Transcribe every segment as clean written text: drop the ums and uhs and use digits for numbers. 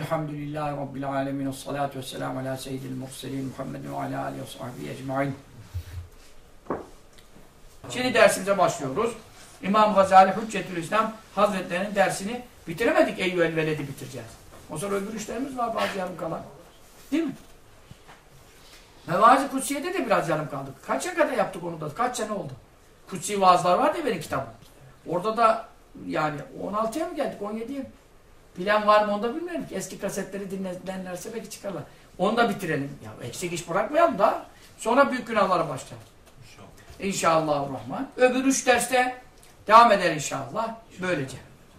Elhamdülillahi Rabbil alemin. Esselatu vesselamu ala seyyidil murselin Muhammedin ve ala alihi ve sahbihi ecmaîn. Şimdi dersimize başlıyoruz. İmam Gazali Hüccetülislam Hazretleri'nin dersini bitiremedik. Eyyüel Veled'i bitireceğiz. O sonra öbür işlerimiz var bazı yarım kalan. Değil mi? Mevazi Kutsiye'de de biraz yarım kaldık. Kaça kadar yaptık onu da? Kaç sene oldu? Kutsi vaazlar var ya benim kitabım. Orada da yani 16'ya mı geldik? 17'ye mi? Bilen var mı onu da bilmiyorum ki. Eski kasetleri dinlerlerse belki çıkarlar. Onu da bitirelim. Ya eksik iş bırakmayalım da. Sonra büyük günahlara başlayalım. İnşallahurrahman. Öbür 3 derste devam eder inşallah. Böylece.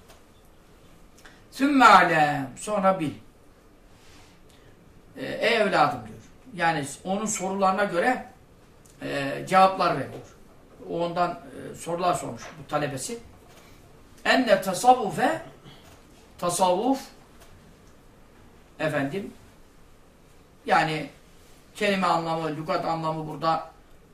Sümme alem. Sonra bil. Ey evladım diyor. Yani onun sorularına göre cevaplar veriyor. O ondan sorular sormuş bu talebesi. Enne tasavvuf efendim yani kelime anlamı, lügat anlamı burada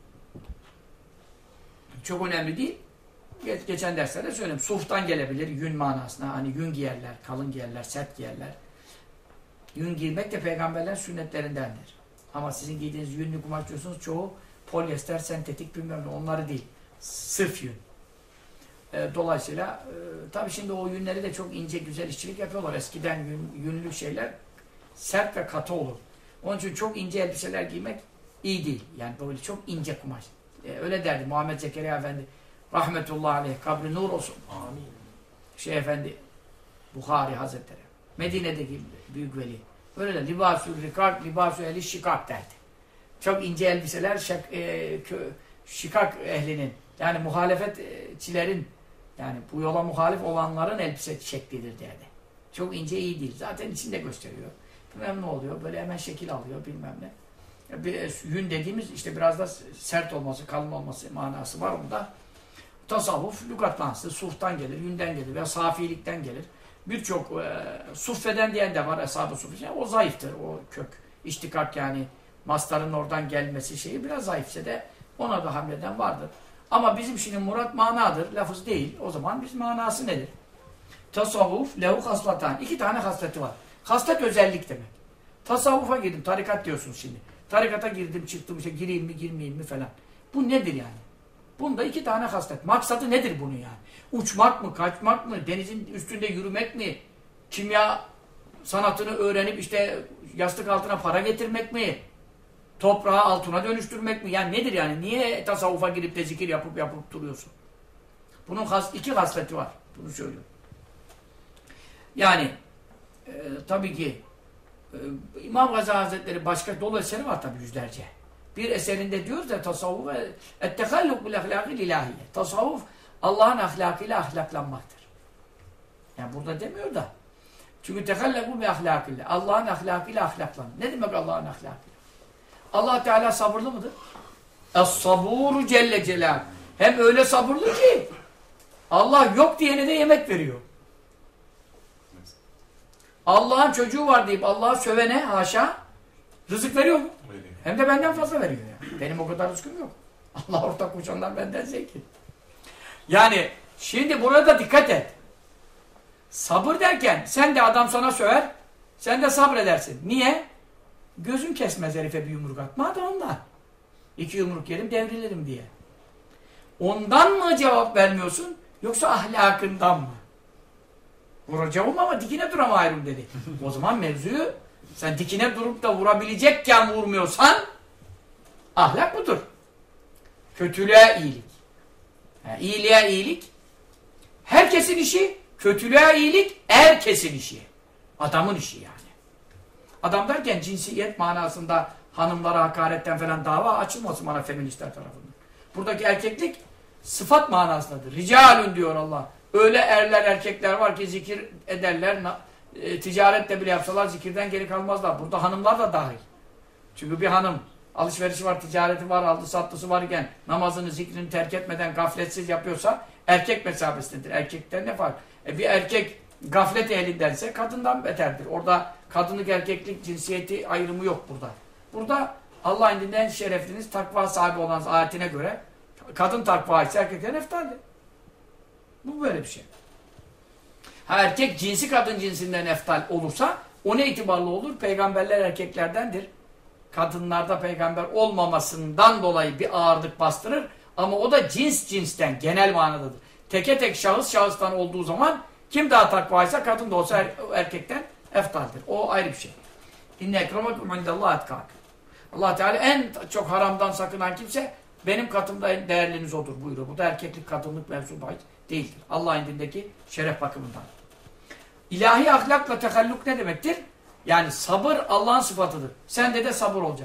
çok önemli değil. Geçen derslerde söyledim. Suftan gelebilir. Yün manasına. Hani yün giyerler, kalın giyerler, sert giyerler. Yün giymek de peygamberlerin sünnetlerindendir. Ama sizin giydiğiniz yünlü kumaş diyorsunuz çoğu polyester, sentetik bilmem ne. Onları değil. Sırf yün. Dolayısıyla tabii şimdi o yünleri de çok ince güzel işçilik yapıyorlar. Eskiden yünlü şeyler sert ve katı olur. Onun için çok ince elbiseler giymek iyi değil. Yani böyle çok ince kumaş. Öyle derdi Muhammed Zekeriya Efendi rahmetullahi aleyh, kabri nur olsun. Amin. Efendi Bukhari Hazretleri Medine'deki büyük veli. Öyle de libas-ı rikak, libas-ı ehli şikak derdi. Çok ince elbiseler şikak ehlinin yani muhalefetçilerin yani bu yola muhalif olanların elbise şeklidir derdi. Çok ince iyi değil. Zaten içinde gösteriyor. Bilmem ne oluyor. Böyle hemen şekil alıyor bilmem ne. Yün dediğimiz işte biraz da sert olması, kalın olması manası var onda. Tasavvuf, lügatlansı, suftan gelir, yünden gelir veya safilikten gelir. Birçok suffeden diyen de var, eshab-ı suffi. O zayıftır, o kök. İştikak yani mastarın oradan gelmesi şeyi biraz zayıfse de ona da hamleden vardır. Ama bizim şimdi murat manadır, lafız değil. O zaman biz manası nedir? Tasavvuf, lehu haslatan. 2 tane hasleti var. Haslet özellik demek. Tasavvufa girdim, tarikat diyorsunuz şimdi. Tarikata girdim, çıktım, işte gireyim mi, girmeyeyim mi falan. Bu nedir yani? Bunda 2 tane haslet. Maksadı nedir bunun yani? Uçmak mı, kaçmak mı, denizin üstünde yürümek mi, kimya sanatını öğrenip işte yastık altına para getirmek mi, toprağı altına dönüştürmek mi? Yani nedir yani? Niye tasavvufa girip de zikir yapıp duruyorsun? Bunun 2 hasleti var. Bunu söylüyorum. Yani tabii ki İmam Gazali Hazretleri başka dolu eseri var tabii yüzlerce. Bir eserinde diyoruz da tasavvuf ettehalluk bil ahlakil ilahiye. Tasavvuf Allah'ın ahlakıyla ahlaklanmaktır. Yani burada demiyor da. Çünkü tehalleku bi ahlakille. Allah'ın ahlakıyla ahlaklan. Ne demek Allah'ın ahlakıyla? Allah Teala sabırlı mıdır? Es-saburu celle celal. Hem öyle sabırlı ki Allah yok diyene de yemek veriyor. Allah'ın çocuğu var deyip Allah'a sövene haşa rızık veriyor mu? Veriyor. Hem de benden fazla veriyor yani. Benim o kadar rızkım yok. Allah ortak koşanlar benden zengin. Yani şimdi burada dikkat et. Sabır derken sen de adam sana söver, sen de sabredersin. Niye? Gözün kesmez herife bir yumruk atma da ondan. 2 yumruk yerim devrilirim diye. Ondan mı cevap vermiyorsun yoksa ahlakından mı? Vuracağım ama dikine duramayırım dedi. O zaman mevzuyu sen dikine durup da vurabilecekken vurmuyorsan ahlak budur. Kötülüğe iyilik. Yani iyiliğe iyilik herkesin işi, kötülüğe iyilik herkesin işi. Adamın işi yani. Adam derken cinsiyet manasında hanımlara hakaretten falan dava açılmasın bana feministler tarafından. Buradaki erkeklik sıfat manasındadır. Ricalün diyor Allah. Öyle erler erkekler var ki zikir ederler, ticarette bile yapsalar zikirden geri kalmazlar. Burada hanımlar da dahil. Çünkü bir hanım alışverişi var, ticareti var, aldı sattısı varken namazını, zikrini terk etmeden gafletsiz yapıyorsa erkek mesabesindedir. Erkekten ne fark? Bir erkek gaflet ehlindense kadından beterdir. Orada kadınlık, erkeklik, cinsiyeti ayrımı yok burada. Burada Allah'ın indinde en şerefliniz takva sahibi olan ayetine göre kadın takva ise erkekten eftaldir. Bu böyle bir şey. Ha erkek cinsi kadın cinsinden eftal olursa O ne itibarlı olur? Peygamberler erkeklerdendir. Kadınlarda peygamber olmamasından dolayı bir ağırlık bastırır. Ama o da cinsten, genel manadadır. Teke tek şahıstan olduğu zaman kim daha takvaysa kadın da olsa erkekten eftaldir. O ayrı bir şey. İnne ekremekum indellahi etkâkum. Allah Teala en çok haramdan sakınan kimse benim katımda en değerliniz odur buyuruyor. Bu da erkeklik, kadınlık mevzu bahis değildir. Allah indindeki şeref bakımından. İlahi ahlakla tekallük ne demektir? Yani sabır Allah'ın sıfatıdır. Sende de sabır olacak.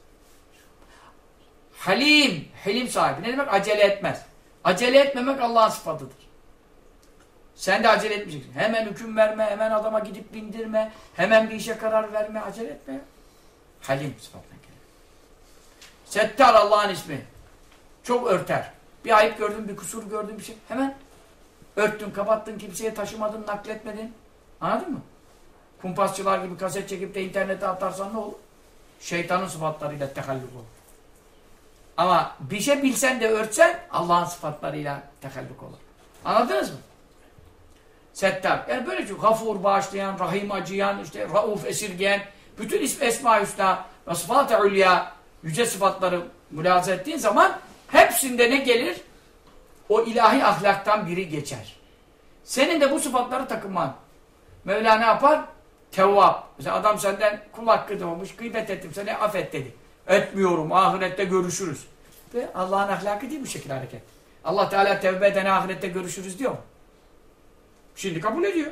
Halim, helim sahibi. Ne demek? Acele etmez. Acele etmemek Allah'ın sıfatıdır. Sen de acele etmeyeceksin. Hemen hüküm verme, hemen adama gidip bindirme, hemen bir işe karar verme, acele etme. Halim sıfatına gelir. Settar Allah'ın ismi. Çok örter. Bir ayıp gördün, bir kusur gördün bir şey. Hemen örttün, kapattın, kimseye taşımadın, nakletmedin. Anladın mı? Kumpasçılar gibi kaset çekip de internete atarsan ne olur? Şeytanın sıfatlarıyla tekallük olur. Ama bir şey bilsen de örtsen Allah'ın sıfatlarıyla tekallük olur. Anladınız mı? Settar. Yani böyle çok gafur bağışlayan, rahim acıyan, işte rauf esirgeyen, bütün esma-i hüsna ve sıfat-ı ulya, yüce sıfatları mülahaza ettiğin zaman hepsinde ne gelir? O ilahi ahlaktan biri geçer. Senin de bu sıfatları takınman. Mevla ne yapar? Tevvab. Mesela adam senden kul hakkı doğmuş, gıybet ettim, seni affet dedi. Etmiyorum, ahirette görüşürüz. Ve Allah'ın ahlakı değil bu şekilde hareket. Allah Teala tevbe edene ahirette görüşürüz diyor mu? Şimdi kabul ediyor.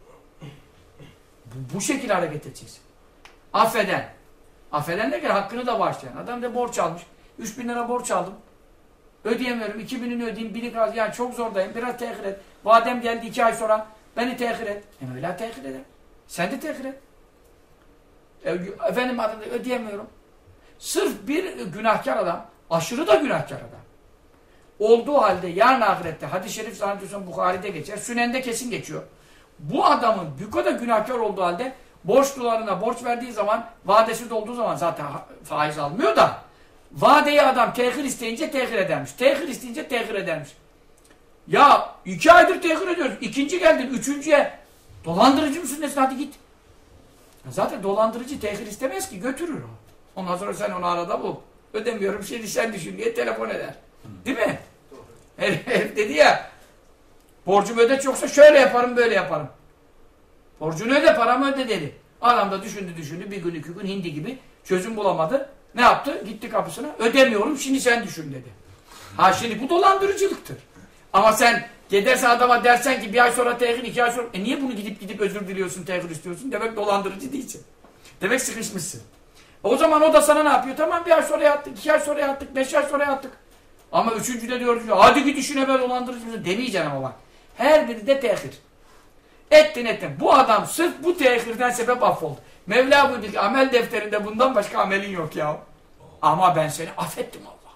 Bu şekilde hareket edeceksin. Affeden. Affeden de ki hakkını da bağışlayan. Adam da borç almış. 3.000 lira borç aldım. Ödeyemiyorum. 2.000'ini ödeyeyim. 1'i kaldı. Yani çok zordayım. Biraz tehir et. Vadem geldi 2 ay sonra. Beni tehir et. Öyle tehir eder. Sen de tehir et. Efendim adını ödeyemiyorum. Sırf bir günahkar adam, aşırı da günahkar adam. Olduğu halde yarın ahirette, hadis-i şerif zannediyorsan Bukhari'de geçer, Sünen'de kesin geçiyor. Bu adamın bu kadar günahkar olduğu halde borçlularına borç verdiği zaman, vadesi dolduğu zaman zaten faiz almıyor da vadeyi adam tehir isteyince tehir edermiş. Tehir isteyince tehir edermiş. Ya 2 aydır tehir ediyoruz. 2. geldin, 3.'ye dolandırıcı mısın desin, hadi git. Zaten dolandırıcı tehir istemez ki, götürür o. Ondan sonra sen onu arada bul. Ödemiyorum, şimdi sen düşün diye telefon eder. Değil mi? Herif dedi ya, borcumu ödet yoksa şöyle yaparım, böyle yaparım. Borcunu öde, paramı öde dedi. Adam da düşündü, bir gün 2 gün hindi gibi çözüm bulamadı. Ne yaptı? Gitti kapısına, ödemiyorum, şimdi sen düşün dedi. Ha şimdi bu dolandırıcılıktır. Ama sen giderse adama dersen ki 1 ay sonra tehir, 2 ay sonra, niye bunu gidip özür diliyorsun, tehir istiyorsun? Demek dolandırıcı değilsin. Demek sıkışmışsın. O zaman o da sana ne yapıyor? Tamam 1 ay sonra yattık, 2 ay sonra yattık, 5 ay sonra yattık. Ama 3.'de diyor hadi git işine ben dolandırıcı mısın? Demeyeceksin ama bak. Her biri de tehir. Ettin. Bu adam sırf bu tehirden sebep affoldu. Mevla buyurdu ki amel defterinde bundan başka amelin yok ya. Ama ben seni affettim Allah.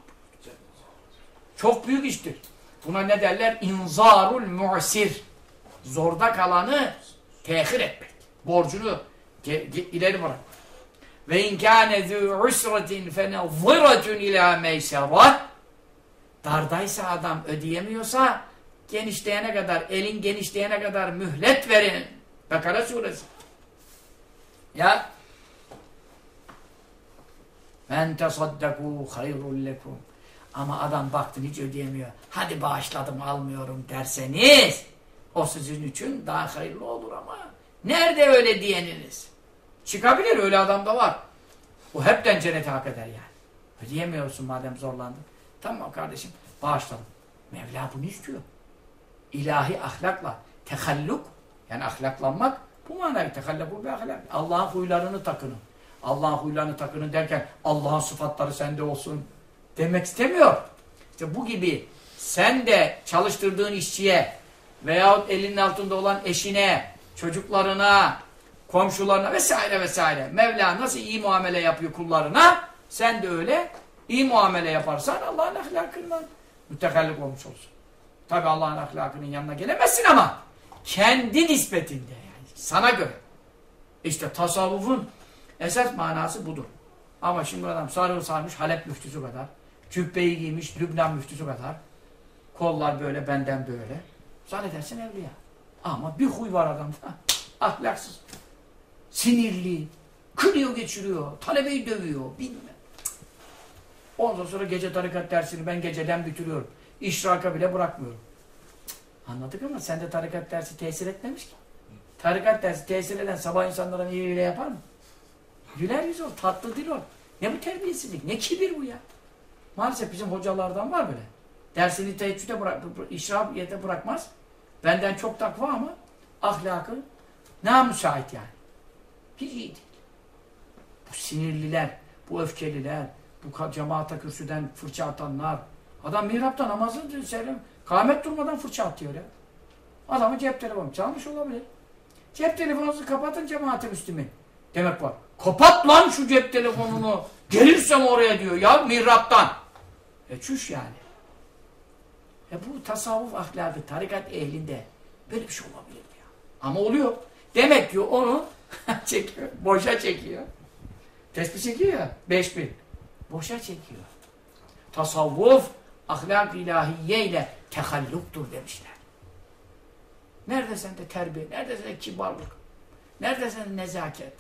Çok büyük iştir. Buna ne derler? İnzarul mu'sir. Zorda kalanı tehir etmek. Borcunu ileri bırak. Ve in kâne zû usratin fenezziratun ilâ meyserah. Dardaysa adam ödeyemiyorsa genişleyene kadar, elin genişleyene kadar mühlet verin. Bakara suresi. Ya men tesaddakû hayrul lekum. Ama adam baktın hiç ödeyemiyor. Hadi bağışladım almıyorum derseniz o sizin için daha hayırlı olur ama nerede öyle diyeniniz? Çıkabilir, öyle adam da var. O hepten cennete hak eder yani. Ödeyemiyorsun madem zorlandın. Tamam kardeşim bağışladım. Mevla bunu istiyor. İlahi ahlakla tehalluk, yani ahlaklanmak bu manayı tehalluk bir ahlak. Allah'ın huylarını takının. Allah'ın huylarını takının derken Allah'ın sıfatları sende olsun demek istemiyor. İşte bu gibi sen de çalıştırdığın işçiye veyahut elinin altında olan eşine, çocuklarına, komşularına vesaire Mevla nasıl iyi muamele yapıyor kullarına, sen de öyle iyi muamele yaparsan Allah'ın ahlakından mütekallik olmuş olsun. Tabi Allah'ın ahlakının yanına gelemezsin ama kendi nispetinde yani sana göre. İşte tasavvufun esas manası budur. Ama şimdi adam sarmış Halep müftüsü kadar, cübbeyi giymiş Lübnan müftüsü kadar, kollar böyle benden böyle. Zannedersin evliya. Ama bir huy var adamda. Ahlaksız. Sinirli. Kırıyor geçiriyor. Talebeyi dövüyor. Bilmem. Ondan sonra gece tarikat dersini ben geceden bitiriyorum. İşraka bile bırakmıyorum. Anladık ama sende tarikat dersi tesir etmemiş ki. Tarikat dersi tesir eden sabah insanlara iyiliğiyle yapar mı? Güler yüz ol, tatlı dil ol. Ne bu terbiyesizlik, ne kibir bu ya? Maalesef bizim hocalardan var böyle. Dersini teheccüde işrabiyete bırakmaz. Benden çok takva ama ahlakı namüsait yani. Hiç iyi değil. Bu sinirliler, bu öfkeliler, bu cemaate kürsüden fırça atanlar. Adam mihrapta namazını seyrediyor. Kâhmet durmadan fırça atıyor ya. Adamın cep telefonu çalmış olabilir. Cep telefonunuzu kapatın cemaat-i müslümin. Demek var. Kapat lan şu cep telefonunu. Gelirsem oraya diyor ya mihraptan. Çüş yani. Bu tasavvuf ahlakı, tarikat ehlinde böyle bir şey olabilir ya. Ama oluyor. Demek ki onu çekiyor. Boşa çekiyor. Tesbih çekiyor ya. 5000. Boşa çekiyor. Tasavvuf ahlak-ı ilahiye ile tehalluktur demişler. Nerede sende terbiye? Nerede sende kibarlık? Nerede sende nezaket?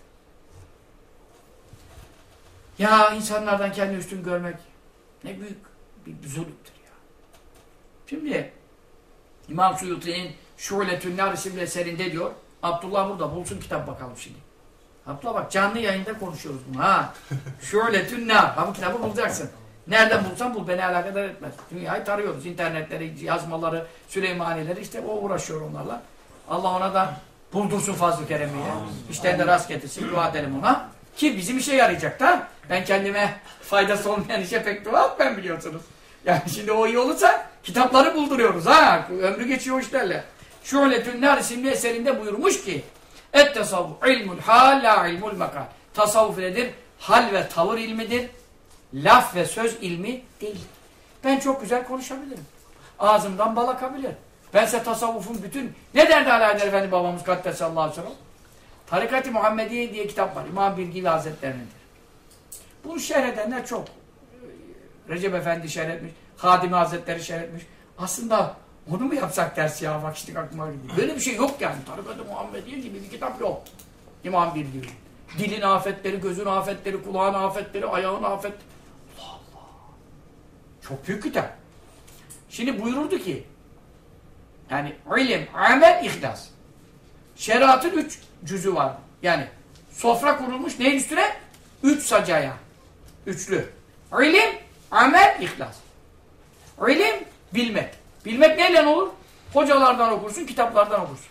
Ya insanlardan kendini üstün görmek ne büyük bir zulümdür ya. Şimdi İmam Suyuti'nin Şuletün Nar isimli eserinde diyor. Abdullah burada bulsun kitap bakalım şimdi. Abdullah bak canlı yayında konuşuyoruz bunu ha. Şuletün Nar. Ha bu kitabı bulacaksın. Nereden bulsan bul beni alakadar etmez. Dünyayı tarıyoruz. İnternetleri, yazmaları, Süleymaniyeleri işte o uğraşıyor onlarla. Allah ona da buldursun fazl-ı keremiyle. İşten de rast getirsin. Dua edelim ona. Ki bizim işe yarayacak da. Ben kendime faydası olmayan işe pek dua etmem biliyorsunuz. Yani şimdi o iyi olursa kitapları bulduruyoruz ha. Ömrü geçiyor o işlerle. Şuletün Nar isimli eserinde buyurmuş ki Et-tasavvuf ilmul hal la ilmul makal. Tasavvuf nedir? Hal ve tavır ilmidir. Laf ve söz ilmi değil. Ben çok güzel konuşabilirim. Ağzımdan bal akabilir. Bense tasavvufun bütün... Ne derdi Ala Eder Efendi babamız Kaddesallahu aleyhi ve sellem? Tarikat-ı Muhammediye diye kitap var. İmam Bilgili Hazretleri'nindir. Bunu şerh edenler çok. Recep Efendi şerh etmiş. Hadimi Hazretleri şerh etmiş. Aslında onu mu yapsak ders ya? Bak işte aklıma gidiyor. Böyle bir şey yok yani. Tarikat-ı Muhammediye gibi bir kitap yok. İmam Bilgili. Dilin afetleri, gözün afetleri, kulağın afetleri, ayağın afetleri. Allah Allah. Çok büyük kitap. Şimdi buyururdu ki yani ilim, amel, ihlas. Şeriatın 3 cüzü var. Yani sofra kurulmuş neyin üstüne? 3 sacaya. Üçlü. İlim, amel, ihlas. İlim, bilmek. Bilmek neyle olur? Hocalardan okursun, kitaplardan okursun.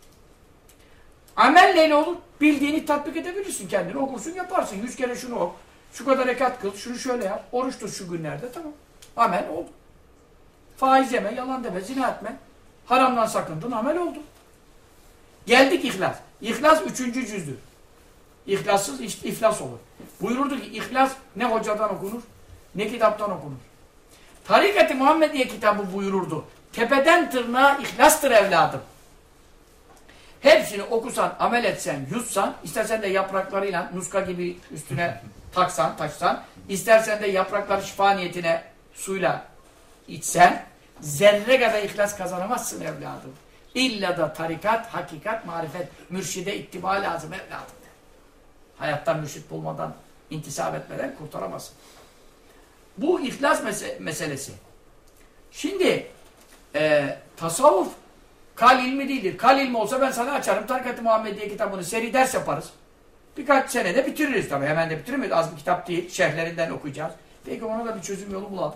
Amel neyle olur? Bildiğini tatbik edebilirsin kendini. Okursun, yaparsın. 100 kere şunu oku. Şu kadar rekat kıl, şunu şöyle yap. Oruç tut şu günlerde, tamam. Amel oldu. Faiz yeme, yalan deme, zina etme. Haramdan sakındın, amel oldu. Geldik ihlas. İhlas 3. cüzdür. İhlassız iflas olur. Buyururdu ki ihlas ne hocadan okunur, ne kitaptan okunur. Tarikat-ı Muhammediye kitabı buyururdu. Tepeden tırnağa ihlastır evladım. Hepsini okusan, amel etsen, yutsan, istersen de yapraklarıyla nuska gibi üstüne taksan, taşsan, istersen de yaprakları şifa niyetine suyla içsen, zerre kadar ihlas kazanamazsın evladım. İlla da tarikat, hakikat, marifet, mürşide ittiba lazım evladım. Hayattan mürşit bulmadan, intisap etmeden kurtaramazsın. Bu ihlas meselesi. Şimdi tasavvuf kal ilmi değildir. Kal ilmi olsa ben sana açarım. Tarikat-ı Muhammediye kitabını seri ders yaparız. Birkaç senede bitiririz tabii. Hemen de bitiremeyiz. Az bir kitap değil. Şerhlerinden okuyacağız. Peki ona da bir çözüm yolu bulalım.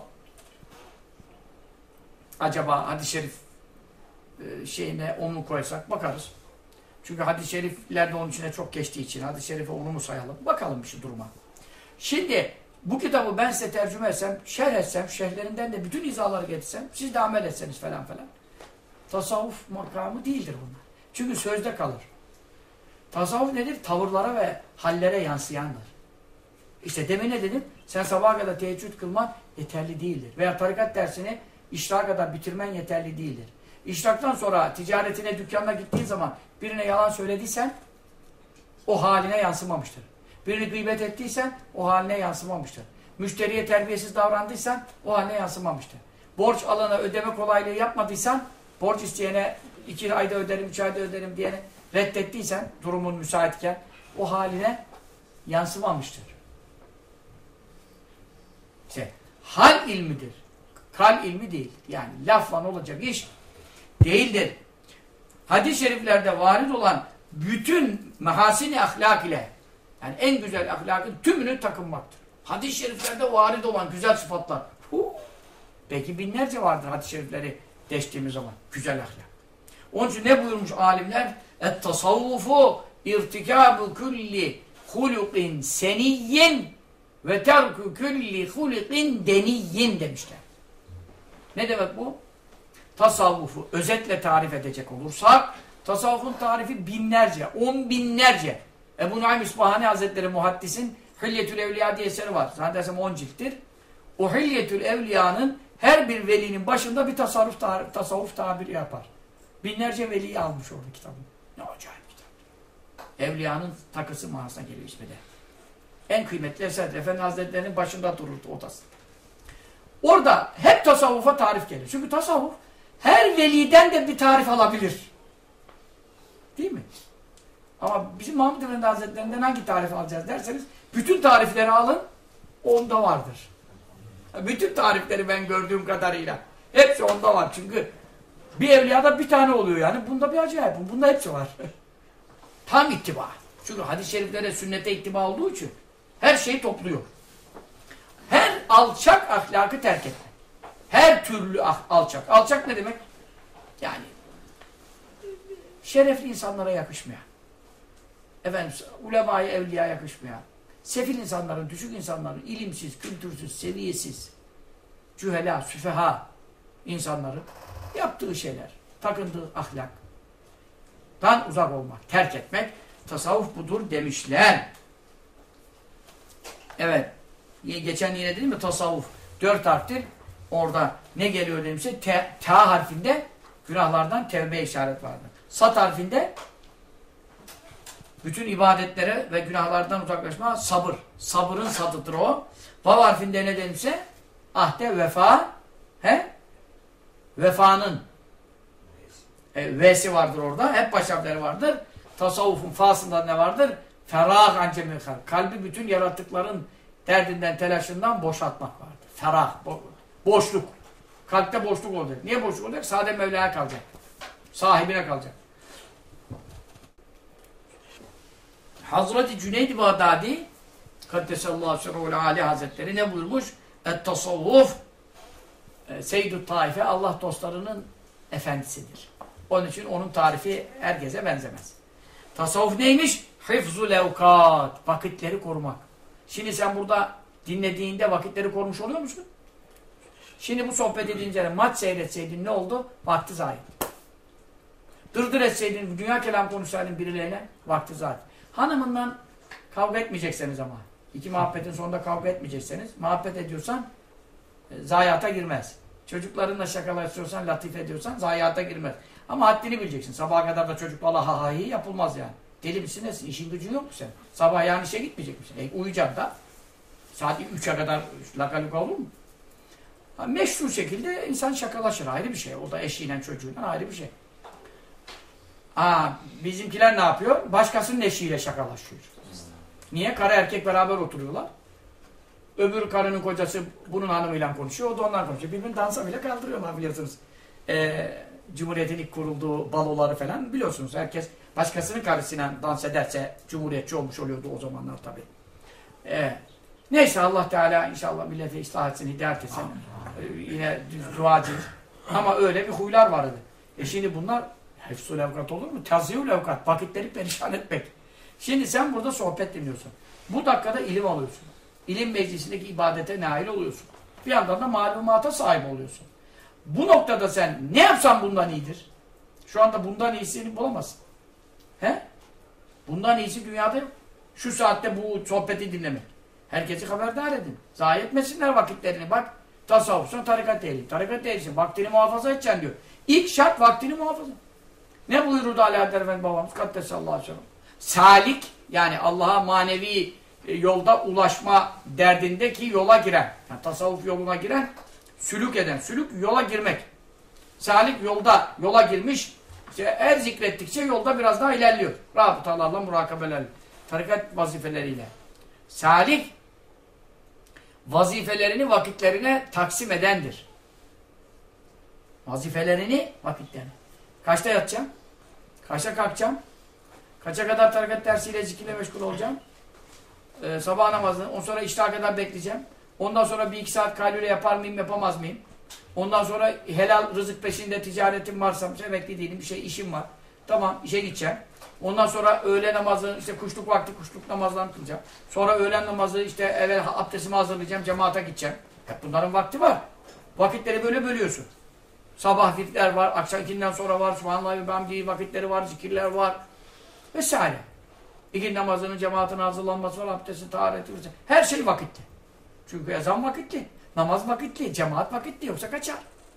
Acaba hadis-i şerif şeyine onu mu koysak bakarız. Çünkü hadis-i şerifler de onun içine çok geçtiği için hadis-i şerife onu mu sayalım? Bakalım şu duruma. Şimdi bu kitabı ben size tercüme etsem, şerh etsem, şerhlerinden de bütün izahları getirsem, siz de amel etseniz falan falan. Tasavvuf makamı değildir bunlar. Çünkü sözde kalır. Tasavvuf nedir? Tavırlara ve hallere yansıyandır. İşte demin ne dedim? Sen sabaha kadar teheccüd kılman yeterli değildir. Veya tarikat dersini işrağa kadar bitirmen yeterli değildir. İşraktan sonra ticaretine, dükkanına gittiğin zaman birine yalan söylediysen o haline yansımamıştır. Birini gıybet ettiysen o haline yansımamıştır. Müşteriye terbiyesiz davrandıysan o haline yansımamıştır. Borç alana ödeme kolaylığı yapmadıysan, borç isteyene 2 ayda öderim, 3 ayda öderim diyene reddettiysen durumun müsaitken o haline yansımamıştır. İşte hal ilmidir. Kal ilmi değil. Yani lafla olacak iş değildir. Hadis-i şeriflerde varid olan bütün mehasin-i ahlak ile, yani en güzel ahlakın tümünü takınmaktır. Hadis-i şeriflerde varid olan güzel sıfatlar. Belki binlerce vardır hadis-i şerifleri geçtiğimiz zaman. Güzel ahlak. Onun için ne buyurmuş alimler? Et-tasavvufu irtikâbu kulli hulukin seniyyin ve terkü kulli hulukin deniyyin demişler. Ne demek bu? Tasavvufu özetle tarif edecek olursak, tasavvufun tarifi binlerce, 10 binlerce. Ebu Nuaym İsfahani Hazretleri Muhaddis'in Hilyetül Evliya diye eseri var. Zannedersem 10 cilttir. O Hilyetül Evliya'nın her bir velinin başında bir tasavvuf tabiri yapar. Binlerce veliyi almış orada kitabın. Ne acayip kitap. Evliyanın takısı manasına geliyor ismi de. En kıymetli eserdir. Efendi Hazretleri'nin başında dururdu odası. Orada hep tasavvufa tarif gelir. Çünkü tasavvuf her veliden de bir tarif alabilir. Değil mi? Ama bizim Mahmud Efendi Hazretlerinden hangi tarif alacağız derseniz bütün tarifleri alın, onda vardır. Bütün tarifleri ben gördüğüm kadarıyla hepsi onda var. Çünkü bir evliyada bir tane oluyor yani. Bunda bir acayip. Bunda hepsi var. Tam ittiba. Çünkü hadis-i şeriflere, sünnete ittiba olduğu için her şeyi topluyor. Her alçak ahlakı terk etmek. Her türlü alçak. Alçak ne demek? Yani şerefli insanlara yakışmayan. Efendim, ulema-i evliya yakışmayan. Sefil insanların, düşük insanların, ilimsiz, kültürsüz, seviyesiz, cühela, süfeha insanların yaptığı şeyler, takındığı ahlaktan uzak olmak, terk etmek, tasavvuf budur demişler. Evet, geçen yine dedim mi tasavvuf 4 harftir. Orada ne geliyor demişse ta harfinde günahlardan tevbe işaret vardır. Sat harfinde bütün ibadetlere ve günahlardan uzaklaşma sabır. Sabırın sadıdır o. Vav harfinde ne denirse ahde vefa, vefanın v'si vardır orada. Hep baş harfleri vardır. Tasavvufun fa'sında ne vardır? Ferah ancemil kalb. Kalbi bütün yarattıkların derdinden, telaşından boşaltmak vardır. Ferah, boşluk. Kalpte boşluk olacak. Niye boşluk olacak? Sade Mevla'ya kalacak. Sahibine kalacak. Hazreti Cüneyd-i Bağdadi Kaddesallahu sirruhul âli Hazretleri ne buyurmuş? Et-tasavvuf Seyyid-ü Taife Allah dostlarının efendisidir. Onun için onun tarifi herkese benzemez. Tasavvuf neymiş? Hifzul evkat. Vakitleri korumak. Şimdi sen burada dinlediğinde vakitleri korumuş oluyor musun? Şimdi bu sohbet edince maç seyretseydin ne oldu? Vakti zayi. Dırdır etseydin, dünya kelam konuşsaydın birilerine vakti zayi. Hanımından kavga etmeyecekseniz ama. İki muhabbetin sonunda kavga etmeyecekseniz, muhabbet ediyorsan zayiata girmez. Çocuklarınla şakalaşıyorsan, latife ediyorsan zayiata girmez. Ama haddini bileceksin. Sabaha kadar da çocuklarla ha ha hi yapılmaz yani. Deli misin nesin? İşin gücün yok mu sen? Sabah yani işe gitmeyecek misin? Uyuyacaksın da. Saat 3'e kadar lakaluka olur mu? Meşru şekilde insan şakalaşır. Ayrı bir şey. O da eşiyle çocuğuyla ayrı bir şey. Bizimkiler ne yapıyor? Başkasının eşiyle şakalaşıyor. Niye? Karı erkek beraber oturuyorlar. Öbür karının kocası bunun hanımıyla konuşuyor. O da ondan konuşuyor. Birbirini dansa bile kaldırıyorlar biliyorsunuz. Cumhuriyetin ilk kurulduğu baloları falan biliyorsunuz. Herkes başkasının karısıyla dans ederse cumhuriyetçi olmuş oluyordu o zamanlar tabii. Neyse Allah Teala inşallah milleti ıslah etsin, hidayet etsin. Yine duacıyız. Ama öyle bir huylar vardı. Şimdi bunlar hefsul evkat olur mu? Taziyul evkat. Vakitleri perişan etmek. Şimdi sen burada sohbet dinliyorsun. Bu dakikada ilim alıyorsun. İlim meclisindeki ibadete nail oluyorsun. Bir yandan da malumata sahip oluyorsun. Bu noktada sen ne yapsan bundan iyidir. Şu anda bundan iyisini bulamazsın. Bundan iyisi dünyada yok. Şu saatte bu sohbeti dinlemek. Herkesi haberdar edin. Zayi etmesinler vakitlerini. Bak tasavvufsun tarikat ehli. Tarikat ehlisin. Vaktini muhafaza edeceksin diyor. İlk şart vaktini muhafaza. Ne buyurdu Ali Adder Efendi babamız? Kaddesallahu aleyhi ve sellem. Salik yani Allah'a manevi yolda ulaşma derdindeki yola giren. Yani tasavvuf yoluna giren, sülük eden. Sülük yola girmek. Salik yola girmiş. İşte her zikrettikçe yolda biraz daha ilerliyor. Rabıtalarla, murakabelerle. Tarikat vazifeleriyle. Salik vazifelerini vakitlerine taksim edendir. Vazifelerini vakitlerine. Kaçta yatacağım? Kaçta kalkacağım? Kaça kadar tarikat dersiyle, zikirle meşgul olacağım? Sabah namazını, ondan sonra iştaha kadar bekleyeceğim. Ondan sonra 1-2 saat kaylule yapar mıyım, yapamaz mıyım? Ondan sonra helal rızık peşinde ticaretim varsa, emekli değilim, bir şey işim var. Tamam, işe gideceğim. Ondan sonra öğle namazı, işte kuşluk vakti kuşluk namazlarını kılacağım. Sonra öğlen namazı, işte eve abdestimi hazırlayacağım, cemaate gideceğim. Hep bunların vakti var. Vakitleri böyle bölüyorsun. Sabah vakitler var, akşam ikinden sonra var, Subhanallah ve Bihamdihi vakitleri var, zikirler var. Vesaire. İki namazının cemaatine hazırlanması var, abdesti, tahareti, her şey vakitli. Çünkü ezan vakitli, namaz vakitli, cemaat vakitli, yoksa kaçar.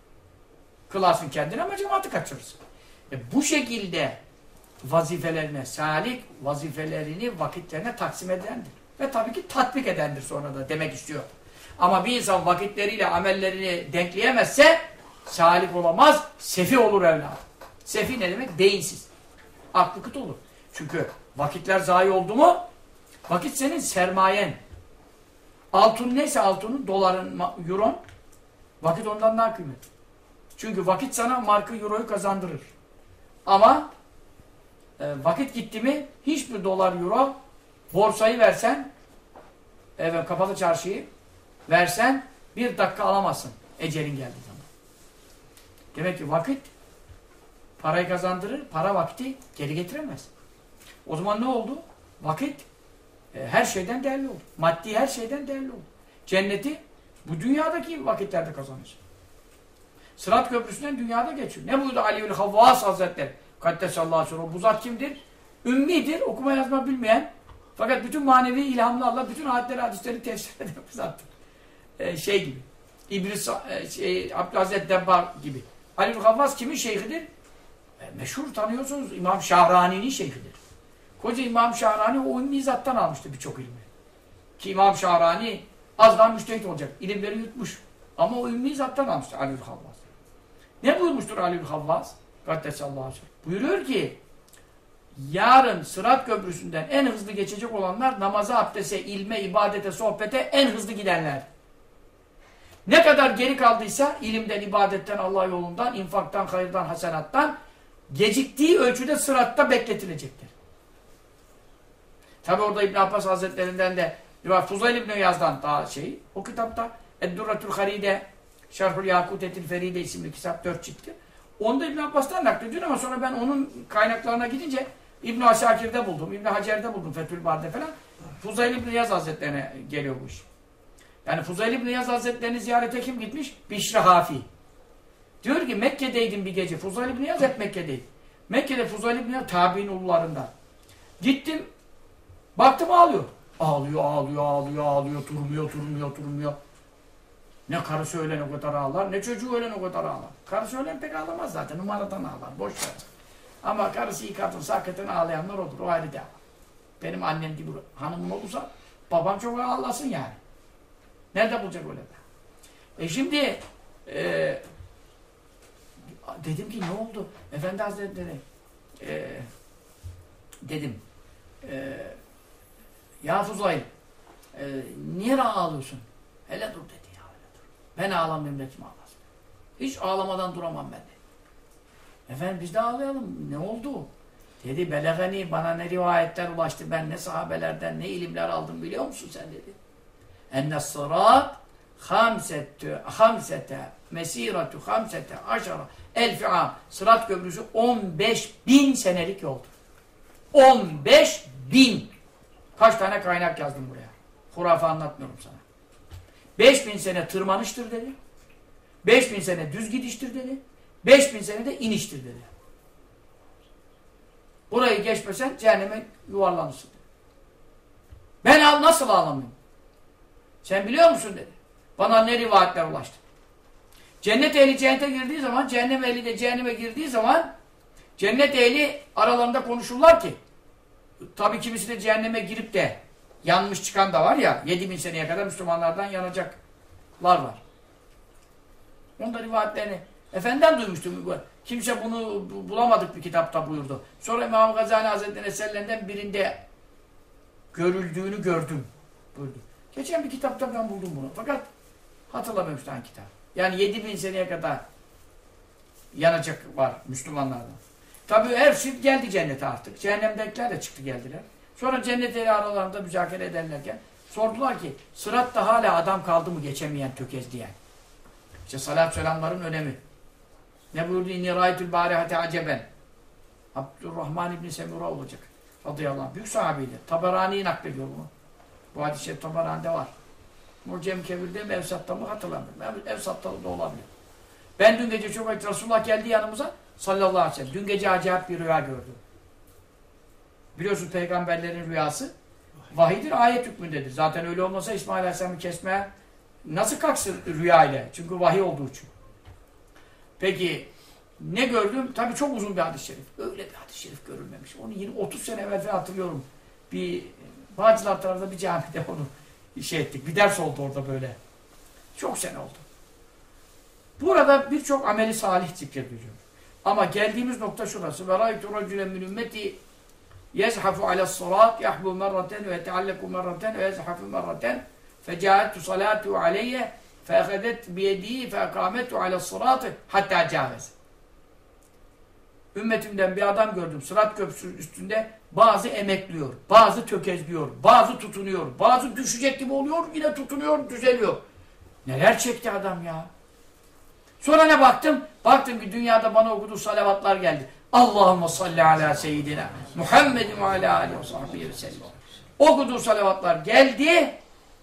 Kılarsın kendini ama cemaati kaçırırsın. Bu şekilde vazifelerine, salik vazifelerini vakitlerine taksim edendir. Ve tabii ki tatbik edendir sonra da demek istiyor. Ama bir insan vakitleriyle amellerini denkleyemezse salik olamaz, sefi olur evladım. Sefi ne demek? Beyinsiz. Aklı kıt olur. Çünkü vakitler zayi oldu mu, vakit senin sermayen. Altın neyse altının, doların, euron, vakit ondan daha kıymetli. Çünkü vakit sana markı, euroyu kazandırır. Ama vakit gitti mi, hiçbir dolar, euro, borsayı versen, evet, kapalı çarşıyı versen, bir dakika alamazsın ecelin geldiği zaman. Demek ki vakit parayı kazandırır, para vakti geri getiremez. O zaman ne oldu? Vakit her şeyden değerli oldu. Maddi her şeyden değerli oldu. Cenneti bu dünyadaki vakitlerde kazanır. Sırat Köprüsü'nden dünyada geçiyor. Ne buyurdu Aliül Havvas Hazretleri? Kaddesallahu aleyhi ve sellem. Bu zat kimdir? Ümmidir, okuma yazma bilmeyen. Fakat bütün manevi ilhamlarla bütün ayetleri, hadisleri tefsir eden bir zattır. Şey gibi. İblis, Abdülazet Debbar gibi. Aliül Havvas kimin şeyhidir? Meşhur tanıyorsunuz. İmam Şahrani'nin şeyhidir. Koca İmam Şahrani o ümmi zattan almıştı birçok ilmi. Ki İmam Şahrani az daha müştehit olacak. İlimleri yutmuş. Ama o ümmi zattan almıştı Aliül Havvas. Ne buyurmuştur Aliül Havvas? Kaddesallahu aleyhi ve sellem. Buyuruyor ki yarın Sırat Köprüsü'nden en hızlı geçecek olanlar namaza, abdeste, ilme, ibadete, sohbete en hızlı gidenler. Ne kadar geri kaldıysa ilimden, ibadetten, Allah yolundan, infaktan, hayırdan, hasenattan geciktiği ölçüde sıratta bekletilecektir. Tabi orada İbn Abbas Hazretlerinden de Fuzayl İbn Yaz'dan daha o kitapta Eddurratül Haride Şerhül Yakutetil Feride isimli kitap 4 cilttir. Onda İbn Abbas'tan naklediyor ama sonra ben onun kaynaklarına gidince İbn Asakir'de buldum, İbn Hacer'de buldum, Fethül Bari'de falan. Fuzayl İbn Yaz Hazretlerine geliyor bu iş. Yani Fuzayl İbn Yaz Hazretlerini ziyarete kim gitmiş? Bişri Hafi. Diyor ki Mekke'deydim bir gece. Fuzayl İbn Yaz hep Mekke'deydi. Mekke'de Fuzayl İbn Yaz tabi'in ullarından. Gittim, baktım ağlıyor. Ağlıyor. Durmuyor. Ne karısı ölen o kadar ağlar, ne çocuğu ölen o kadar ağlar. Karısı ölen pek ağlamaz zaten, numaradan ağlar, boş ver. Ama karısı iyi kadınsa hakikaten ağlayanlar olur, o ayrı dava. Benim annem gibi hanımım olursa, babam çok ağlasın yani. Nerede bulacak öyle de? Şimdi, dedim ki ne oldu? Efendi Hazretleri, dedim, ya Fuzayl, niye ağlıyorsun? Hele dur dedi. Ben ağlamayayım da kim ağlasın? Hiç ağlamadan duramam ben de. Efendim biz de ağlayalım. Ne oldu? Dedi belegani bana ne rivayetler ulaştı. Ben ne sahabelerden ne ilimler aldım biliyor musun sen dedi. Enne sırat hamsete mesiratu hamsete aşara elfi am. Sırat köprüsü 15.000 senelik yoldur. 15.000. Kaç tane kaynak yazdım buraya. Hurafe anlatmıyorum sana. 5.000 sene tırmanıştır dedi. 5.000 sene düz gidiştir dedi. 5.000 sene de iniştir dedi. Burayı geçmesen cehenneme yuvarlanırsın dedi. Ben nasıl ağlamayayım? Sen biliyor musun dedi. Bana ne rivayetler ulaştı. Cennet ehli cennete girdiği zaman, cehennem ehli de cehenneme girdiği zaman cennet ehli aralarında konuşurlar ki tabii kimisi de cehenneme girip de yanmış çıkan da var ya, 7.000 seneye kadar Müslümanlardan yanacaklar var. Onda rivayetlerini Efendiden duymuştum. Kimse bunu bulamadık bir kitapta buyurdu. Sonra İmam Gazali Hazretleri eserlerinden birinde görüldüğünü gördüm buyurdu. Geçen bir kitapta ben buldum bunu. Fakat hatırlamıyorum hangi kitap. Yani 7000 seneye kadar yanacak var Müslümanlardan. Tabii hepsi geldi cennete artık. Cehennemdekiler de çıktı geldiler. Sonra cennet ehli aralarında müzakere ederlerken sordular ki sıratta hala adam kaldı mı geçemeyen, tökezleyen. İşte salat selamların önemi. Ne buyurdu? İnni râitül bârihate aceben. Abdurrahman İbni Semura olacak. Radıyallahu anh. Büyük sahabeydi. Taberani'yi naklediyor bunu. Bu hadis-i şerif Taberani'de var. Mucem Kebir'de mi Evsat'ta mı hatırlamıyorum. Evsat'ta da olabilir. Ben dün gece çok acayip Resulullah geldi yanımıza sallallahu aleyhi ve sellem. Dün gece acayip bir rüya gördüm. Biliyorsun peygamberlerin rüyası vahidir, ayet hükmündedir. Zaten öyle olmasa İsmail Aleyhisselam'ı kesmeye nasıl kalksın rüya ile? Çünkü vahiy olduğu için. Peki ne gördüm? Tabii çok uzun bir hadis-i şerif. Öyle bir hadis-i şerif görülmemiş. Onu 30 sene evvel falan hatırlıyorum. Bir Bağcılar tarafında bir camide onu ettik. Bir ders oldu orada böyle. Çok sene oldu. Burada birçok ameli salih zikrediliyor. Ama geldiğimiz nokta şurası. Ve râitu racülen min ümmeti yezhafu alâ's-salât yahbu merraten ve yetealleku merraten ve yezhafu merraten fecâettu salâtu aleyye feehedet biyedî feekâmettu alâ's-salâtı hattâ câvez. Ümmetimden bir adam gördüm. Sırat köprüsünün üstünde bazı emekliyor, bazı tökezliyor, bazı tutunuyor, bazı düşecek gibi oluyor, yine tutunuyor, düzeliyor. Neler çekti adam ya. Sonra ne baktım? Baktım ki dünyada bana okuduğu salavatlar geldi. Allahümme salli ala seyyidina Muhammedin ve ala aleyhi ve sahbihi ve sellem. Okuduğu salavatlar geldi.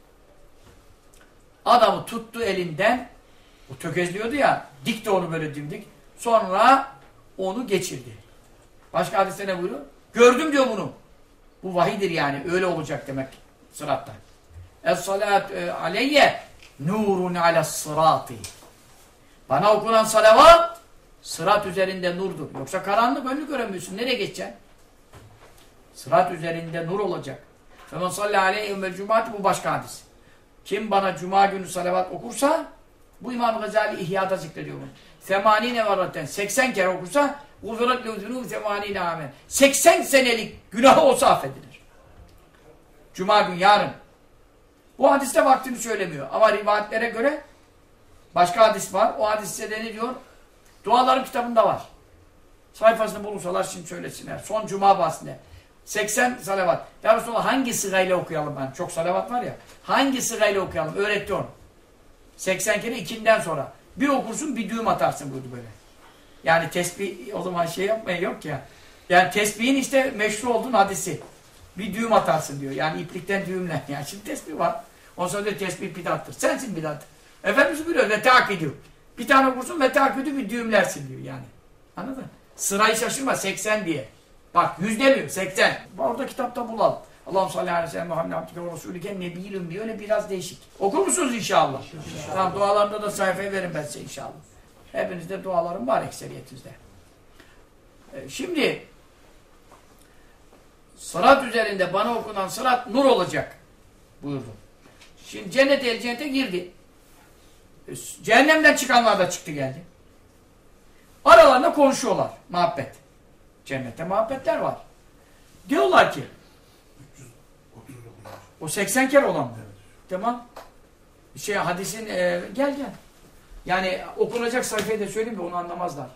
Adamı tuttu elinden. O tökezliyordu ya. Dikti onu böyle dimdik. Sonra onu geçirdi. Başka hadiste ne buyuruyor? Gördüm diyor bunu. Bu vahidir yani. Öyle olacak demek sıratta. Es-salatu aleyye nurun alas-sırati. Bana okunan salavat sırat üzerinde nurdur. Yoksa karanlık önünü göremiyorsun. Nereye geçeceksin? Sırat üzerinde nur olacak. Femen salli aleyhi ve cumati, bu başka hadis. Kim bana cuma günü salavat okursa, bu İmam Gazali İhya'da zikrediyor bunu. Semanine varraten 80 kere okursa gufirat lehuzunû semanine amen. 80 senelik günahı olsa affedilir. Cuma gün yarın. Bu hadiste vaktini söylemiyor. Ama rivayetlere göre başka hadis var. O hadiste de ne diyor? Dualarım kitabında var. Sayfasını bulursalar şimdi söylesinler. Son cuma bahsinde. 80 salavat. Ya Resulallah hangi sırayla okuyalım ben? Çok salavat var ya. Hangi sırayla okuyalım? Öğretti onu. 80 kere ikinden sonra. Bir okursun bir düğüm atarsın buydu böyle. Yani tesbih o zaman yapmaya yok ya. Yani tesbihin işte meşru olduğun hadisi. Bir düğüm atarsın diyor. Yani iplikten düğümle. Yani şimdi tesbih var. Ondan sonra diyor tesbih bidattır. Sensin bidat. Efendimiz biliyor ve takip ediyor. Bir tane okursun ve takip ediyor bir düğümlersin diyor yani. Anladın mı? Sırayı şaşırma 80 diye. Bak 100 demiyor 80. Orada kitapta bulalım. Allah'ım salli aleyhi ve sellem Muhammed Abdülke ve Resulüken Nebiyyilüm diyor. Öyle biraz değişik. Okur musunuz inşallah? Tamam dualarında da sayfaya verin ben size inşallah. Hepinizde dualarım var ekseriyetinizde. Şimdi sırat üzerinde bana okunan sırat nur olacak buyurdu. Şimdi cennet el cennete girdi. Cehennemden çıkanlar da çıktı geldi. Aralarında konuşuyorlar. Muhabbet. Cennette muhabbetler var. Diyorlar ki o 80 kere olan mı? Evet. Tamam. Hadisin gel. Yani okunacak sayfayı da söyleyeyim de onu anlamazlar.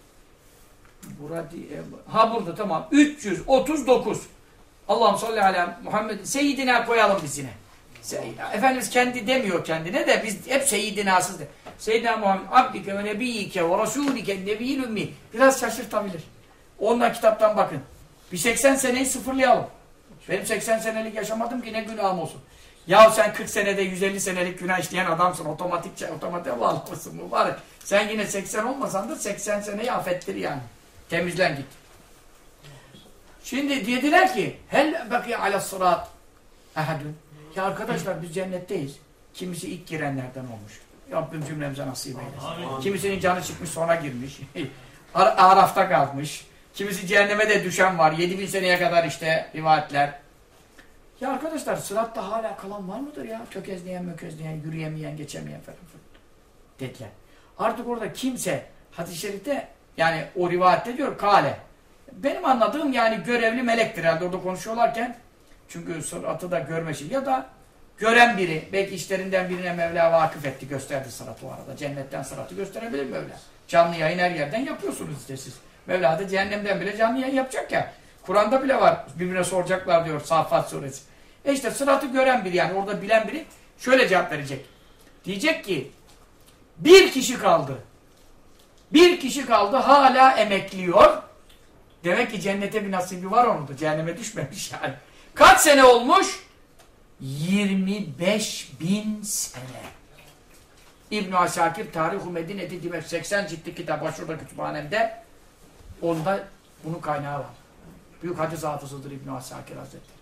Burada tamam. 339. Allah'ım salli ala Muhammed. Seyyidina koyalım biz yine. Efendimiz kendi demiyor kendine de biz hep seyyidinasız de. Seyyidina Muhammed abdike ve nebiyyike ve rasulike nebiyyil ümmi. Biraz şaşırtabilir. Ondan kitaptan bakın. Bir 80 seneyi sıfırlayalım. Benim 80 senelik yaşamadım ki ne günahım olsun. Ya sen 40 senede 150 senelik günah işleyen adamsın. Otomatiğe bağlısın mübarek. Sen yine 80 olmasan da 80 seneyi affettir yani. Temizlen git. Şimdi dediler ki hel bakiye alas-sırat ehadun. Ya arkadaşlar biz cennetteyiz. Kimisi ilk girenlerden olmuş. Rabbim cümlemize nasip eylesin. Kimisinin canı çıkmış sonra girmiş. Araf'ta kalmış. Kimisi cehenneme de düşen var. 7000 seneye kadar işte rivayetler. Ya arkadaşlar sıratta hala kalan var mıdır ya? Tökezleyen, mökezleyen, yürüyemeyen, geçemeyen falan dediler. Artık orada kimse hadis-i şerifte yani o rivayette diyor kale. Benim anladığım yani görevli melektir herhalde orada konuşuyorlarken Çünkü sıratı da görmesi ya da gören biri, belki işlerinden birine Mevla vakıf etti, gösterdi sıratı o arada. Cennetten sıratı gösterebilir Mevla. Canlı yayın her yerden yapıyorsunuz işte siz. Mevla da cehennemden bile canlı yayın yapacak ya. Kur'an'da bile var. Birbirine soracaklar diyor Saffat suresi. İşte sıratı gören biri, yani orada bilen biri şöyle cevap verecek. Diyecek ki bir kişi kaldı. Bir kişi kaldı, hala emekliyor. Demek ki cennete bir nasibi var onun da. Cehenneme düşmemiş yani. Kaç sene olmuş? 25.000 sene. İbn-i Asakir Tarih-u Medine'de demek 80 ciltli kitap var şurada kütüphanemde. Onda bunun kaynağı var. Büyük hadis hafızıdır İbn-i Asakir Hazretleri.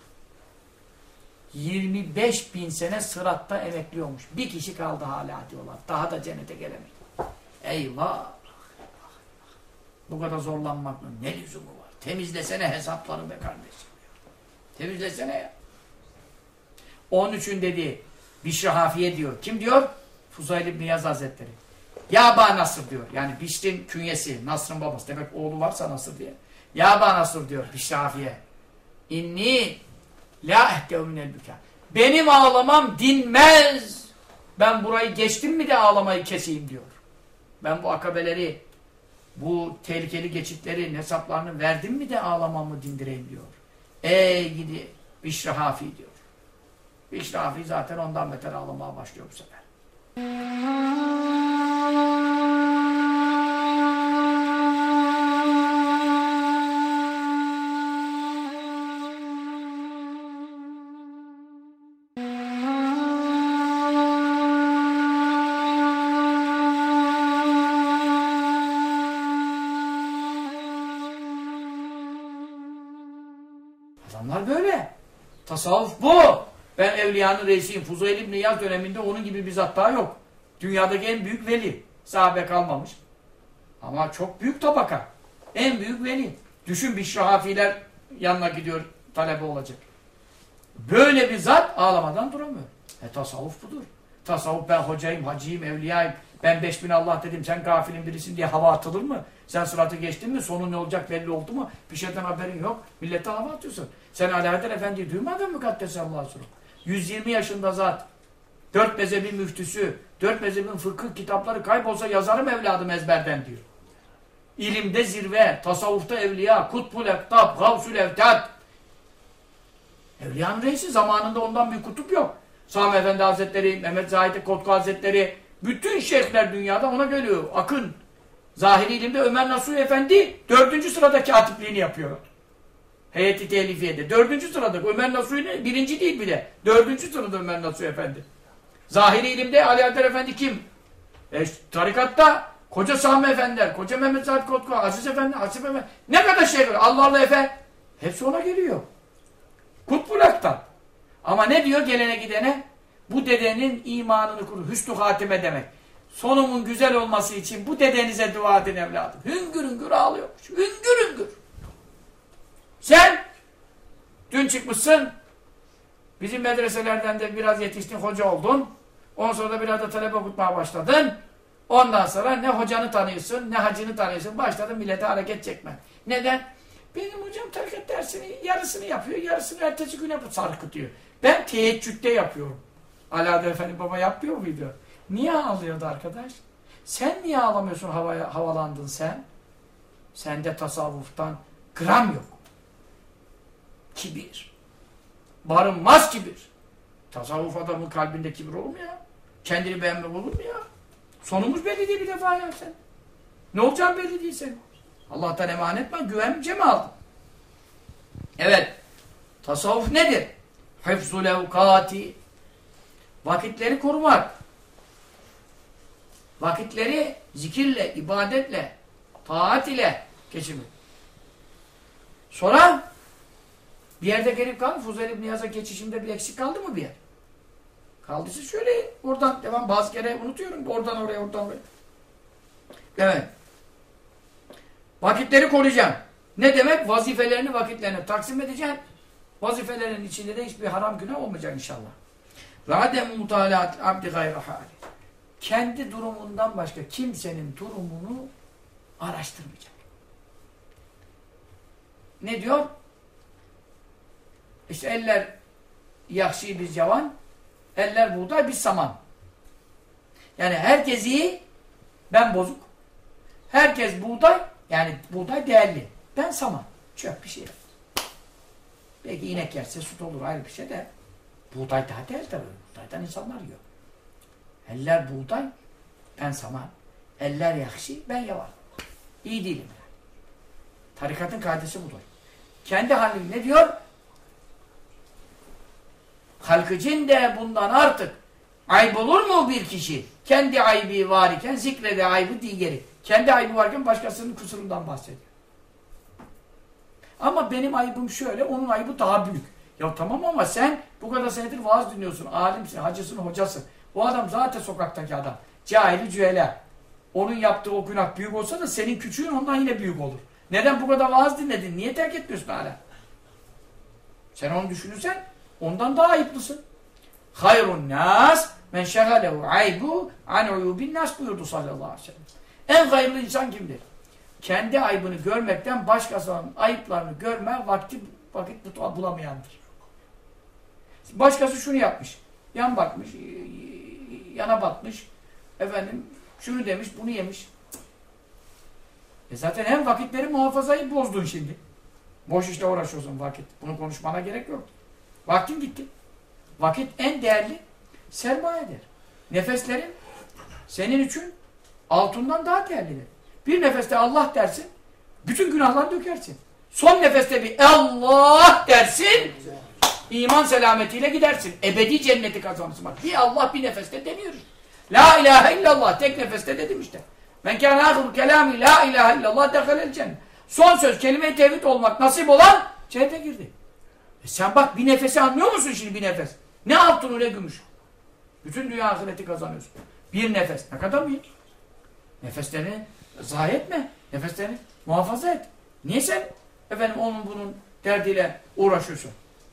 25.000 sene sıratta emekliyormuş. Bir kişi kaldı hala diyorlar. Daha da cennete gelemedi. Eyvah! Bu kadar zorlanmanın ne lüzumu var? Temizlesene hesapları be kardeşim. Temizlesene ya. 13'ün dediği Bişr-i Hafiye diyor. Kim diyor? Fuzayl İbn Niyaz Hazretleri. Ya Aba Nasr diyor. Yani Bişr'in künyesi. Nasr'ın babası. Demek oğlu varsa Nasr diye. Ya Aba Nasr diyor Bişr-i Hafiye. İnni la ehdeu minel büka. Benim ağlamam dinmez. Ben burayı geçtim mi de ağlamayı keseyim diyor. Ben bu akabeleri, bu tehlikeli geçitlerin hesaplarını verdim mi de ağlamamı dindireyim diyor. Ey gidi Bişr-i Hafi diyor. Bişr-i Hafi zaten ondan beter ağlamaya başlıyor bu sefer. Adamlar böyle. Tasavvuf bu. Ben evliyanın reisiyim. Fuzayl İbn Niyaz döneminde onun gibi bir zat daha yok. Dünyadaki en büyük veli. Sahabe kalmamış. Ama çok büyük tabaka. En büyük veli. Düşün Bişr-i Hafiler yanına gidiyor, talebe olacak. Böyle bir zat ağlamadan duramıyor. Tasavvuf budur. Tasavvuf ben hocayım, hacıyım, evliyayım. Ben 5000 Allah dedim, sen gafilin birisin diye hava atılır mı? Sen sıratı geçtin mi? Sonu ne olacak belli oldu mu? Bir şeyden haberin yok. Millete hava atıyorsun. Sen Alaaddin Efendi'yi duymadın mı Kaddesi Allah'a sonra? 120 yaşında zat. 4 mezhebin müftüsü. 4 mezhebin fıkıh kitapları kaybolsa yazarım evladım ezberden diyor. İlimde zirve, tasavvufta evliya, kutbul ektab, gavsul evtad. Evliyanın reisi zamanında ondan bir kutup yok. Sami Efendi Hazretleri, Mehmet Zahid Kotku Hazretleri, bütün şeyhler dünyada ona geliyor. Akın. Zahiri ilimde Ömer Nasuhi Efendi 4. sırada katipliğini yapıyor. Heyeti Tehlifiye'de. 4. sırada. Ömer Nasuhi 1. değil bile. 4. sırada Ömer Nasuhi Efendi. Zahiri ilimde Ali Adel Efendi kim? Tarikatta koca Sami Efendiler, koca Mehmet Zahid Kotku, Aziz Efendi, Asif Efendi. Ne kadar şey var. Allah Efendi. Hepsi ona geliyor. Kutbulak'tan. Ama ne diyor gelene gidene? Bu dedenin imanını kurun. Hüsnü hatime demek. Sonumun güzel olması için bu dedenize dua edin evladım. Hüngür hüngür ağlıyormuş. Hüngür hüngür. Sen dün çıkmışsın. Bizim medreselerden de biraz yetiştin, hoca oldun. Ondan sonra da biraz da talebe okutmaya başladın. Ondan sonra ne hocanı tanıyorsun, ne hacını tanıyorsun. Başladın millete hareket çekme. Neden? Benim hocam tarikat dersini yarısını yapıyor, yarısını ertesi gün yapıyor. Sarkıtıyor. Ben teheccüde yapıyorum. Alaaddin Efendi baba yapmıyor muydu? Niye ağlıyordu arkadaş? Sen niye ağlamıyorsun, havalandın sen? Sende tasavvuftan gram yok. Kibir. Barınmaz kibir. Tasavvuf adamın kalbinde kibir olur mu ya? Kendini beğenmek olur mu ya? Sonumuz belli değil bir defa ya sen. Ne olacağın belli değil senin. Allah'tan emanet mi? Güvence mi aldın? Evet. Tasavvuf nedir? Hıfzul evkati. Vakitleri korumak. Vakitleri zikirle, ibadetle, taat ile geçirmek. Sonra bir yerde gelip kaldı. Fuzayl İbn Niyaz'a geçişimde bir eksik kaldı mı bir yer? Kaldıysa söyleyin. Oradan devam. Bazı kere unutuyorum. Oradan oraya, oradan oraya. Evet. Vakitleri koruyacaksın. Ne demek? Vazifelerini vakitlerine taksim edeceksin. Vazifelerin içinde de hiçbir haram günah olmayacak inşallah. Radem mutalaat abdi gayra hali. Kendi durumundan başka kimsenin durumunu araştırmayacak. Ne diyor? İşte eller yakşı biz yavan, eller buğday biz saman. Yani herkes iyi, ben bozuk. Herkes buğday, yani buğday değerli. Ben saman. Çöp bir şey. Belki inek yerse süt olur ayrı bir şey de. Buğday daha değerli tabii. Buğdaydan insanlar yiyor. Eller buğday, ben saman. Eller yakşı, ben yavan. İyi değilim yani. Tarikatın kaidesi budur. Kendi halini ne diyor? Halkı cinde bundan artık ayıp olur mu bir kişi? Kendi ayıbı var iken zikrede ayıbı digeri. Kendi ayıbı varken başkasının kusurundan bahsediyor. Ama benim ayıbım şöyle, onun ayıbı daha büyük. Ya tamam ama sen bu kadar senedir vaaz dinliyorsun, alimsin, hacısın, hocasın. O adam zaten sokaktaki adam. Cahili cühela. Onun yaptığı o günah büyük olsa da senin küçüğün ondan yine büyük olur. Neden bu kadar vaaz dinledin? Niye terk etmiyorsun hala? Sen onu düşünürsen ondan daha ayıplısın. Hayrun nas men şegalehu aybu an uyubin nas buyurdu sallallahu aleyhi ve sellem. En hayırlı insan kimdir? Kendi aybını görmekten başkasının ayıplarını görme vakit bulamayandır. Başkası şunu yapmış. Yan bakmış, yana batmış. Efendim şunu demiş, bunu yemiş. Zaten hem vakitleri muhafazayı bozdun şimdi. Boş işle uğraşıyorsun vakit. Bunu konuşmana gerek yok. Vaktin gitti. Vakit en değerli sermayedir. Nefeslerin senin için altından daha değerlidir. Bir nefeste Allah dersin, bütün günahları dökersin. Son nefeste bir Allah dersin, iman selametiyle gidersin. Ebedi cenneti kazanırsın. Bak, bir Allah bir nefeste demiyoruz. La ilahe illallah tek nefeste dedim işte. Men kâne âhir kelâmi la ilahe illallah dehalel cennet. Son söz kelime-i tevhid olmak nasip olan cennete girdi. Sen bak bir nefesi anlıyor musun şimdi bir nefes? Ne altını ne gümüş. Bütün dünya ahireti kazanıyorsun. Bir nefes. Ne kadar büyük. Nefeslerini zayi etme. Nefeslerini muhafaza et. Niye sen efendim onun bunun derdiyle uğraşıyorsun?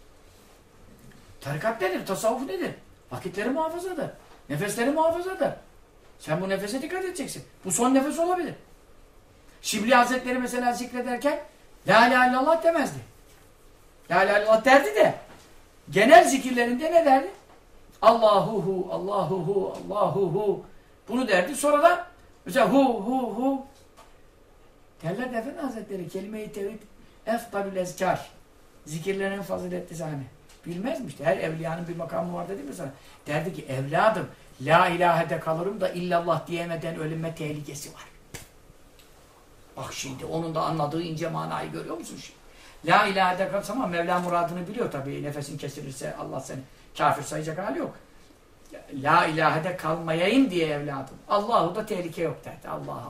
Tarikat nedir? Tasavvuf nedir? Vakitleri muhafazadır. Nefesleri muhafazadır. Sen bu nefese dikkat edeceksin. Bu son nefes olabilir. Şibli Hazretleri mesela zikrederken La ilahe illallah demezdi. La ilahe illallah derdi de genel zikirlerinde ne derdi? Allahuhu, Allahuhu, Allahuhu. Bunu derdi. Sonra da mesela hu. Derler de Efendi Hazretleri kelime-i tevhid eftalül ezkar. Zikirlerin faziletlisi hani. Bilmezmiş de. Her evliyanın bir makamı var dedi mi sana? Derdi ki evladım la ilahede kalırım da illallah diyemeden ölüme tehlikesi var. Bak şimdi onun da anladığı ince manayı görüyor musun şimdi? La ilahede kalırsa ama Mevla muradını biliyor tabii. Nefesin kesilirse Allah seni kafir sayacak hali yok. La ilahede kalmayayım diye evladım. Allahu da tehlike yok derdi. Allah.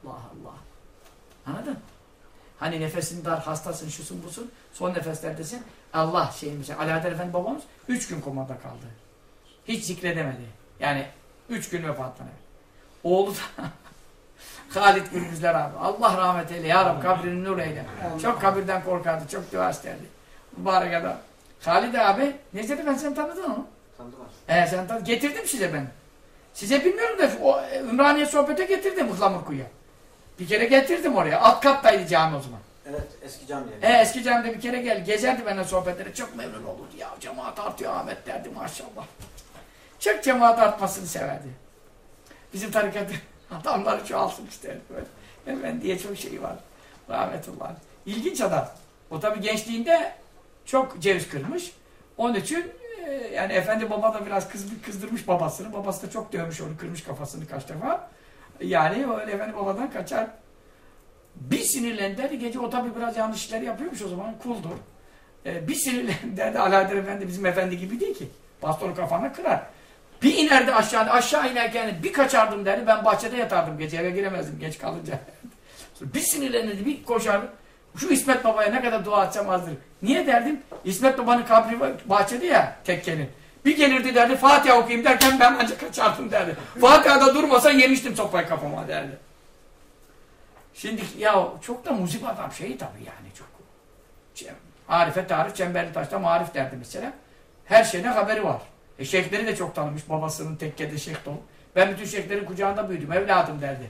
Anladın? Hani nefesin dar, hastasın, şusun busun. Son nefeslerdesin. Allah şeyimiz. Alaaddin Efendi babamız 3 gün komada kaldı. Hiç zikredemedi. Yani 3 gün vefatına. Oğlu da Halit Gürbüzler abi. Allah rahmet eyle. Ya Rabbi kabrini nur eyle. Çok kabirden korkardı. Çok dua isterdi. Mübarek adam. Halit abi. Necdet ben seni tanıdın onu. Tanıdılar. Sen tanıdın. Getirdim size ben. Size bilmiyorum da o Ümraniye sohbete getirdim Ihlamurkuyu'ya. Bir kere getirdim oraya. Alt kattaydı cami o zaman. Evet, eski cami. Eski camide bir kere gezerdi benimle sohbetlere. Çok memnun olurdu. Ya cemaat artıyor Ahmet derdi maşallah. Çok cemaat artmasını severdi. Bizim tarikatı adamları çoğalsın isterdi böyle. Ben diye çok şey var. Rahmetullah. İlginç adam. O tabii gençliğinde çok ceviz kırmış. Onun için yani efendi baba da biraz kızdırmış babasını. Babası da çok dövmüş onu, kırmış kafasını kaç defa. Yani öyle efendi babadan kaçar. Bir sinirlendi derdi. Gece o tabii biraz yanlış işler yapıyormuş o zaman. Kuldur. Bir sinirlendi derdi. Alaeddin Efendi bizim efendi gibi değil ki. Bastonu kafana kırar. Bir inerdi aşağı inerken bir kaçardım derdi. Ben bahçede yatardım gece. Eve giremezdim geç kalınca. Bir sinirlendi bir koşardım. Şu İsmet Baba'ya ne kadar dua etsem azdır. Niye derdim? İsmet Baba'nın kabri bahçede ya tekkenin. Bir gelirdi derdi Fatiha okuyayım derken ben ancak kaçardım derdi. Fatiha'da durmasa yemiştim sopayı kafama derdi. Şimdi ya çok da muzip adam şeyi tabii yani çok. Arife tarif Çemberli Taş'ta marif derdi mesela. Her şeyine haberi var. Şeyhleri de çok tanımış babasının tekkede şeyh olup. Ben bütün şeyhlerin kucağında büyüdüm evladım derdi.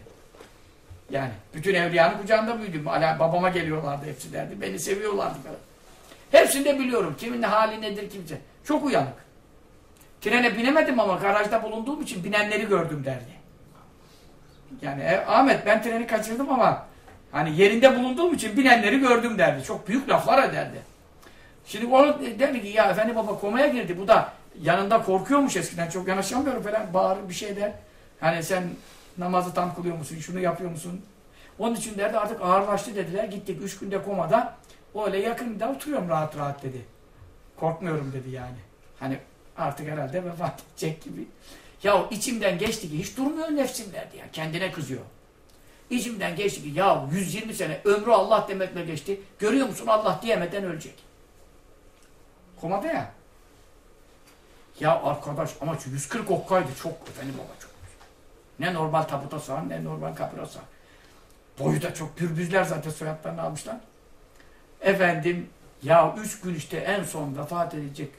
Yani bütün evliyanın kucağında büyüdüm. Babama geliyorlardı hepsi derdi. Beni seviyorlardı kadar. Hepsini de biliyorum. Kimin hali nedir kimse. Çok uyanık. Trene binemedim ama garajda bulunduğum için binenleri gördüm derdi. Yani Ahmet ben treni kaçırdım ama hani yerinde bulunduğum için binenleri gördüm derdi. Çok büyük laflar ederdi. Şimdi onu dedi ki ya efendi baba komaya girdi. Bu da yanında korkuyormuş eskiden. Çok yanaşamıyorum falan. Bağırır bir şey der. Hani sen namazı tam kılıyor musun? Şunu yapıyor musun? Onun için derdi artık ağırlaştı dediler. Gittik 3 günde komada. Öyle yakında oturuyorum rahat rahat dedi. Korkmuyorum dedi yani. Hani artık herhalde vefat edecek gibi. Ya içimden geçti ki hiç durmuyor nefsim derdi ya. Kendine kızıyor. İçimden geçti ki ya 120 sene ömrü Allah demekle geçti. Görüyor musun Allah diyemeden ölecek. Komada ya. Ya arkadaş ama 140 okkaydı çok efendim baba çok. Ne normal tabuta sığar ne normal kabura sığar. Boyu da çok gürbüzler zaten soyadlarını almışlar. Efendim ya 3 gün işte en son vefat edecek.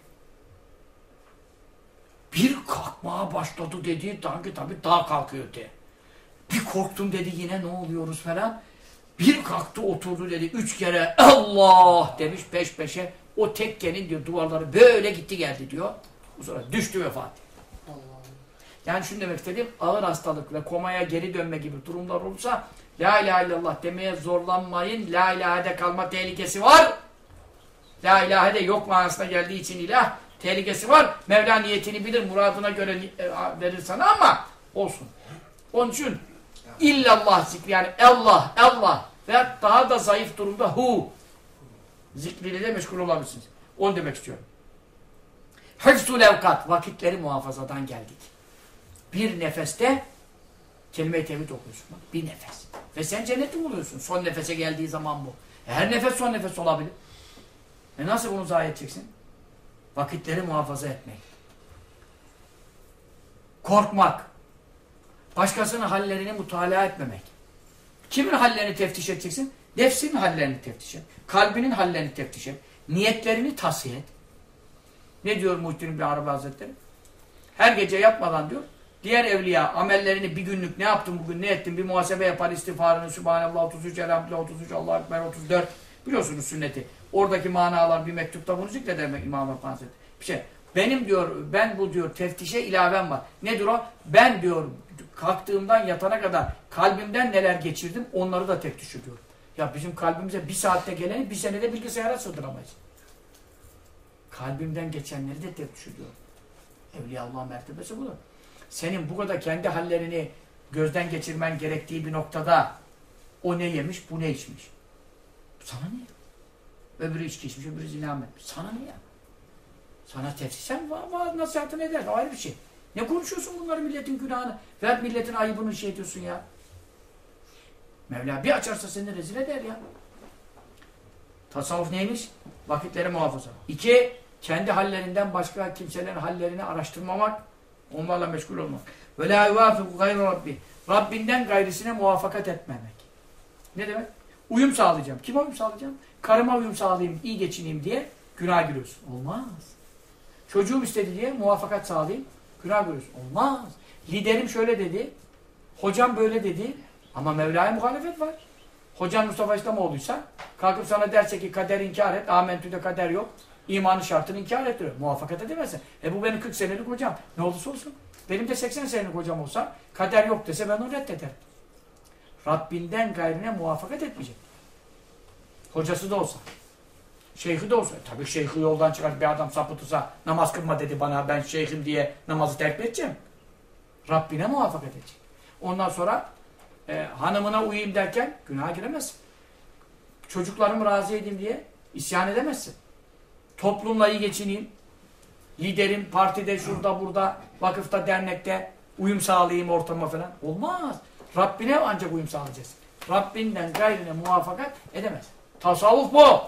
Bir kalkmaya başladı dedi. Tabii daha kalkıyor dedi. Bir korktum dedi yine ne oluyoruz falan. Bir kalktı oturdu dedi. 3 kere Allah demiş peş peşe. O tekkenin diyor duvarları böyle gitti geldi diyor. Bu sonra düştü vefat. Yani şunu demek istedim. Ağır hastalık ve komaya geri dönme gibi durumlar olursa La ilahe illallah demeye zorlanmayın. La ilahe'de kalma tehlikesi var. La ilahe'de yok manasına geldiği için ilah tehlikesi var. Mevla niyetini bilir. Muradına göre verir sana ama olsun. Onun için illallah zikri yani Allah, Allah ve daha da zayıf durumda hu zikriyle de meşgul olabilirsiniz. Onu demek istiyorum. Hıfzul evkat vakitleri muhafazadan geldik. Bir nefeste kelime-i tevhid okuyorsun. Bak, bir nefes. Ve sen cenneti buluyorsun. Son nefese geldiği zaman bu. Her nefes son nefes olabilir. Nasıl bunu zayi edeceksin? Vakitleri muhafaza etmek. Korkmak. Başkasının hallerini mutalaa etmemek. Kimin hallerini teftiş edeceksin? Nefsinin hallerini teftiş et. Kalbinin hallerini teftiş et. Niyetlerini tasih et. Ne diyor Muhittin bin Arabi Hazretleri? Her gece yatmadan diyor, diğer evliya amellerini bir günlük ne yaptın bugün ne ettin bir muhasebe yapar istiğfarını Sübhanallah 33, Elhamdülillah 33, Allahu Ekber 34 biliyorsunuz sünneti. Oradaki manalar bir mektupta bunu zikreder İmam Efendi Hazretleri. Bir şey. Benim diyor ben bu diyor teftişe ilavem var. Nedir o? Ben diyor kalktığımdan yatana kadar kalbimden neler geçirdim onları da teftiş ediyorum. Ya bizim kalbimize bir saatte geleni bir senede bilgisayara sığdıramayız. Kalbimden geçenleri de teftiş ediyorum. Evliyaullah mertebesi budur. Senin bu kadar kendi hallerini gözden geçirmen gerektiği bir noktada o ne yemiş, bu ne içmiş. Sana ne? Öbürü içki içmiş, öbürü zina etmiş. Sana ne ya? Sana tefsir, sen nasihatını eder. O ayrı bir şey. Ne konuşuyorsun bunları milletin günahını? Ver milletin ayıbını şey ediyorsun ya. Mevla bir açarsa seni rezil eder ya. Tasavvuf neymiş? Vakitleri muhafaza. 2, kendi hallerinden başka kimselerin hallerini araştırmamak, onlarla meşgul olmak. Ve la yuvafiku gayru rabbi. Rabbinden gayrısına muvaffakat etmemek. Ne demek? Uyum sağlayacağım. Kime uyum sağlayacağım? Karıma uyum sağlayayım, iyi geçineyim diye günah giriyorsun. Olmaz. Çocuğum istedi diye muvaffakat sağlayayım, günah giriyorsun. Olmaz. Liderim şöyle dedi, hocam böyle dedi ama Mevla'ya muhalefet var. Hocan Mustafa İslamoğlu'ysa kalkıp sana derse ki kader inkar et, amentüde kader yok. İmanın şartını inkar ettiriyor. Muvaffakat edemezsin. Bu benim 40 senelik hocam. Ne olursa olsun. Benim de 80 senelik hocam olsa kader yok dese ben onu reddederim. Rabbinden gayrine muvaffakat etmeyecek. Hocası da olsa. Şeyhi de olsa. Tabii şeyhi yoldan çıkar bir adam sapıtırsa namaz kılma dedi bana ben şeyhim diye namazı terk edeceğim. Rabbine muvaffakat edecek. Ondan sonra hanımına uyuyayım derken günaha giremezsin. Çocuklarımı razı edeyim diye isyan edemezsin. Toplumla iyi geçineyim. Liderim, partide, şurada, burada, vakıfta, dernekte uyum sağlayayım ortama falan. Olmaz. Rabbine ancak uyum sağlayacağız. Rabbinden gayrine muvaffakat edemez. Tasavvuf bu.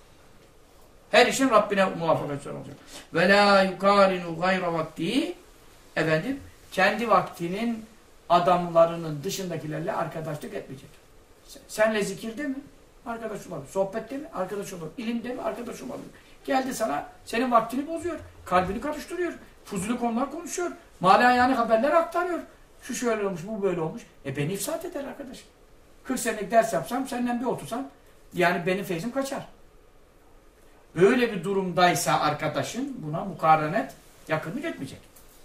Her işin Rabbine muvaffakat olacak. Ve la yukarinu gayra vakti efendim kendi vaktinin adamlarının dışındakilerle arkadaşlık etmeyecek. Senle zikirde mi? Arkadaş olabilir. Sohbette mi? Arkadaş olabilir. İlimde mi? Arkadaş olabilir. Geldi sana, senin vaktini bozuyor. Kalbini karıştırıyor. Fuzuli konular konuşuyor. Malayani haberler aktarıyor. Şu şöyle olmuş, bu böyle olmuş. Beni ifsad eder arkadaş. 40 senelik ders yapsam, senden bir otursam, yani benim feyzim kaçar. Böyle bir durumdaysa arkadaşın buna mukarenet yakınlık etmeyecek.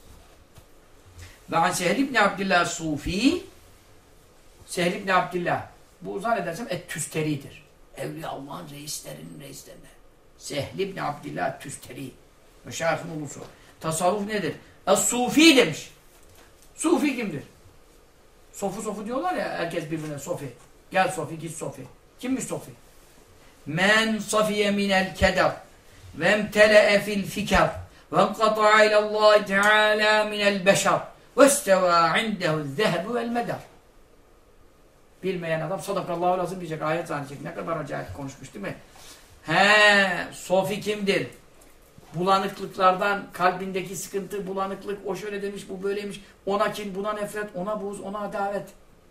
Ve an Sehl ibn Abdillah Sufi, Sehl ibn Abdillah, bu zannedersem Et-Tüsteri'dir. Evliya Allah'ın reislerinin reislerinden. Sehl ibn Abdillah Tüsteri. Meşayihın ulusu. Tasavvuf nedir? Es-Sufi demiş. Sufi kimdir? Sofu diyorlar ya, herkes birbirine Sofi. Gel Sofi, git Sofi. Kimmiş Sofi? Men safiye minel keder ve emtele'e fil fikar ve enkata'a ilallahi teala minel beşer ve isteva indehu zehebu vel medar. Bilmeyen adam sadakallahu lazım diyecek, ayet zannedecek. Ne kadar acayip konuşmuş değil mi? Sofi kimdir? Bulanıklıklardan, kalbindeki sıkıntı, bulanıklık, o şöyle demiş, bu böyleymiş, ona kin, buna nefret, ona buğz, ona adavet.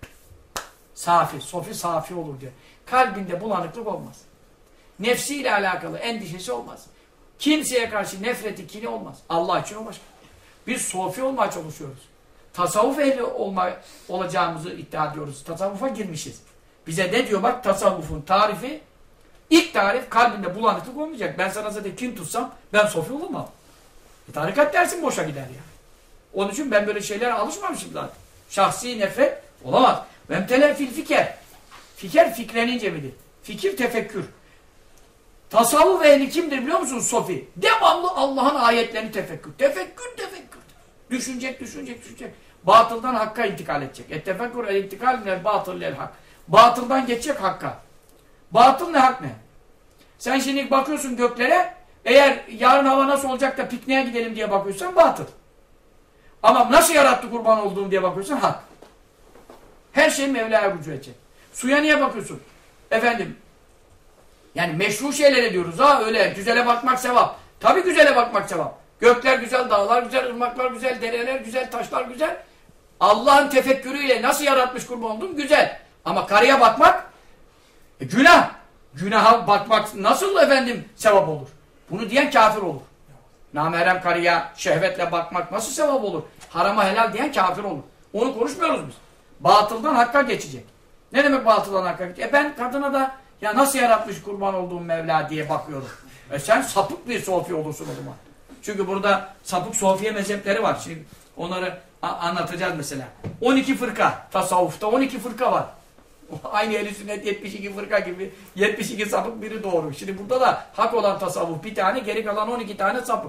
Safi, Sofi safi olur diyor. Kalbinde bulanıklık olmaz. Nefsiyle alakalı endişesi olmaz. Kimseye karşı nefreti, kini olmaz. Allah için olmaz. Biz Sofi olmaya çalışıyoruz. Tasavvuf ehli olacağımızı iddia ediyoruz. Tasavvufa girmişiz. Bize ne diyor bak, tasavvufun tarifi, İlk tarif kalbinde bulanıklık olmayacak. Ben sana zaten kin tutsam ben Sofi olmam. Tarikat dersin boşa gider ya. Onun için ben böyle şeylere alışmamışım zaten. Şahsi nefret olamaz. Vemtele fil fiker. Fiker fikrenince midir? Fikir tefekkür. Tasavvuf ehli kimdir biliyor musunuz Sofi? Devamlı Allah'ın ayetlerini tefekkür. Tefekkür. Düşünecek. Batıldan hakka intikal edecek. Ettefekkür el intikal minel batıl lel hak. Batıldan geçecek hakka. Batıl ne, hak ne? Sen şimdi bakıyorsun göklere, eğer yarın hava nasıl olacak da pikniğe gidelim diye bakıyorsan batıl. Ama nasıl yarattı kurban olduğum diye bakıyorsan hak. Her şey Mevla'ya rücu edecek. Suya niye bakıyorsun? Efendim, yani meşru şeylere diyoruz ha, öyle güzele bakmak sevap. Tabii güzele bakmak sevap. Gökler güzel, dağlar güzel, ırmaklar güzel, dereler güzel, taşlar güzel. Allah'ın tefekkürüyle nasıl yaratmış kurban olduğum güzel. Ama karıya bakmak günah. Günaha bakmak nasıl efendim sevap olur? Bunu diyen kafir olur. Namahrem karıya şehvetle bakmak nasıl sevap olur? Harama helal diyen kafir olur. Onu konuşmuyoruz biz. Batıldan hakka geçecek. Ne demek batıldan hakka geçecek? Ben kadına da ya nasıl yaratmış kurban olduğum Mevla diye bakıyorum. Sen sapık bir sofi olursun o zaman. Çünkü burada sapık sofiye mezhepleri var. Şimdi onları anlatacağız mesela. 12 fırka. Tasavvufta 12 fırka var. Aynı ehl-i sünnet 72 fırka gibi 72 sapık biri doğru. Şimdi burada da hak olan tasavvuf bir tane, geri kalan 12 tane sapık.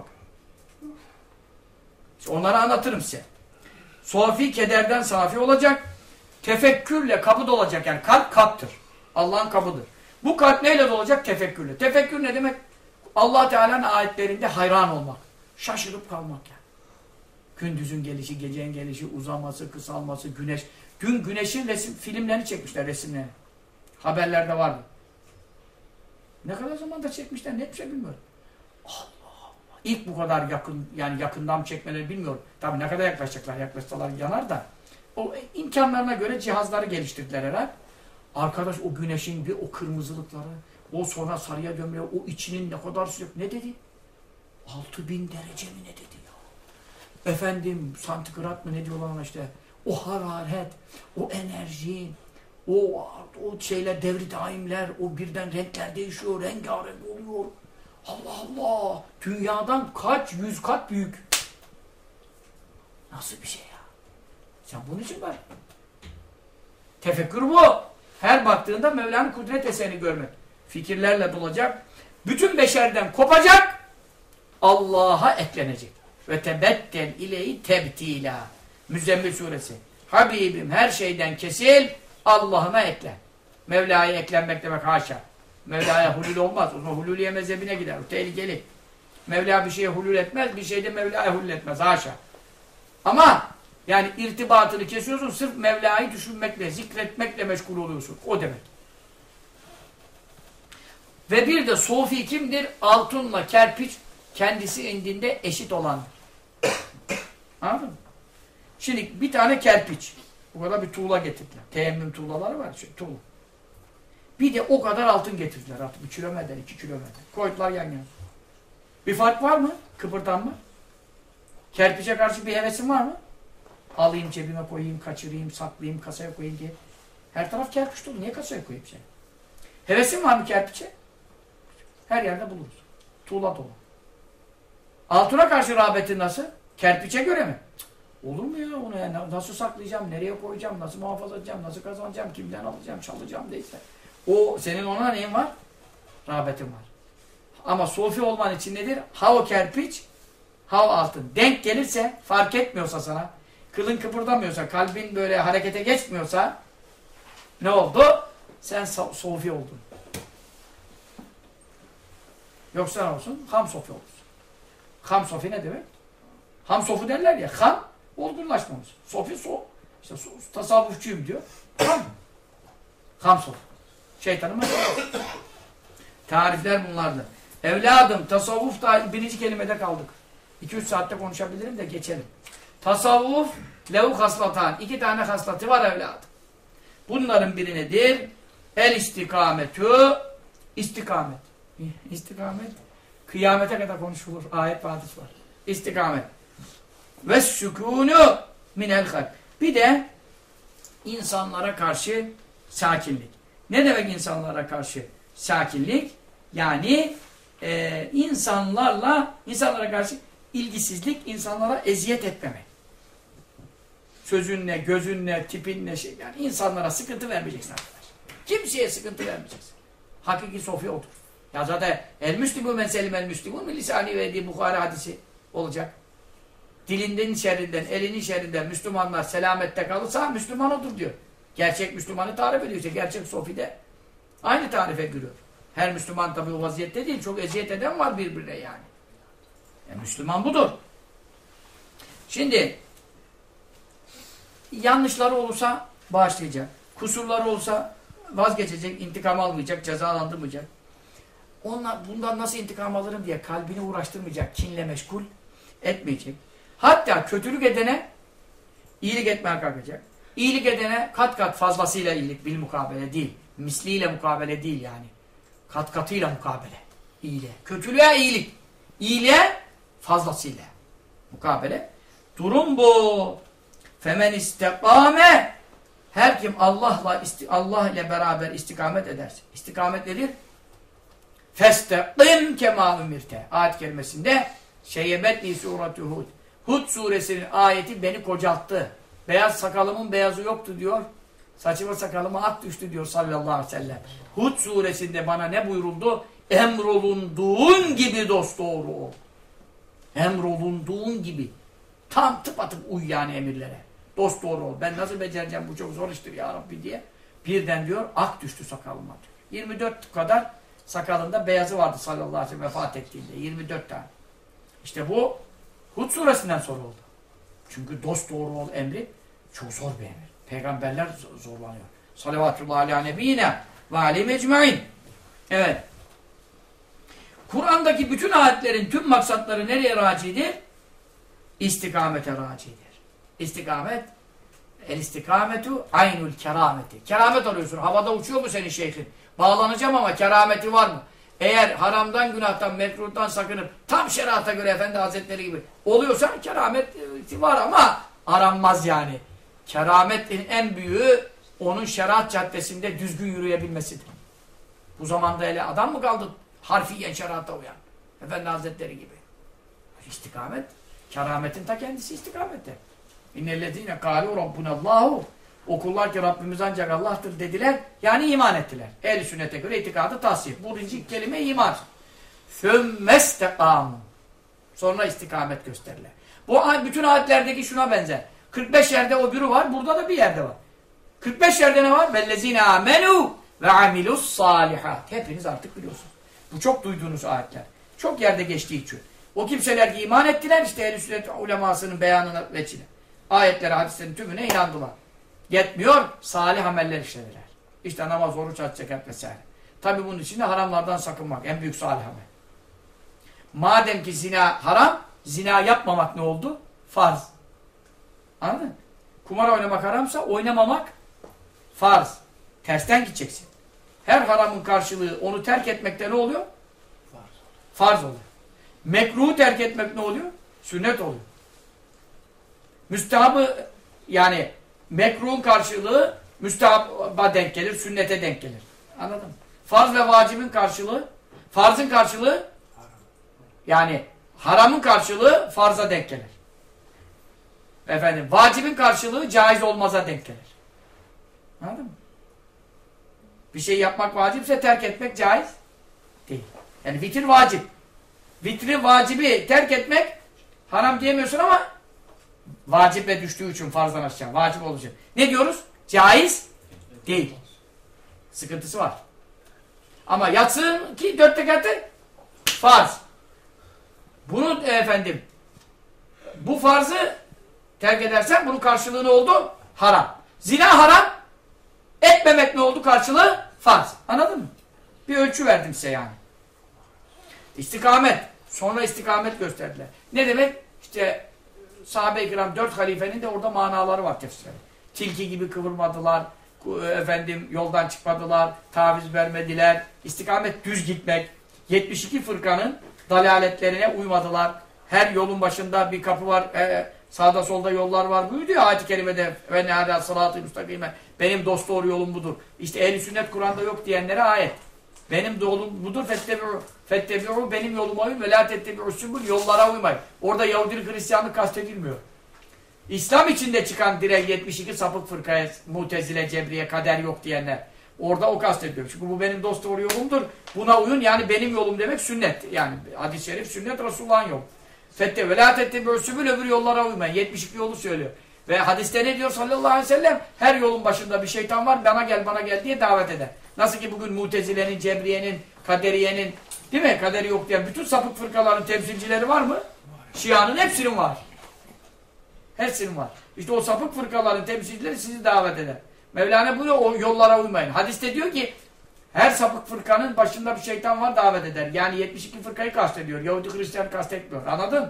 İşte onları anlatırım size. Sofi kederden safi olacak. Tefekkürle kapı dolacak. Yani kalp kaptır. Allah'ın kapıdır. Bu kalp neyle dolacak? Tefekkürle. Tefekkür ne demek? Allah Teala'nın ayetlerinde hayran olmak. Şaşırıp kalmak yani. Gündüzün gelişi, gecenin gelişi, uzaması, kısalması, güneş. Dün güneşin filmlerini çekmişler, resimlerini. Haberlerde vardı. Ne kadar zamanda çekmişler, net bir şey bilmiyorum. Allah Allah. İlk bu kadar yakın, yani yakından çekmeleri bilmiyorum. Tabii ne kadar yaklaşacaklar, yaklaşsalar yanar da. O imkanlarına göre cihazları geliştirdiler herhalde. Arkadaş o güneşin bir o kırmızılıkları, o sonra sarıya dönmüyor, o içinin ne kadar sıcak, ne dedi? 6000 derece mi ne dedi ya? Efendim santigrat mı ne diyorlar ona işte. O hararet, o enerji, o şeyler, devri daimler, o birden renkler değişiyor, rengarenk oluyor. Allah Allah! Dünyadan yüz kat büyük. Nasıl bir şey ya? Sen bunun için var. Tefekkür bu. Her baktığında Mevla'nın kudret eserini görmek. Fikirlerle dolacak. Bütün beşerden kopacak. Allah'a eklenecek. Ve tebettel ileyi tebtila. Müzzemmil suresi. Habibim her şeyden kesil, Allah'ıma eklen. Mevla'ya eklenmek demek haşa. Mevla'ya hulul olmaz. O zaman hululiye mezhebine gider. O tehlikeli. Mevla bir şeye hulul etmez, bir şey de Mevla'ya hulul etmez. Haşa. Ama yani irtibatını kesiyorsun, sırf Mevla'yı düşünmekle, zikretmekle meşgul oluyorsun. O demek. Ve bir de sofi kimdir? Altınla kerpiç kendisi indinde eşit olandır. Anladın mı? Şimdi bir tane kerpiç. Bu kadar bir tuğla getirdiler. Teyemmüm tuğlaları var. Tuğla. Bir de o kadar altın getirdiler. Artık 1 kilometre, 2 kilometre. Koydular yan yana. Bir fark var mı? Kıpırdanma. Kerpiçe karşı bir hevesin var mı? Alayım cebime koyayım, kaçırayım, saklayayım, kasaya koyayım diye. Her taraf kerpiç dolu. Niye kasaya koyayım seni? Hevesin var mı kerpiçe? Her yerde buluruz. Tuğla dolu. Altına karşı rağbetin nasıl? Kerpiçe göre mi? Cık, olur mu ya onu ya? Nasıl saklayacağım, nereye koyacağım, nasıl muhafaza edeceğim, nasıl kazanacağım, kimden alacağım, çalacağım değilse. O senin ona neyin var? Rağbetin var. Ama sofi olman için nedir? Ha o kerpiç, ha o altın. Denk gelirse, fark etmiyorsa sana, kılın kıpırdamıyorsa, kalbin böyle harekete geçmiyorsa ne oldu? Sen sofi oldun. Yoksa ne olsun? Ham sofi olursun. Ham sofi ne demek? Ham sofu derler ya. Ham, olgunlaşmamız. Sofi, işte tasavvufçuyum diyor. Ham. Ham sofi. Şeytanın mesela. Tarifler bunlardı. Evladım, tasavvuf da birinci kelimede kaldık. 2-3 saatte konuşabilirim de geçelim. Tasavvuf, lehu haslatan. 2 tane haslatı var evladım. Bunların biri nedir? El istikametü, istikamet. İstikamet, kıyamete kadar konuşulur. Ayet ve hadis var. İstikamet. Ve sükûnü minel halk. Bir de insanlara karşı sakinlik. Ne demek insanlara karşı sakinlik? Yani insanlara karşı ilgisizlik, insanlara eziyet etmemek. Sözünle, gözünle, tipinle yani insanlara sıkıntı vermeyeceksin arkadaş. Kimseye sıkıntı vermeyeceksin. Hakiki sofi odur. Ya zaten el-müslimû men selimel müslimûn lisani ve di Bukhari hadisi olacak. Dilinden şerrinden, elinin şerrinden Müslümanlar selamette kalırsa Müslüman odur diyor. Gerçek Müslümanı tarif ediyorsa gerçek sofi de aynı tarife giriyor. Her Müslüman tabi o vaziyette değil. Çok eziyet eden var birbirine yani. Müslüman budur. Şimdi yanlışları olursa bağışlayacak. Kusurları olsa vazgeçecek, intikam almayacak, cezalandırmayacak. Bundan nasıl intikam alırım diye kalbini uğraştırmayacak, kinle meşgul etmeyecek. Hatta kötülük edene iyilik etmeye kalkacak. İyilik edene kat kat fazlasıyla iyilik, bil mukabele değil. Misliyle mukabele değil yani. Kat katıyla mukabele. İyiliğe. Kötülüğe iyilik. İyiliğe fazlasıyla mukabele. Durum bu. Femen istekame. Her kim Allah ile beraber istikamet ederse. İstikamet nedir? Festeqim kema umirte. Ayet kerimesinde Şeyyebetli sureti Hud. Hud suresinin ayeti beni kocalttı. Beyaz sakalımın beyazı yoktu diyor. Saçıma sakalıma ak düştü diyor sallallahu aleyhi ve sellem. Hud suresinde bana ne buyuruldu? Emrolunduğun gibi dosdoğru ol. Emrolunduğun gibi. Tam tıpatıp uy yani emirlere. Dosdoğru ol. Ben nasıl becereceğim bu çok zor iştir ya Rabbi diye. Birden diyor ak düştü sakalıma diyor. 24 kadar sakalında beyazı vardı sallallahu aleyhi ve sellem vefat ettiğinde. 24 tane. İşte bu Hud suresinden sonra oldu. Çünkü dosdoğru ol emri çok zor bir emir. Peygamberler zorlanıyor. Salavatullah ala nebiyyine ve aleyhi ecmaîn. Evet. Kur'an'daki bütün ayetlerin tüm maksatları nereye racidir? İstikamete racidir. İstikamet, el istikametu aynul kerameti. Keramet arıyorsun. Havada uçuyor mu senin şeyhin? Bağlanacağım ama kerameti var mı? Eğer haramdan, günahtan, mekruhtan sakınıp tam şerata göre Efendi Hazretleri gibi oluyorsa kerameti var ama aranmaz yani. Kerametin en büyüğü onun şeriat caddesinde düzgün yürüyebilmesidir. Bu zamanda hele adam mı kaldı harfiyen şerata uyan? Efendi Hazretleri gibi. İstikamet, kerametin ta kendisi istikamette. İnnellezîne kâlû rabbunallâhu. O kullar ki Rabbimiz ancak Allah'tır dediler. Yani iman ettiler. Ehl-i sünnete göre itikadı tasih. Bu birinci kelime iman. Fümmestekâmû. Sonra istikamet gösterirler. Bu bütün ayetlerdeki şuna benzer. 45 yerde o biri var. Burada da bir yerde var. 45 yerde ne var? Vellezîne âmenû ve amilussâlihât. Hepiniz artık biliyorsunuz. Bu çok duyduğunuz ayetler. Çok yerde geçtiği için. O kimseler ki iman ettiler işte ehl-i sünnet ulemasının beyanına veçile. Ayetlere, hadislerin tümüne inandılar. Yetmiyor, salih ameller işlediler. İşte namaz, oruç, hac, zekat vesaire. Tabi bunun için de haramlardan sakınmak. En büyük salih amel. Madem ki zina haram, zina yapmamak ne oldu? Farz. Anladın mı? Kumar oynamak haramsa oynamamak farz. Tersten gideceksin. Her haramın karşılığı onu terk etmekte ne oluyor? Farz oluyor. Mekruhu terk etmek ne oluyor? Sünnet oluyor. Müstehabı yani mekruhun karşılığı müstehaba denk gelir, sünnete denk gelir. Anladın mı? Farz ve vacibin karşılığı, farzın karşılığı Yani haramın karşılığı farza denk gelir. Efendim, vacibin karşılığı caiz olmaza denk gelir. Anladın mı? Bir şey yapmak vacipse terk etmek caiz değil. Yani vitir vacip. Vitri vacibi terk etmek haram diyemiyorsun ama vaciple düştüğü için farzdan aşağı. Vacip olacak. Ne diyoruz? Caiz değil. Sıkıntısı var. Ama yatsın ki 4 rekatı farz. Bunu efendim bu farzı terk edersen bunun karşılığı ne oldu? Haram. Zina haram. Etmemek ne oldu? Karşılığı farz. Anladın mı? Bir ölçü verdim size yani. İstikamet. Sonra istikamet gösterdiler. Ne demek? İşte sahabe-i kiram 4 halifenin de orada manaları var tefsirde. Tilki gibi kıvırmadılar. Efendim yoldan çıkmadılar. Taviz vermediler. İstikamet düz gitmek. 72 fırkanın dalaletlerine uymadılar. Her yolun başında bir kapı var. Sağda solda yollar var. Buyurdu ya ayet-i kerimede ve nehâdâ salâtı müstakîme. Benim dost doğru yolum budur. İşte ehl-i sünnet Kur'an'da yok diyenlere ayet. Benim yolum budur. Fettebi'u benim yoluma uyun ve lâ tettebi'u sübül yollara uymayın. Orada Yahudilik Hristiyanlık kastedilmiyor. İslam içinde çıkan direkt 72 sapık fırkaya, Mutezile, Cebriye, kader yok diyenler. Orada o kastediliyor. Çünkü bu benim dost doğru yolumdur. Buna uyun yani benim yolum demek sünnet. Yani hadis-i şerif sünnet Resulullah'ın yolu. Fette ve lâ tettebi'u sübül öbür yollara uymayın. 72 yolu söylüyor. Ve hadiste ne diyor sallallahu aleyhi ve sellem? Her yolun başında bir şeytan var. Bana gel diye davet eder. Nasıl ki bugün Mutezile'nin, Cebriye'nin, Kaderiye'nin değil mi? Kaderi yok diyen bütün sapık fırkaların temsilcileri var mı? Şia'nın hepsinin var. Hepsinin var. İşte o sapık fırkaların temsilcileri sizi davet eder. Mevlana buyuruyor o yollara uymayın. Hadiste diyor ki her sapık fırkanın başında bir şeytan var davet eder. Yani 72 fırkayı kastediyor. Yahudi Hristiyan kastetmiyor. Anladın?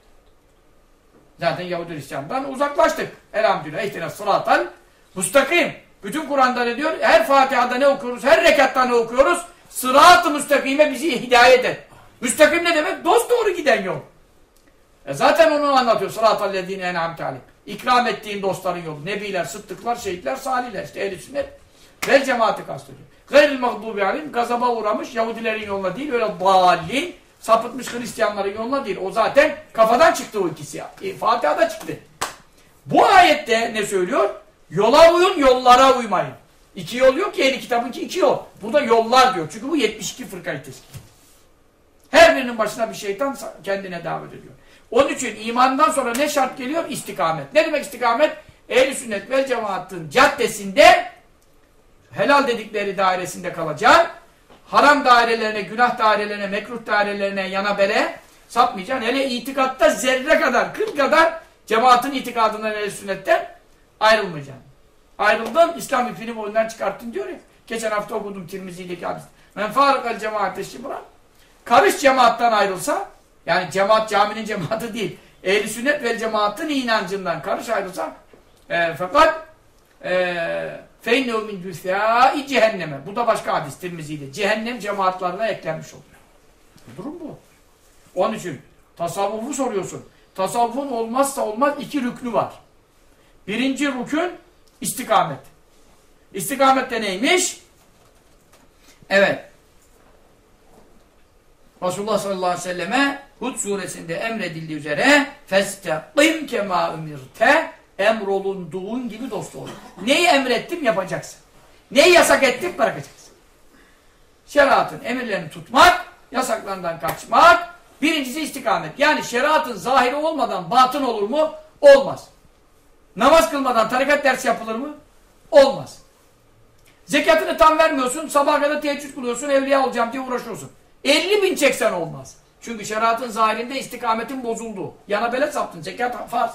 Zaten Yahudi Hristiyan'dan uzaklaştık. Elhamdülillah. İhtine sıratal müstakim. Bütün Kur'an'da ne diyor? Her Fatiha'da ne okuyoruz? Her rekatta ne okuyoruz? Sırat-ı müstakime bizi hidayet et. Müstakim ne demek? Dost doğru giden yol. Zaten onu anlatıyor. Sıratal lezîne en'amte aleyhim. İkram ettiğin dostların yolu. Nebiler, sıddıklar, şehitler, salihler. İşte ehl-i sünnet vel cemaati kastediyor. Gayril mağdûbi aleyhim gazaba uğramış Yahudilerin yoluna değil. Öyle dâllin sapıtmış Hristiyanların yoluna değil. O zaten kafadan çıktı o ikisi ya. Fatiha'da çıktı. Bu ayette ne söylüyor? Yola uyun, yollara uymayın. 2 yol yok ki ehli kitabınki 2 yol. Burada yollar diyor. Çünkü bu 72 fırkayı teşkil. Her birinin başına bir şeytan kendine davet ediyor. Onun için imandan sonra ne şart geliyor? İstikamet. Ne demek istikamet? Ehl-i sünnet vel cemaatın caddesinde helal dedikleri dairesinde kalacaksın. Haram dairelerine, günah dairelerine, mekruh dairelerine yana bere sapmayacaksın. Hele itikatta zerre kadar, 40 kadar cemaatin itikadından ehl-i sünnetten ayrılmayacaksın. Ayrıldın, İslam ipini boyundan çıkarttın diyor ya. Geçen hafta okudum Tirmizi'deki hadis. Men farikal cemaate şibran. Karış cemaattan ayrılsa, yani cemaat caminin cemaati değil, ehl-i sünnet vel cemaatin inancından karış ayrılsa, fakat feynev min düsâi cehenneme. Bu da başka hadis Tirmizi'de. Cehennem cemaatlarına eklenmiş oluyor. Durum bu. Onun için tasavvufu soruyorsun. Tasavvufun olmazsa olmaz 2 rüknü var. Birinci rükün istikamet. İstikamet de neymiş? Evet. Resulullah sallallahu aleyhi ve selleme Hud suresinde emredildiği üzere فَاسْتَقِمْ كَمَا اُمِرْتَ emrolunduğun gibi dost ol. Neyi emrettim yapacaksın. Neyi yasak ettim bırakacaksın. Şeriatın emirlerini tutmak, yasaklarından kaçmak. Birincisi istikamet. Yani şeriatın zahiri olmadan batın olur mu? Olmaz. Namaz kılmadan tarikat dersi yapılır mı? Olmaz. Zekatını tam vermiyorsun, sabaha kadar teheccüd kılıyorsun, evliya olacağım diye uğraşıyorsun. 50.000 çeksen olmaz. Çünkü şeriatın zahirinde istikametin bozuldu. Yana bele saptın, zekat farz.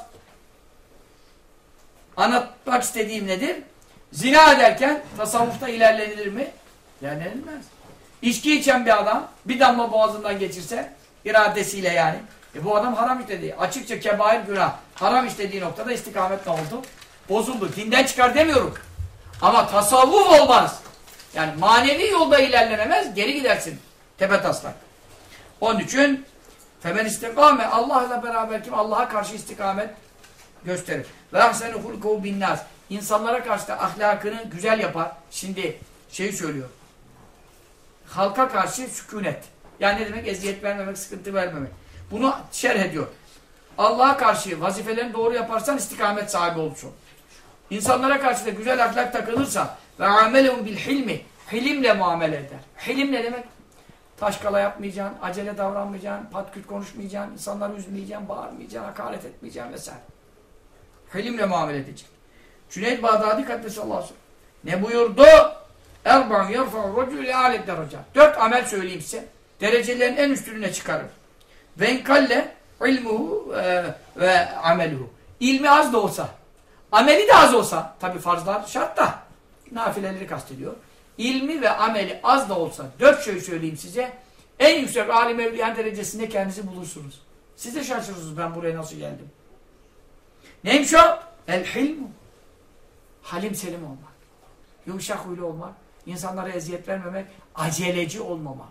Anlatmak istediğim nedir? Zina ederken tasavvufta ilerlenilir mi? İlerlenilmez. İçki içen bir adam bir damla boğazından geçirse iradesiyle yani. Bu adam haram işledi. Açıkça kebair günah. Haram işlediği noktada istikamet ne oldu? Bozuldu. Dinden çıkar demiyorum. Ama tasavvuf olmaz. Yani manevi yolda ilerlenemez. Geri gidersin. Tepetaslak. Onun için femen istikame Allah'la beraber kim Allah'a karşı istikamet gösterir. Ve ahsenu hulkuhu binnâs. İnsanlara karşı da ahlakını güzel yapar. Şimdi söylüyor. Halka karşı sükunet. Yani ne demek? Eziyet vermemek, sıkıntı vermemek. Bunu şerh ediyor. Allah'a karşı vazifelerini doğru yaparsan istikamet sahibi olursun. İnsanlara karşı da güzel ahlak takılırsa ve amelehum bil hilmi, hilimle muamele eder. Hilim ne demek? Taşkala yapmayacaksın, acele davranmayacaksın, patküt konuşmayacaksın, insanları üzmeyeceksin, bağırmayacaksın, hakaret etmeyeceksin vesaire. Hilimle muamele edecek. Cüneyd Bağdadi Kaddesallahu aleyhi ve sellem ne buyurdu? Erba'un yerfa'u racûle âlet derece. 4 amel söyleyeyim size. Derecelerin en üstüne çıkarır. Venkalle ilmuhu ve ameluhu. İlmi az da olsa, ameli de az olsa, tabi farzlar şart da, nafileleri kastediyor. İlmi ve ameli az da olsa, 4 şey söyleyeyim size, en yüksek alim evliyan derecesinde kendinizi bulursunuz. Siz de şaşırırsınız ben buraya nasıl geldim. Neymiş o? El-hilmu. Halim selim olmak. Yumuşak huylu olmak. İnsanlara eziyet vermemek. Aceleci olmamak.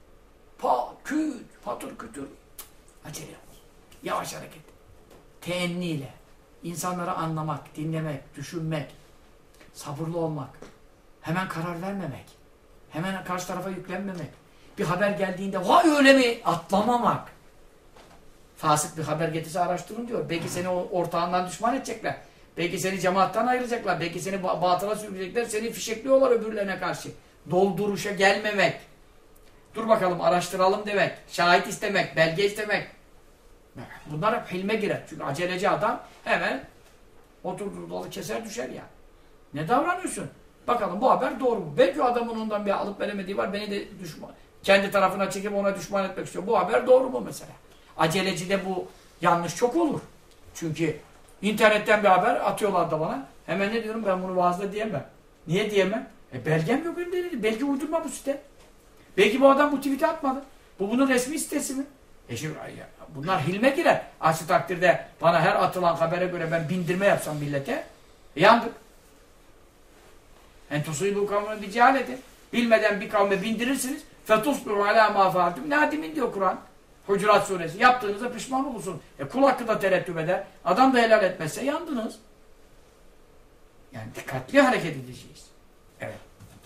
Küt, patır kütür. Acele olmak. Yavaş hareket. Teenniyle. İnsanları anlamak, dinlemek, düşünmek. Sabırlı olmak. Hemen karar vermemek. Hemen karşı tarafa yüklenmemek. Bir haber geldiğinde vay öyle mi? Atlamamak. Fasık bir haber getirse araştırın diyor. Belki seni ortağından düşman edecekler. Belki seni cemaattan ayıracaklar. Belki seni batıla sürükleyecekler. Seni fişekliyorlar öbürlerine karşı. Dolduruşa gelmemek. Dur bakalım araştıralım demek. Şahit istemek. Belge istemek. Bunlar hep hilme girer. Çünkü aceleci adam hemen oturduğu dalı keser düşer ya. Ne davranıyorsun? Bakalım bu haber doğru mu? Belki o adamın ondan bir alıp veremediği var. Beni de düşman. Kendi tarafına çekip ona düşman etmek istiyor. Bu haber doğru mu mesela? Acelecide bu yanlış çok olur. Çünkü internetten bir haber atıyorlar da bana. Hemen ne diyorum ben bunu vaazda diyemem. Niye diyemem? Belgem yok önümde. Belki uydurma bu site. Belki bu adam bu tweet'i atmadı. Bu bunun resmi sitesi mi? Şimdi bunlar hilme girer. Aksi takdirde bana her atılan habere göre ben bindirme yapsam millete yandık. Entusuyu bu kavmine bir cehaleti. Bilmeden bir kavme bindirirsiniz. Fetusbiru alâ mâ fâaltum. Nâdimin diyor Kur'an. Hucurat suresi. Yaptığınızda pişman olursun. Kul hakkı da tereddüt eder. Adam da helal etmezse yandınız. Yani dikkatli hareket edeceğiz. Evet.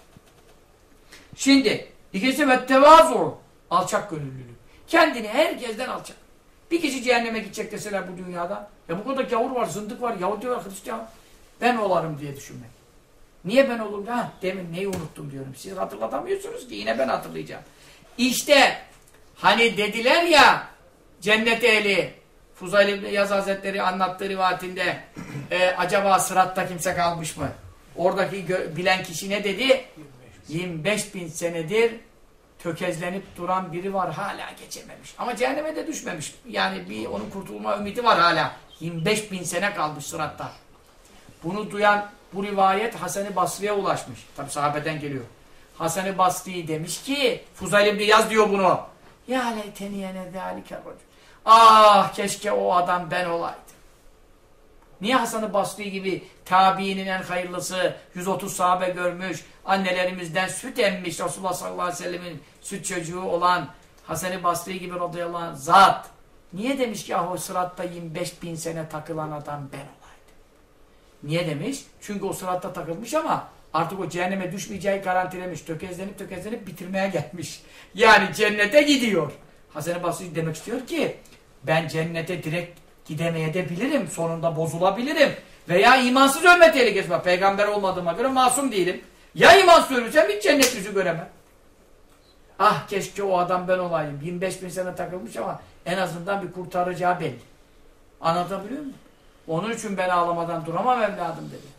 Şimdi İkincisi ve tevazu. Alçak gönüllülük. Kendini herkesten alçak. Bir kişi cehenneme gidecek deseler bu dünyada. Bu kadar gavur var, zındık var, Yahudi var, Hristiyan. Ben olarım diye düşünmek. Niye ben olurum? Demin neyi unuttum diyorum. Siz hatırlatamıyorsunuz ki yine ben hatırlayacağım. İşte hani dediler ya cennet ehli Fuzayl İbn Yaz Hazretleri anlattığı rivayetinde acaba sıratta kimse kalmış mı? Oradaki bilen kişi ne dedi? 25.000 senedir tökezlenip duran biri var hala geçememiş. Ama cehenneme de düşmemiş. Yani onun kurtulma ümidi var hala. 25.000 sene kalmış sıratta. Bunu duyan bu rivayet Hasan-ı Basri'ye ulaşmış. Tabi sahabeden geliyor. Hasan-ı Basri demiş ki Fuzayl İbn Yaz diyor bunu. Ya leyteniyene zâlike racul. Ah keşke o adam ben olaydım. Niye Hasan-ı Basri gibi tabiinin en hayırlısı 130 sahabe görmüş, annelerimizden süt emmiş Resulullah sallallahu aleyhi ve sellemin süt çocuğu olan Hasan-ı Basri gibi radıyallahu anh zat. Niye demiş ki o sıratta 25.000 sene takılan adam ben olaydım. Niye demiş? Çünkü o sıratta takılmış ama artık o cehenneme düşmeyeceği garantilemiş. Tökezlenip bitirmeye gelmiş. Yani cennete gidiyor. Hasan-ı Basri demek istiyor ki ben cennete direkt gidemeyebilirim. Sonunda bozulabilirim. Veya imansız ölme tehlikesi var. Peygamber olmadığıma göre masum değilim. Ya imansız ölürsem hiç cennet yüzü göremem. Ah keşke o adam ben olayım. 25.000 sene takılmış ama en azından bir kurtaracağı belli. Anlatabiliyor muyum? Onun için ben ağlamadan duramam evladım dedi.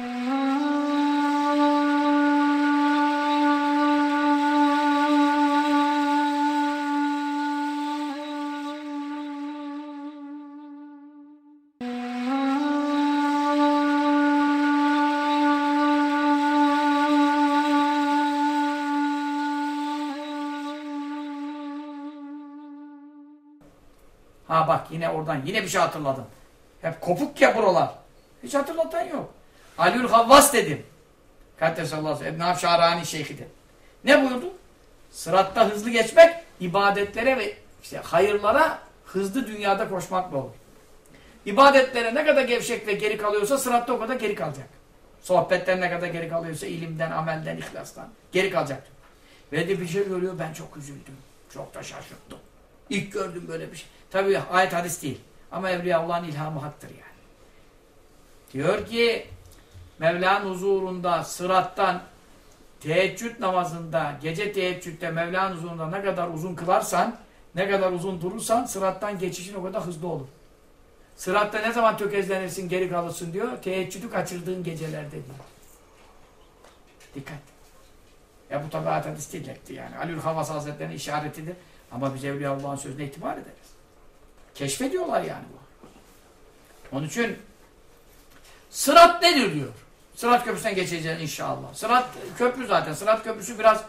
Ha bak yine oradan yine bir şey hatırladım. Hep kopuk ya buralar. Hiç hatırlatan yok. Aliül Havvas dedim. Kaddesallahu aleyhi ve sellem. Ebn-i Şahrani şeyhidir. Ne buyurdu? Sıratta hızlı geçmek ibadetlere ve işte hayırlara hızlı dünyada koşmakla olur. İbadetlere ne kadar gevşek ve geri kalıyorsa sıratta o kadar geri kalacak. Sohbetten ne kadar geri kalıyorsa ilimden, amelden, ihlastan geri kalacak. Ve de bir şey görüyor ben çok üzüldüm. Çok da şaşırttım. İlk gördüm böyle bir şey. Tabii ayet hadis değil. Ama Evliyaullah'ın ilhamı haktır yani. Diyor ki Mevla'nın huzurunda sırattan teheccüd namazında, gece teheccüdde Mevla'nın huzurunda ne kadar uzun kılarsan, ne kadar uzun durursan sırattan geçişin o kadar hızlı olur. Sıratta ne zaman tökezlenirsin, geri kalırsın diyor. Teheccüdü kaçırdığın gecelerde diyor. Dikkat. Ya bu tabi hadis değildi yani. Aliülhavas Hazretleri'nin işaretidir. Ama biz Evliyaullah'ın sözüne itibar ederiz. Keşfediyorlar yani bu. Onun için Sırat nedir diyor. Sırat köprüsünden geçeceğiz inşallah. Sırat köprü zaten. Sırat köprüsü biraz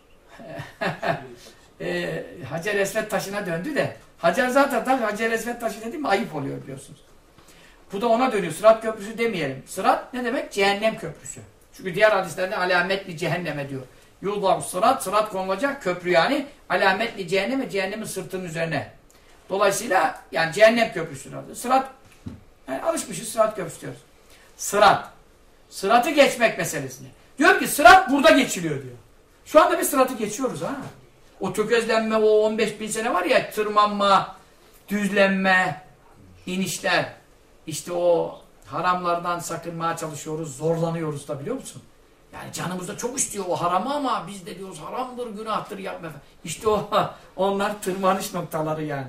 Hacer Esved taşına döndü de Hacer zaten tabii Hacer Esved taşı dedim mi ayıp oluyor biliyorsunuz. Bu da ona dönüyor. Sırat köprüsü demeyelim. Sırat ne demek? Cehennem köprüsü. Çünkü diğer hadislerde alametli cehenneme diyor. Yuldav sırat, sırat konulacak köprü yani alametli cehenneme, cehennemin sırtının üzerine. Dolayısıyla yani cehennem köprüsüdür adı. Sırat, yani alışmışız sırat köprüsü diyoruz. Sırat. Sıratı geçmek meselesini. Diyor ki sırat burada geçiliyor diyor. Şu anda bir sıratı geçiyoruz ha. O tökezlenme, o 15.000 sene var ya tırmanma, düzlenme, inişler. İşte o haramlardan sakınmaya çalışıyoruz, zorlanıyoruz da biliyor musun? Yani canımız da çok istiyor o haramı ama biz de diyoruz haramdır, günahtır yapma. İşte onlar tırmanış noktaları yani.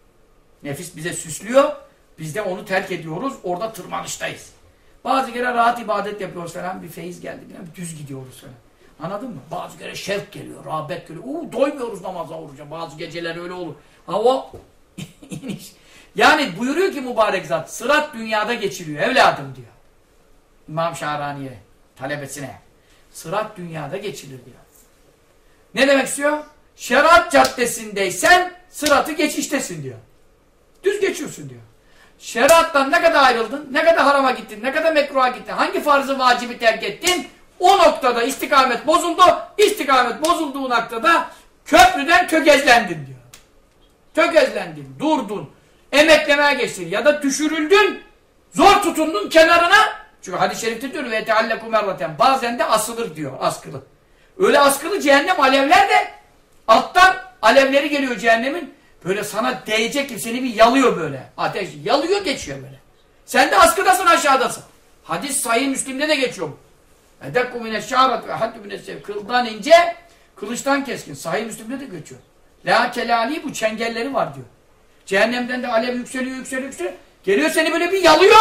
Nefis bize süslüyor, biz de onu terk ediyoruz, orada tırmanıştayız. Bazı kere rahat ibadet yapıyoruz falan, bir feyiz geldi, düz gidiyoruz falan. Anladın mı? Bazı kere şevk geliyor, rağbet geliyor. Doymuyoruz namaza oruca, bazı geceler öyle olur. Hava iniş. Yani buyuruyor ki mübarek zat, sırat dünyada geçiliyor evladım diyor. İmam Şahrani'ye, talebesine. Sırat dünyada geçilir diyor. Ne demek istiyor? Şeriat caddesindeysen sıratı geçiştesin diyor. Düz geçiyorsun diyor. Şeriattan ne kadar ayrıldın, ne kadar harama gittin, ne kadar mekruha gittin, hangi farzı vacibi terk ettin, o noktada istikamet bozuldu, istikamet bozulduğu noktada köprüden tökezlendin diyor. Tökezlendin, durdun, emeklemeye geçtin ya da düşürüldün, zor tutundun kenarına. Çünkü hadis-i şerifte diyor ve tealleku merraten, bazen de asılır diyor, askılı. Öyle askılı cehennem alevler de alttan alevleri geliyor cehennemin. Böyle sana değecek gibi seni bir yalıyor böyle. Ateş yalıyor geçiyor böyle. Sen de askıdasın aşağıdasın. Hadis Sahih Müslim'de de geçiyor bu. Edekku mineşşârat ve haddü mineşşârat. Kıldan ince, kılıçtan keskin. Sahih Müslim'de de geçiyor. La kelali bu çengelleri var diyor. Cehennemden de alev yükseliyor, yükseliyor, yükseliyor. Geliyor seni böyle bir yalıyor.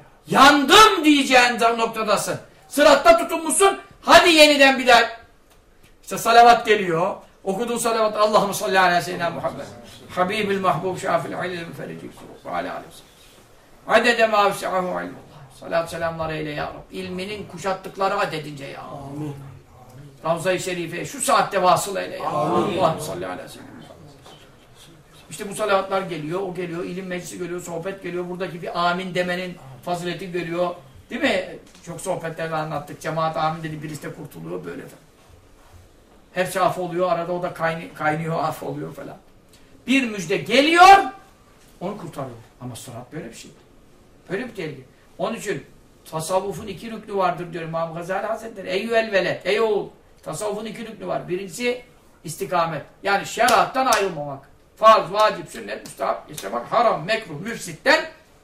Yandım diyeceğin noktadasın. Sıratta tutunmuşsun. Hadi yeniden bir daha. İşte salavat geliyor. Okuduğun salavat Allahümme salli ala seyyidina Muhammed. Habibil mahbub şafil alil müferricik. Ve ala aleyhi ve sellem. Adede mavsi'ahu ilmullah. Salat selamlar eyle ya Rabbi. İlminin kuşattıkları adedince ya. Amin. Ravza-i Şerife'ye şu saatte vasıl eyle ya. Allahümme salli ala seyyidina Muhammed. İşte bu salavatlar geliyor, o geliyor, ilim meclisi geliyor, sohbet geliyor. Buradaki bir amin demenin fazileti geliyor. Değil mi? Çok sohbetlerde anlattık. Cemaat amin dedi, birisi de kurtuluyor böyle falan. Hepsi af oluyor, arada o da kaynıyor, af oluyor falan. Bir müjde geliyor, onu kurtarıyor. Ama sırat böyle bir şey. Böyle bir tehlike. Onun için tasavvufun 2 rüknü vardır diyor İmam Gazali Hazretleri. Eyyüel veled, ey oğul. Tasavvufun 2 rüknü var. Birincisi istikamet. Yani şeriattan ayrılmamak. Farz, vacip, sünnet, müstahap, yaşamak, haram, mekruh, müfsitten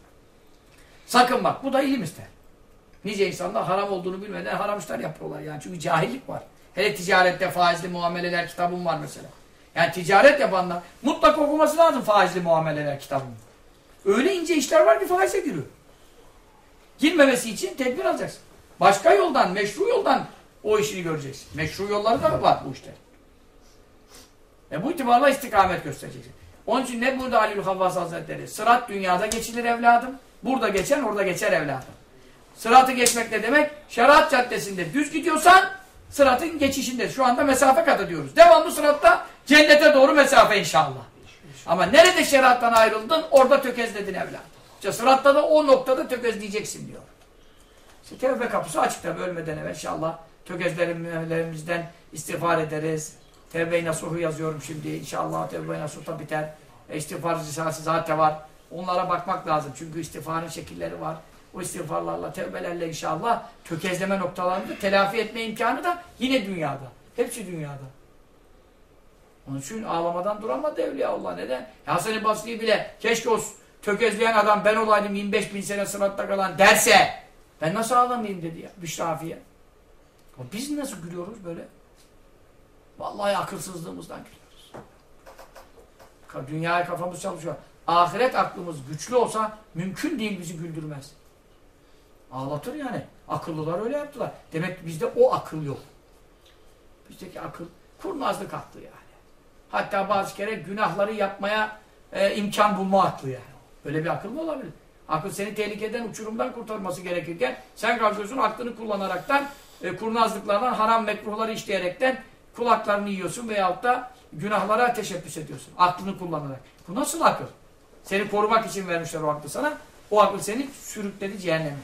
sakınmak. Bu da ilim ister. Nice insanlar haram olduğunu bilmeden haram işler yapıyorlar yani. Çünkü cahillik var. Hele ticarette faizli muameleler kitabım var mesela. Yani ticaret yapanlar mutlaka okuması lazım faizli muameleler kitabını. Öyle ince işler var ki faize giriyor. Girmemesi için tedbir alacaksın. Başka yoldan, meşru yoldan o işini göreceksin. Meşru yolları da var bu işte. Bu itibarla istikamet göstereceksin. Onun için ne burada Aliülhavvas Hazretleri? Sırat dünyada geçilir evladım. Burada geçen orada geçer evladım. Sıratı geçmek ne demek? Şeriat caddesinde düz gidiyorsan sıratın geçişinde. Şu anda mesafe kat ediyoruz. Devamlı sıratta cennete doğru mesafe inşallah. Ama nerede şeriattan ayrıldın orada tökezledin evladım. İşte sıratta da o noktada tökezleyeceksin diyor. İşte tevbe kapısı açık tabi ölmeden evvel inşallah tökezlerimizden istiğfar ederiz. Tevbe-i Nasuh'u yazıyorum şimdi. İnşallah Tevbe-i Nasuh'ta biter. İstiğfar risalesi zaten var. Onlara bakmak lazım. Çünkü istiğfarın şekilleri var. O istiğfarlarla, tevbelerle inşallah tökezleme noktalarını telafi etme imkanı da yine dünyada. Hepsi dünyada. Onun için ağlamadan duramadı Evliyaullah. Neden? Hasan-ı Basri bile keşke o tökezleyen adam ben olaydım 25 bin sene sıratta kalan derse ben nasıl ağlamayayım dedi ya Büşrafiye. Biz nasıl gülüyoruz böyle? Vallahi akılsızlığımızdan gülüyoruz. Dünyaya kafamız çalışıyor. Ahiret aklımız güçlü olsa mümkün değil bizi güldürmez. Ağlatır yani. Akıllılar öyle yaptılar. Demek ki bizde o akıl yok. Bizdeki akıl kurnazlık aklı yani. Hatta bazı kere günahları yapmaya imkan bulma aklı yani. Öyle bir akıl mı olabilir? Akıl seni tehlikeden, uçurumdan kurtarması gerekirken sen kalkıyorsun aklını kullanaraktan kurnazlıklardan, haram mekruhları işleyerekten kulaklarını yiyorsun veyahut da günahlara teşebbüs ediyorsun. Aklını kullanarak. Bu nasıl akıl? Seni korumak için vermişler o aklı sana. O akıl seni sürükledi cehenneme.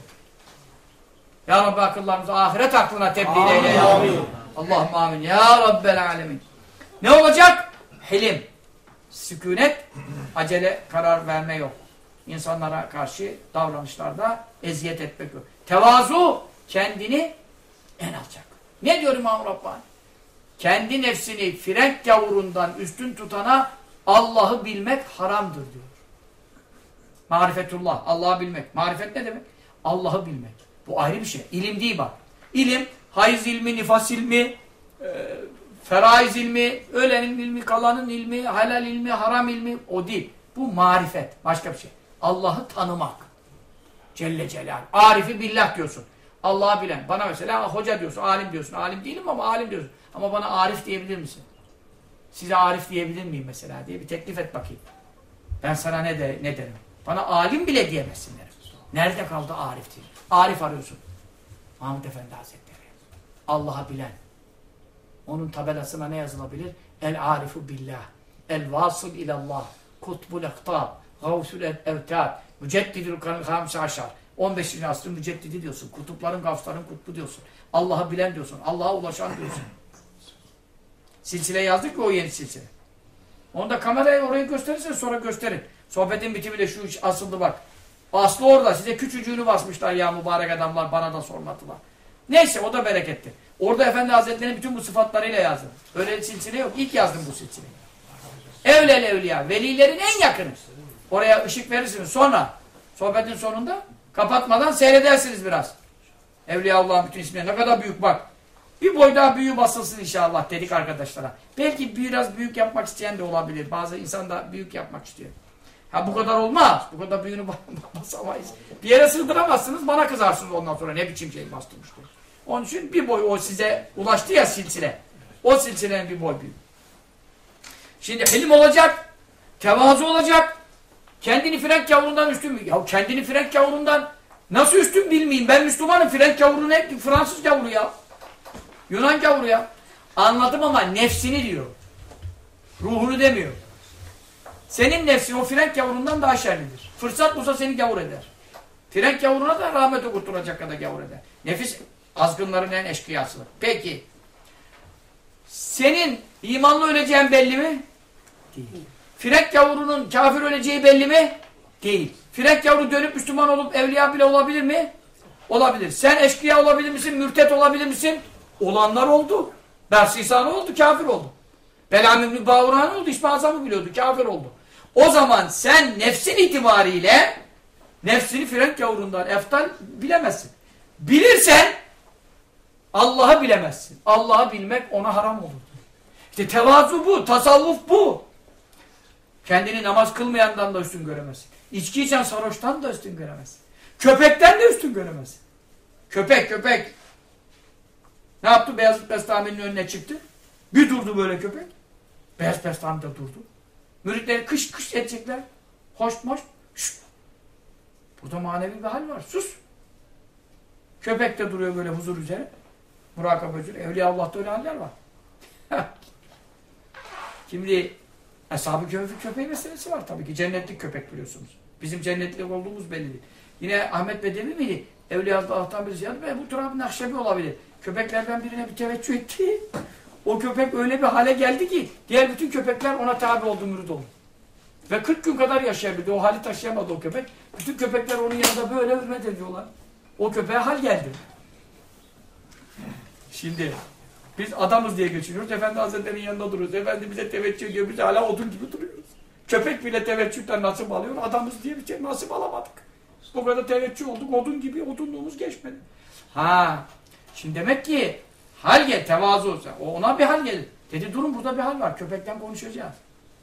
Ya Rabbi akıllarımızı ahiret aklına tebliğ eyle ya Rabbi. Allahümme amin. Ya Rabbel alemin. Ne olacak? Hilim. Sükunet, acele karar verme yok. İnsanlara karşı davranışlarda eziyet etmek yok. Tevazu, kendini en alçak. Ne diyor İmam Rabbani? Kendi nefsini frenk gavurundan üstün tutana Allah'ı bilmek haramdır diyor. Marifetullah, Allah'ı bilmek. Marifet ne demek? Allah'ı bilmek. Bu ayrı bir şey. İlim değil bak. İlim, hayız ilmi, nifas ilmi, feraiz ilmi, ölenin ilmi, kalanın ilmi, helal ilmi, haram ilmi o değil. Bu marifet. Başka bir şey. Allah'ı tanımak. Celle Celal. Arifi billah diyorsun. Allah'ı bilen. Bana mesela hoca diyorsun, alim diyorsun. Alim değilim ama alim diyorsun. Ama bana arif diyebilir misin? Size arif diyebilir miyim mesela diye bir teklif et bakayım. Ben sana ne derim? Bana alim bile diyemezsin derim. Nerede kaldı arif diye. Arif arıyorsun. Mahmud Efendi Hazretleri. Allah'ı bilen. Onun tabelasına ne yazılabilir? El arifu billah. El vasıl ilallah. Kutbul ektab. Gavsul evtad. Müceddidül hamsi aşar. 15. asrın müceddidi diyorsun. Kutupların, gavsların kutbu diyorsun. Allah'ı bilen diyorsun. Allah'a ulaşan diyorsun. Silsile yazdık ya o yeni silsile. Onu da kameraya orayı gösterirsen sonra gösterin. Sohbetin bitimiyle şu iş asıldı bak. Aslı orada. Size küçücüğünü basmışlar ya mübarek adamlar. Bana da sormadılar. Neyse o da bereketli. Orada Efendi Hazretleri'nin bütün bu sıfatlarıyla yazdım. Öyle bir silsile yok. İlk yazdım bu silsileyi. Evlel evliya. Velilerin en yakını. Oraya ışık verirsiniz. Sonra sohbetin sonunda kapatmadan seyredersiniz biraz. Evliyaullah'ın bütün isimleri. Ne kadar büyük bak. Bir boy daha büyüğü basılsın inşallah dedik arkadaşlara. Belki biraz büyük yapmak isteyen de olabilir. Bazı insan da büyük yapmak istiyor. Ha bu kadar olmaz. Bu kadar büyüğünü basamayız. Bir yere sığdıramazsınız. Bana kızarsınız ondan sonra. Ne biçim şey bastırmıştı. Onun için bir boy o size ulaştı ya silsile. O silsilenin bir boy büyük. Şimdi hilim olacak. Tevazu olacak. Kendini frenk yavrundan üstün mü? Ya kendini frenk yavrundan nasıl üstün bilmeyeyim. Ben Müslümanım. Frenk yavrunu hep Fransız yavru ya. Yunan gavuru ya. Anladım ama nefsini diyor. Ruhunu demiyor. Senin nefsin o frenk yavrundan daha şerlidir. Fırsat bulsa seni gavur eder. Frenk yavruna da rahmet okutturacak kadar gavur eder. Nefis azgınların en eşkıyasıdır. Peki. Senin imanlı öleceğin belli mi? Değil. Frenk yavrunun kafir öleceği belli mi? Değil. Frenk yavru dönüp Müslüman olup evliya bile olabilir mi? Olabilir. Sen eşkıya olabilir misin? Mürtet olabilir misin? Olanlar oldu. Bersisan oldu, kafir oldu. Belam İbn-i Bağuran oldu, İsmi Azam'ı biliyordu, kafir oldu. O zaman sen nefsin itibariyle nefsini frenk yavrundan eftal bilemezsin. Bilirsen Allah'ı bilemezsin. Allah'ı bilmek ona haram olur. İşte tevazu bu, tasavvuf bu. Kendini namaz kılmayandan da üstün göremezsin. İçki içen sarhoştan da üstün göremezsin. Köpekten de üstün göremezsin. Köpek. Ne yaptı? Beyazıt Bestami'nin önüne çıktı. Bir durdu böyle köpek. Beyaz Bestami de durdu. Müritleri kış edecekler. Hoş. Şşt. Burada manevi bir hal var. Sus. Köpek de duruyor böyle huzur üzere. Murakaba üzere. Evliyaullah'ta öyle haller var. Şimdi Ashab-ı köpeği meselesi var tabii ki. Cennetlik köpek biliyorsunuz. Bizim cennetlik olduğumuz belli değil. Yine Ahmet Bedevi miydi? Evliyaullah'tan birisi yazdı ve bu Turab-ı Nakşebi olabilir. Köpeklerden birine bir teveccüh etti. O köpek öyle bir hale geldi ki diğer bütün köpekler ona tabi oldu, mürid oldu. Ve 40 gün kadar yaşayabildi. O hali taşıyamadı o köpek. Bütün köpekler onun yanında böyle hürmet ediyorlar. O köpeğe hal geldi. Şimdi Biz adamız diye geçiniyoruz. Efendi Hazretleri'nin yanında duruyoruz. Efendi bize teveccüh ediyor. Biz hala odun gibi duruyoruz. Köpek bile teveccühten nasip alıyor. Adamız diye bir şey nasip alamadık. Bu kadar teveccüh olduk. Odun gibi odunluğumuz geçmedi. Ha. Şimdi demek ki hal gel, tevazu olsa. Ona bir hal gelir. Dedi durun burada bir hal var. Köpekten konuşacağız.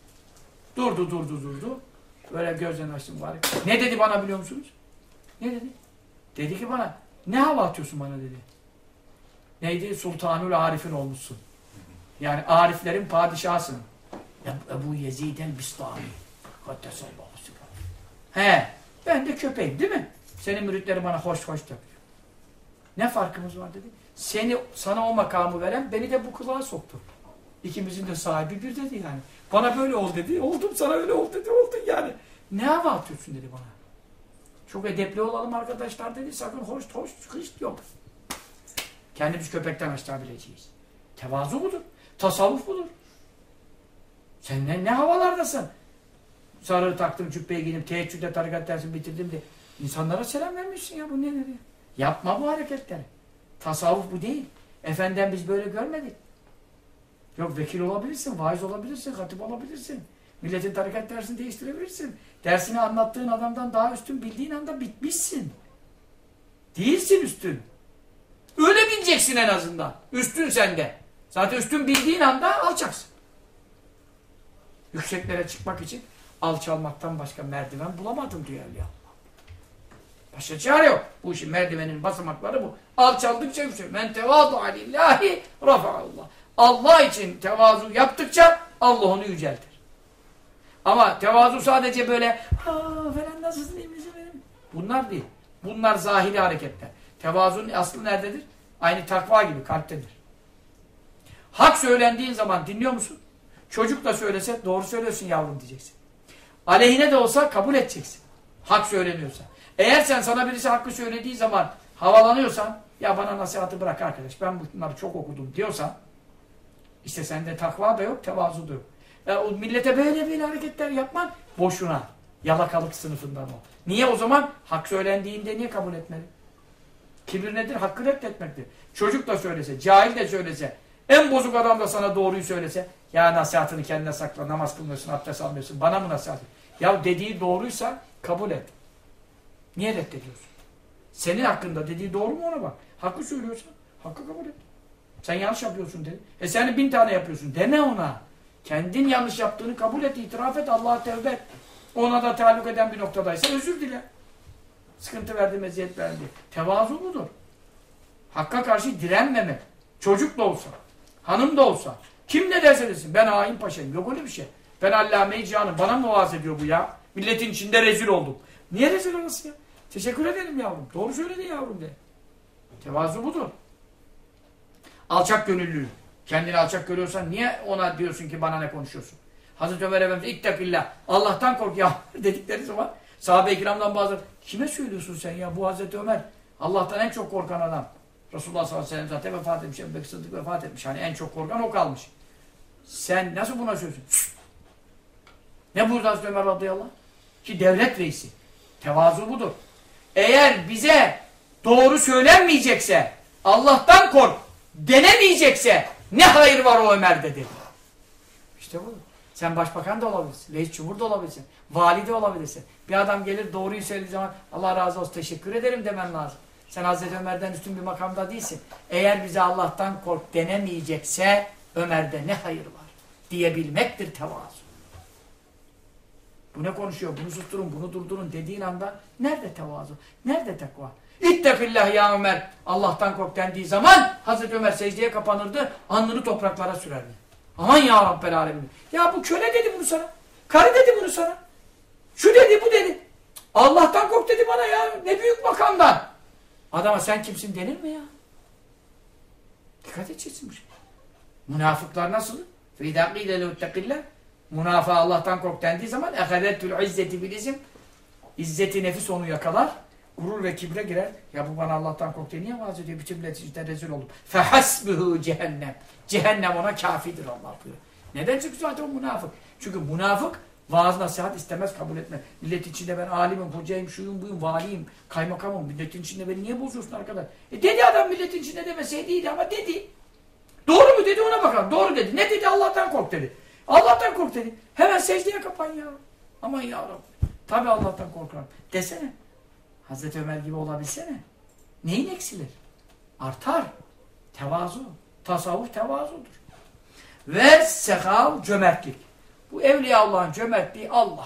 Durdu. Böyle gözlerini açtım bari. Ne dedi bana biliyor musunuz? Ne dedi? Dedi ki bana ne hava atıyorsun bana dedi. Neydi? Sultanül Arif'in olmuşsun. Yani Ariflerin padişahısın. Ebu Yezid el-Bistami. Kaddesallahu sirrah. He. Ben de köpeğim değil mi? Senin müritleri bana hoş yapıyor. Ne farkımız var dedi. Sana o makamı veren beni de bu kılığa soktu. İkimizin de sahibi bir dedi yani. Bana böyle ol dedi. Oldum sana öyle ol dedi. Oldun yani. Ne hava atıyorsun dedi bana. Çok edepli olalım arkadaşlar dedi. Sakın hoş yok. Kendimiz köpekten aşağı bileceğiz. Tevazu budur. Tasavvuf budur. Sen ne havalardasın? Sarığı taktım, cübbeyi giydim, teheccüde tarikat dersini bitirdim de. İnsanlara selam vermişsin ya, bu nedir ya? Yapma bu hareketleri. Tasavvuf bu değil. Efendiden biz böyle görmedik. Yok vekil olabilirsin, vaiz olabilirsin, hatip olabilirsin. Milletin tarikat dersini değiştirebilirsin. Dersini anlattığın adamdan daha üstün bildiğin anda bitmişsin. Değilsin üstün. Öyle bileceksin en azından. Üstün sende. Zaten üstün bildiğin anda alçaksın. Yükseklere çıkmak için alçalmaktan başka merdiven bulamadım diyor Evliya Allah. Başka çare yok. Bu işin merdivenin basamakları bu. Alçaldıkça yükseliyor. Men tevadu'a lillahi rafa'allah. Allah için tevazu yaptıkça Allah onu yüceltir. Ama tevazu sadece böyle falan nasılsın iyi misin benim? Bunlar değil. Bunlar zahiri hareketler. Tevazunun aslı nerededir? Aynı takva gibi kalptedir. Hak söylendiğin zaman dinliyor musun? Çocuk da söylese doğru söylüyorsun yavrum diyeceksin. Aleyhine de olsa kabul edeceksin. Hak söyleniyorsa. Eğer sen sana birisi hakkı söylediği zaman havalanıyorsan ya bana nasihatı bırak arkadaş ben bunları çok okudum diyorsan işte sende takva da yok, tevazu da yok. O millete böyle hareketler yapman boşuna. Yalakalık sınıfından o. Niye o zaman? Hak söylendiğinde niye kabul etmeli? Kibir nedir? Hakkı reddetmektir. Çocuk da söylese, cahil de söylese, en bozuk adam da sana doğruyu söylese, ya nasihatını kendine sakla, namaz kılmıyorsun, abdest almıyorsun, bana mı nasihat? Ya dediği doğruysa kabul et. Niye reddediyorsun? Senin hakkında dediği doğru mu ona bak. Hakkı söylüyorsa, hakkı kabul et. Sen yanlış yapıyorsun dedi. Sen 1000 tane yapıyorsun. Deme ona. Kendin yanlış yaptığını kabul et, itiraf et, Allah'a tevbe et. Ona da taalluk eden bir noktadaysa özür dile. Sıkıntı verdi, meziyet verdi. Tevazu budur. Hakka karşı direnmemek. Çocuk da olsa, hanım da olsa, kim ne derse desin, ben hain paşayım. Yok öyle bir şey. Ben Allame-i Cihan'ım. Bana mı vaaz ediyor bu ya? Milletin içinde rezil oldum. Niye rezil olmasın ya? Teşekkür ederim yavrum. Doğru söyledi yavrum de. Tevazu budur. Alçak gönüllülük. Kendini alçak görüyorsan niye ona diyorsun ki bana ne konuşuyorsun? Hazreti Ömer Efendimiz ittakillah. Allah'tan kork ya dedikleri zaman sahabe-i kiramdan bazıları kime söylüyorsun sen ya bu Hazreti Ömer? Allah'tan en çok korkan adam. Resulullah sallallahu aleyhi ve sellem zaten vefat etmiş. Ebu Bekir Sıddık vefat etmiş. Hani en çok korkan o kalmış. Sen nasıl buna söylüyorsun? Ne buyurdu Hazreti Ömer radıyallahu anh? Ki devlet reisi. Tevazu budur. Eğer bize doğru söylenmeyecekse, Allah'tan kork denemeyecekse ne hayır var o Ömer'de dedi. İşte bu. Sen başbakan da olabilirsin, reis cumhur da olabilirsin, vali de olabilirsin. Bir adam gelir doğruyu söylediği zaman Allah razı olsun teşekkür ederim demen lazım. Sen Hazreti Ömer'den üstün bir makamda değilsin. Eğer bize Allah'tan kork denemeyecekse Ömer'de ne hayır var diyebilmektir tevazu. Bu ne konuşuyor? Bunu susturun, bunu durdurun dediğin anda nerede tevazu? Nerede takva? İttekillah ya Ömer. Allah'tan kork dendiği zaman Hazreti Ömer secdeye kapanırdı, alnını topraklara sürerdi. Aman ya Rabbel alemin. Ya bu köle dedi bunu sana. Karı dedi bunu sana. Şu dedi, bu dedi. Allah'tan kork dedi bana ya. Ne büyük makamdan. Adama sen kimsin denir mi ya? Dikkat edeceksin bu şey. Münafıklar nasıl? فَاِذَا قِيلَ لَوْ اتَّقِلَّهِ Münafığa Allah'tan kork dendiği zaman اَخَذَتُّ الْعِزَّةِ بِلِزِمْ İzzeti nefis onu yakalar. Gurur ve kibre girer. Ya bu bana Allah'tan kork diye niye vaaz ediyor? Bütün millet işte rezil oldum. فَحَسْبُهُ cehennem. Cehennem ona kafidir Allah buyuruyor. Neden? Çünkü zaten o münafık. Çünkü münafık vaaz nasihat istemez, kabul etmez. Millet içinde ben alimim, hocayım, şuyum, buyum, valiyim, kaymakamım. Milletin içinde beni niye bozuyorsun arkadaş? Dedi adam milletin içinde demeseydi iyiydi ama dedi. Doğru mu dedi ona bakalım. Doğru dedi. Ne dedi? Allah'tan kork dedi. Allah'tan kork dedi. Hemen secdeye kapan ya. Aman ya Rabbi. Tabii Allah'tan korkarım. Desene. Hazreti Ömer gibi olabilsene. Neyin eksilir? Artar. Tevazu. Tasavvuf tevazudur. Ve sehav cömertlik. Bu Evliya Allah'ın cömertliği Allah.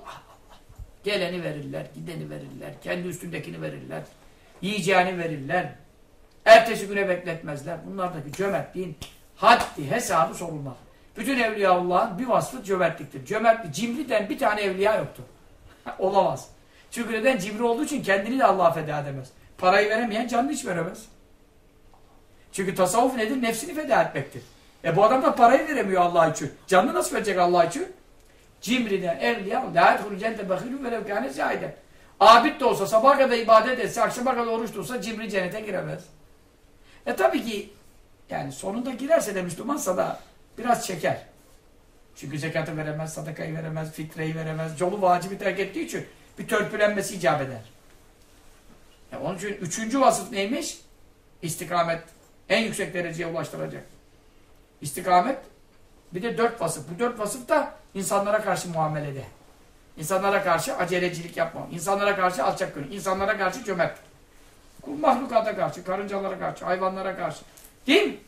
Geleni verirler, gideni verirler, kendi üstündekini verirler, yiyeceğini verirler, ertesi güne bekletmezler. Bunlardaki cömertliğin haddi, hesabı sorulmaz. Bütün Evliyaullah'ın bir vasfı cömertliktir. Cömertlik, cimriden bir tane evliya yoktur. Olamaz. Çünkü neden? Cimri olduğu için kendini de Allah'a feda edemez. Parayı veremeyen canını hiç veremez. Çünkü tasavvuf nedir? Nefsini feda etmektir. Bu adam da parayı veremiyor Allah için. Canını nasıl verecek Allah için? Cimriden evliya, la yedhulü cennete bakilü velev kâne zâide. Abid de olsa, sabaha kadar ibadet etse, akşama kadar oruç tutsa cimri cennete giremez. Tabii ki yani sonunda girerse de Müslümansa da biraz çeker. Çünkü zekatı veremez, sadakayı veremez, fitreyi veremez, yolu vacibi terk ettiği için bir törpülenmesi icap eder. Onun için üçüncü vasıf neymiş? İstikamet. En yüksek dereceye ulaştıracak. İstikamet. Bir de 4 vasıf. Bu 4 vasıf da insanlara karşı muamelede. İnsanlara karşı acelecilik yapmam. İnsanlara karşı alçak gönül. İnsanlara karşı cömert. Mahlukata karşı, karıncalara karşı, hayvanlara karşı. Değil mi?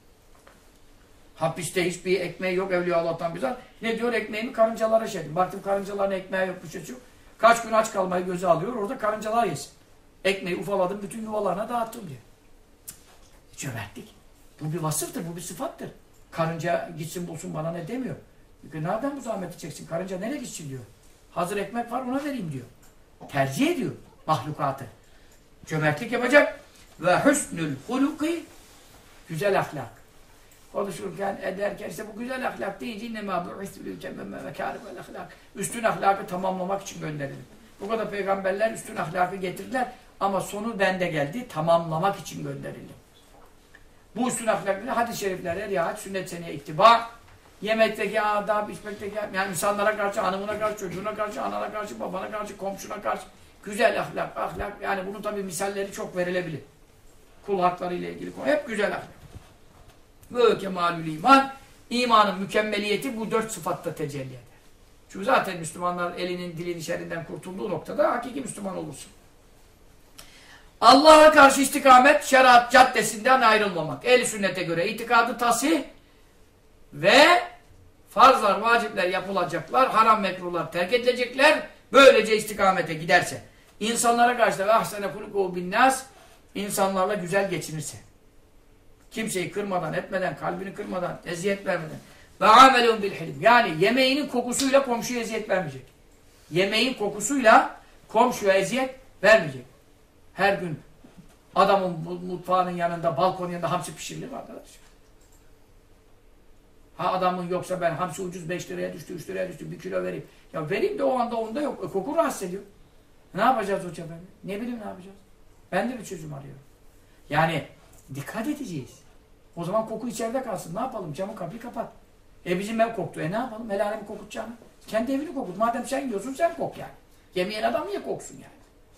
Hapiste hiçbir ekmeği yok Evliya Allah'tan bize. Ne diyor? Ekmeğimi karıncalara yedim. Baktım karıncaların ekmeği yok, bir şey yok. Kaç gün aç kalmayı göze alıyor. Orada karıncalar yesin. Ekmeği ufaladım, bütün yuvalarına dağıttım diyor. Cömertlik. Bu bir vasıftır, bu bir sıfattır. Karınca gitsin bulsun bana ne demiyor. Nereden bu zahmeti çeksin? Karınca nereye gitsin diyor. Hazır ekmek var ona vereyim diyor. Tercih ediyor mahlukatı. Cömertlik yapacak. Ve husnül huluki, güzel ahlak. Konuşurken, ederken işte bu güzel ahlak deyince innemâ bu'istülü cemmemme ve kâribel ahlak. Üstün ahlakı tamamlamak için gönderildi. Bu kadar peygamberler üstün ahlakı getirdiler ama sonu bende geldi, tamamlamak için gönderildi. Bu üstün ahlakları hadis-i şeriflere riayet, sünnet seneye ittiba, yemekteki adab, içmekteki, yani insanlara karşı, hanımına karşı, çocuğuna karşı, anana karşı, babana karşı, komşuna karşı güzel ahlak, yani bunun tabi misalleri çok verilebilir. Kul hakları ile ilgili konu, hep güzel ahlak. Ve kemalül iman, imanın mükemmeliyeti bu 4 sıfatta tecelli eder. Çünkü zaten Müslümanlar elinin dilinin şerrinden kurtulduğu noktada hakiki Müslüman olursun. Allah'a karşı istikamet, şeriat caddesinden ayrılmamak. Ehl-i sünnete göre itikadı tasih ve farzlar, vacipler yapılacaklar, haram mekruhlar terk edilecekler. Böylece istikamete giderse. İnsanlara karşı da ahsene hulukû binnâs, insanlarla güzel geçinirse. Kimseyi kırmadan, etmeden, kalbini kırmadan, eziyet vermeden. Ve amelûn bil hilim. Yani yemeğinin kokusuyla komşuya eziyet vermeyecek. Yemeğin kokusuyla komşuya eziyet vermeyecek. Her gün adamın mutfağının yanında, balkonun yanında hamsi pişirilir arkadaş. Ha adamın yoksa ben hamsi ucuz 5 liraya düştü, 3 liraya düştü, 1 kilo vereyim. Ya vereyim de o anda onda yok. Koku rahatsız ediyor. Ne yapacağız hoca efendi? Ne bileyim ne yapacağız? Ben de bir çözüm arıyorum. Yani dikkat edeceğiz. O zaman koku içeride kalsın. Ne yapalım? Camı kapıyı kapat. Bizim ev koktu. Ne yapalım? El alemi kokutacağını. Kendi evini kokut. Madem sen yiyorsun sen kok yani. Yemeyen adam niye koksun yani?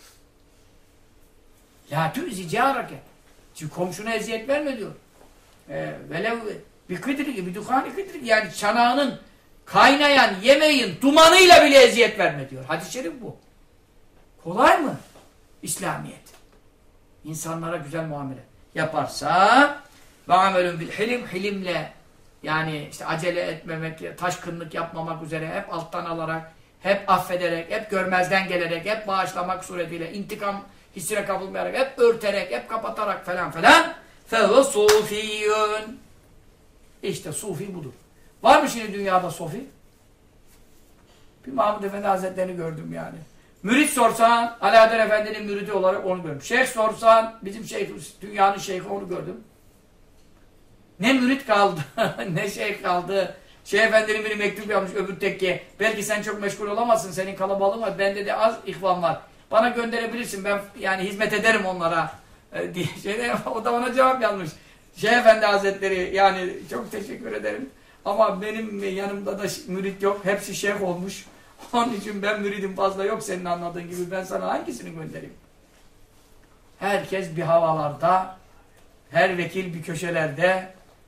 La tü'zi cârake. Çünkü komşuna eziyet verme diyor. Velev bir kıdrik, bir duhani kıdrik. Yani çanağının kaynayan yemeğin dumanıyla bile eziyet verme diyor. Hadis-i şerif bu. Kolay mı? İslamiyet. İnsanlara güzel muamele yaparsa ve amelün bil hilim, hilimle yani işte acele etmemek, taşkınlık yapmamak üzere hep alttan alarak, hep affederek, hep görmezden gelerek, hep bağışlamak suretiyle, intikam hissine kapılmayarak, hep örterek, hep kapatarak falan falan فَهُوَ صُوفِيٌّ. İşte sufi budur. Var mı şimdi dünyada sufi? Bir Mahmud Efendi Hazretleri'ni gördüm yani. Mürit sorsan, Alaeddin Efendi'nin müridi olarak onu gördüm. Şeyh sorsan, bizim şeyh, dünyanın şeyhi onu gördüm. Ne mürit kaldı, ne şeyh kaldı. Şeyh Efendi'nin biri mektup yapmış öbür tekke. Belki sen çok meşgul olamazsın, senin kalabalığın var. Bende de az ihvan var. Bana gönderebilirsin, ben yani hizmet ederim onlara. Diye o da bana cevap yazmış. Şeyh Efendi Hazretleri, yani çok teşekkür ederim. Ama benim yanımda da mürit yok. Hepsi şeyh olmuş. Onun için ben müridim fazla yok senin anladığın gibi. Ben sana hangisini göndereyim? Herkes bir havalarda, her vekil bir köşelerde,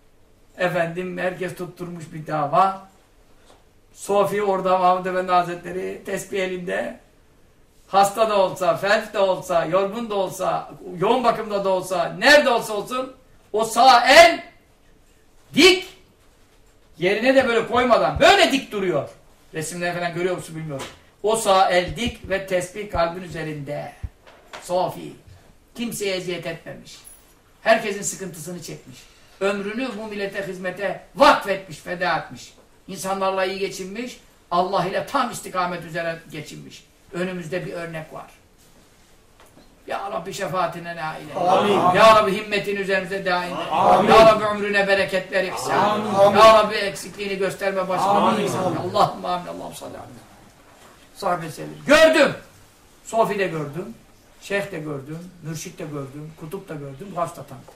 Efendim herkes tutturmuş bir dava. Sofi orada Mahmud Efendi Hazretleri tesbih elinde. Hasta da olsa, felç de olsa, yorgun da olsa, yoğun bakımda da olsa, nerede olsa olsun o sağ el dik, yerine de böyle koymadan böyle dik duruyor. Resimleri falan görüyor musun bilmiyorum. O sağ el dik ve tesbih kalbin üzerinde. Sofi. Kimseye eziyet etmemiş. Herkesin sıkıntısını çekmiş. Ömrünü bu millete hizmete vakfetmiş, feda etmiş. İnsanlarla iyi geçinmiş, Allah ile tam istikamet üzere geçinmiş. Önümüzde bir örnek var. Ya Rabbi şefaatine nail eyle. Amin. Ya Rabbi himmetin üzerimize daim eyle. Ya Rabbi ömrüne bereketler ihsan. Ya Rabbi eksikliğini gösterme başına ihsan. Allahümme amin. Allahümme salli aleyhi. Sahibi selim. Gördüm. Sofi de gördüm. Şeyh de gördüm. Mürşit de gördüm. Kutup da gördüm. Gavs da tanıdım.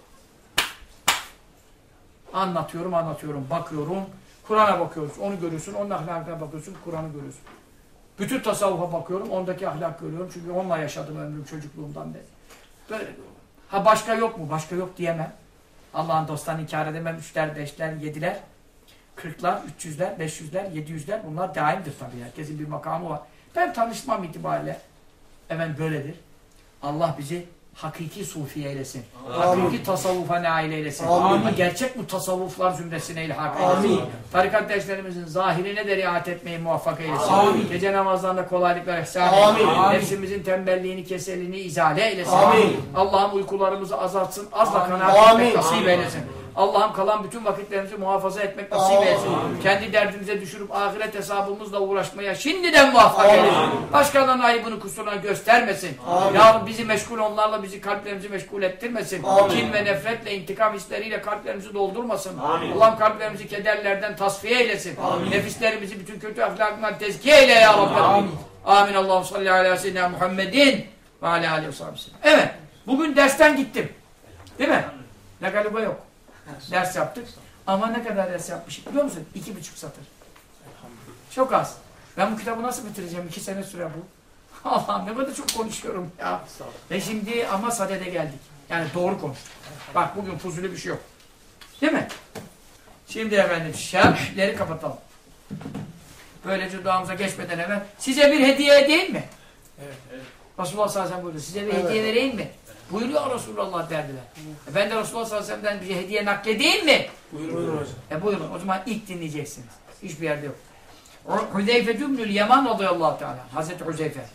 Anlatıyorum. Bakıyorum. Kur'an'a bakıyoruz. Onu görüyorsun. Onun ahlakına bakıyorsun. Kur'an'ı görüyorsun. Bütün tasavvufa bakıyorum. Ondaki ahlak görüyorum. Çünkü onunla yaşadım ömrüm çocukluğumdan beri. Böyle bir olur. Ha başka yok mu? Başka yok diyemem. Allah'ın dostlarını inkar edemem. 3'ler, 5'ler, 7'ler, 40'lar, 300'ler, 500'ler, 700'ler. Bunlar daimdir tabii. Herkesin bir makamı var. Ben tanışmam itibariyle böyledir. Allah bizi hakiki sufi eylesin. Amin. Hakiki tasavvufa nail eylesin. Amin. Gerçek bu tasavvuflar zümresine ilhak eylesin. Tarikat derslerimizin zahirine de riayet etmeyi muvaffak eylesin. Amin. Gece namazlarında kolaylıklar ihsan eylesin. Nefsimizin tembelliğini, keselini izale eylesin. Allah'ım uykularımızı azaltsın, azla kanaat etmek nasip eylesin. Allah'ım kalan bütün vakitlerimizi muhafaza etmek nasip etsin. Kendi derdimize düşürüp ahiret hesabımızla uğraşmaya şimdiden muvaffak eylesin. Başkalarının ayıbını kusuruna göstermesin. Ya bizi meşgul onlarla bizi kalplerimizi meşgul ettirmesin. Kin ve nefretle, intikam hisleriyle kalplerimizi doldurmasın. Allah'ım kalplerimizi kederlerden tasfiye eylesin. Nefislerimizi bütün kötü ahlakından tezkiye eyle ya Rabbi. Amin. Allahu salli ala seyyidina Muhammedin ve ala aleyhi ve sellem. Evet. Bugün dersten gittim. Değil mi? Ne galiba yok. Ders yaptık. Ama ne kadar ders yapmışım biliyor musun? 2,5 satır. Çok az. Ben bu kitabı nasıl bitireceğim? 2 sene süre bu. Allah'ım ne kadar çok konuşuyorum ya. Ve şimdi ama sadede geldik. Yani doğru konuştuk. Bak bugün fuzuli bir şey yok. Değil mi? Şimdi efendim şerhleri kapatalım. Böylece duamıza geçmeden evvel size bir hediye edeyim mi? Evet. Resulullah sallallahu aleyhi ve sellem buyurdu. Size bir hediye vereyim mi? Buyuruyor Resulullah derdiler. Ben de Resulullah sallallahu aleyhi ve sellem'den bir hediye nakledeyim mi? Buyurun hocam. Buyurun. O zaman ilk dinleyeceksiniz. Hiçbir yerde yok. Hüzeyfe Cübnül Yaman radıyallahu teala. Hazreti Hüzeyfe.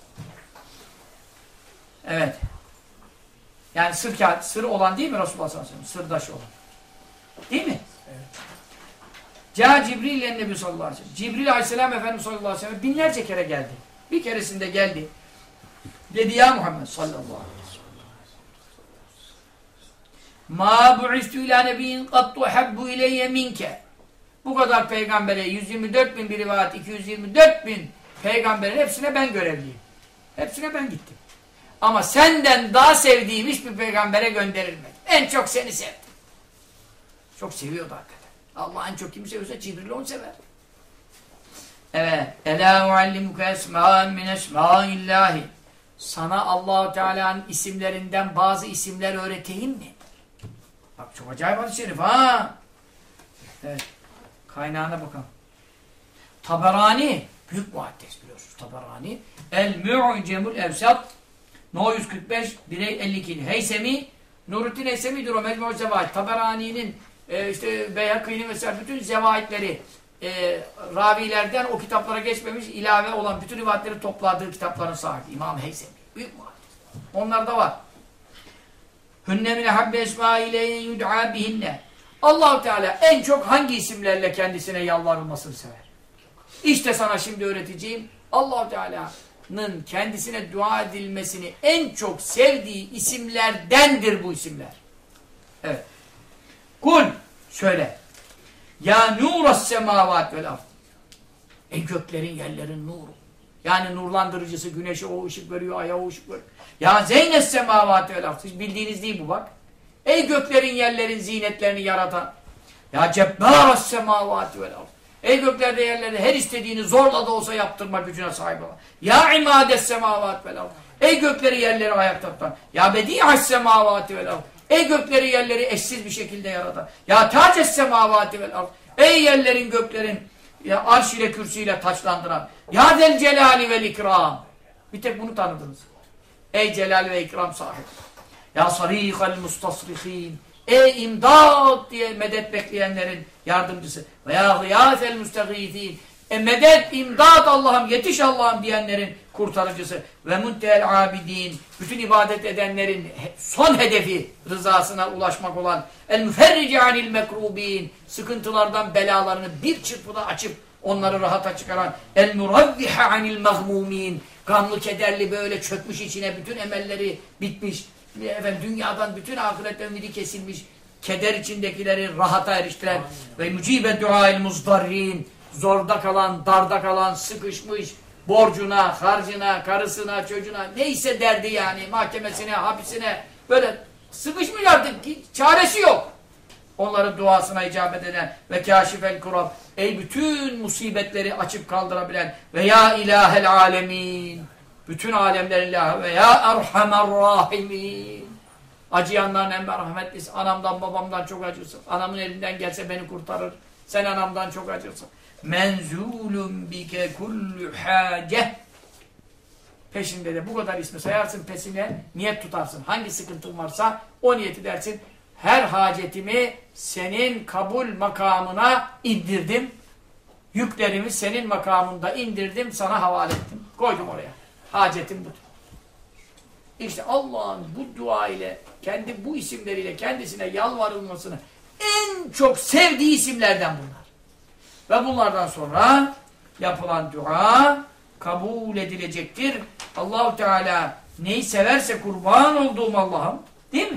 Evet. Yani sır olan değil mi Resulullah sallallahu aleyhi ve sellem? Sırdaş olan. Değil mi? Evet. Ca Cibril ile Nebi sallallahu aleyhi ve sellem. Cibril aleyhisselam Efendimiz sallallahu aleyhi ve sellem binlerce kere geldi. Bir keresinde geldi. Dedi ya Muhammed sallallahu aleyhi ve sellem. Ma bu'istu ila nebiyyin qattu habbu ileyye minke. Bu kadar peygambere 124.000 bir rivayet 224.000 peygamberin hepsine ben görevliyim. Hepsine ben gittim. Ama senden daha sevdiğim hiçbir peygambere gönderilmedi. En çok seni sevdim. Çok seviyordu hakikaten. Allah en çok kimi seviyorsa Cibril'i onu sever. Evet. Ela uallimuke esma'an min esma'illahi. Sana Allah-u Teala'nın isimlerinden bazı isimler öğreteyim mi? Bak çok acayip hadis-i şerif ha. Evet. Kaynağına bakalım. Taberani. Büyük muhaddis biliyorsunuz. Taberani. El-Mu'cemul Evsat. No 145 52. Heysemi. Nuruddin Heysemi'dir o Mecmu-i Zevahid. Taberani'nin işte Beyhakî'nin mesela bütün zevahidleri ravilerden o kitaplara geçmemiş ilave olan bütün rivayetleri topladığı kitapların sahibi. İmam Heysemi. Büyük muhaddis. Onlar da var. Hünne min habbe esmâ-ile yud'a bihinne. Allah-u Teala en çok hangi isimlerle kendisine yalvarılmasını sever? İşte sana şimdi öğreteceğim. Allah-u Teala'nın kendisine dua edilmesini en çok sevdiği isimlerdendir bu isimler. Evet. Kul söyle. Ya nuras semavat vel ard. Ey göklerin yerlerin nuru. Yani nurlandırıcısı, güneşe o ışık veriyor, aya o ışık veriyor. Ya zeynes semavati vel ard. Hiç bildiğiniz değil bu bak. Ey göklerin yerlerin zinetlerini yaratan. Ya cebbaras semavati vel ard. Ey göklerde yerlerde her istediğini zorla da olsa yaptırma gücüne sahip olan. Ya imades semavati vel ard. Ey gökleri yerleri ayakta tutan. Ya bedi'as semavati vel ard. Ey gökleri yerleri eşsiz bir şekilde yaratan. Ya taces semavati vel ard. Ey yerlerin göklerin ya arş ile kürsüyle taçlandıran. Ya del celali vel ikram. Bir tek bunu tanıdınız. Ey celal ve ikram sahibi. Ya sarikal mustasrihin. Ey imdat diye medet bekleyenlerin yardımcısı. Ve ya gıyâsel müstegîthîn. Medet, imdat Allah'ım, yetiş Allah'ım diyenlerin kurtarıcısı. Ve muntehel abidin. Bütün ibadet edenlerin son hedefi rızasına ulaşmak olan el müferrici anil mekrubin. Sıkıntılardan belalarını bir çırpıda açıp onları rahata çıkaran el muravvihe anil mağmumin. Gamlı kederli böyle çökmüş içine bütün emelleri bitmiş. Efendim, dünyadan bütün ahiretten ümidi kesilmiş. Keder içindekileri rahata eriştiren ve mücibe duail muzdarrin. Zorda kalan, darda kalan, sıkışmış, borcuna, harcına, karısına, çocuğuna, neyse derdi yani, mahkemesine, hapisine, böyle sıkışmış artık, çaresi yok. Onların duasına icabet eden ve kâşifel kurab, ey bütün musibetleri açıp kaldırabilen ve ya ilahel alemin, bütün alemlerin ilahı ve ya erhamer rahimin, acıyanların en merhametlisi, anamdan babamdan çok acırsın, anamın elinden gelse beni kurtarır, sen anamdan çok acırsın. Menzulun bike kullu hace. Peşinde de bu kadar ismi sayarsın, pesine niyet tutarsın. Hangi sıkıntın varsa o niyeti dersin. Her hacetimi senin kabul makamına indirdim. Yüklerimi senin makamında indirdim, sana havale ettim. Koydum oraya. Hacetim budur. İşte Allah'ın bu dua ile, kendi bu isimleriyle kendisine yalvarılmasını en çok sevdiği isimlerden bunlar. Ve bunlardan sonra yapılan dua kabul edilecektir. Allah-u Teala neyi severse kurban olduğum Allah'ım, değil mi?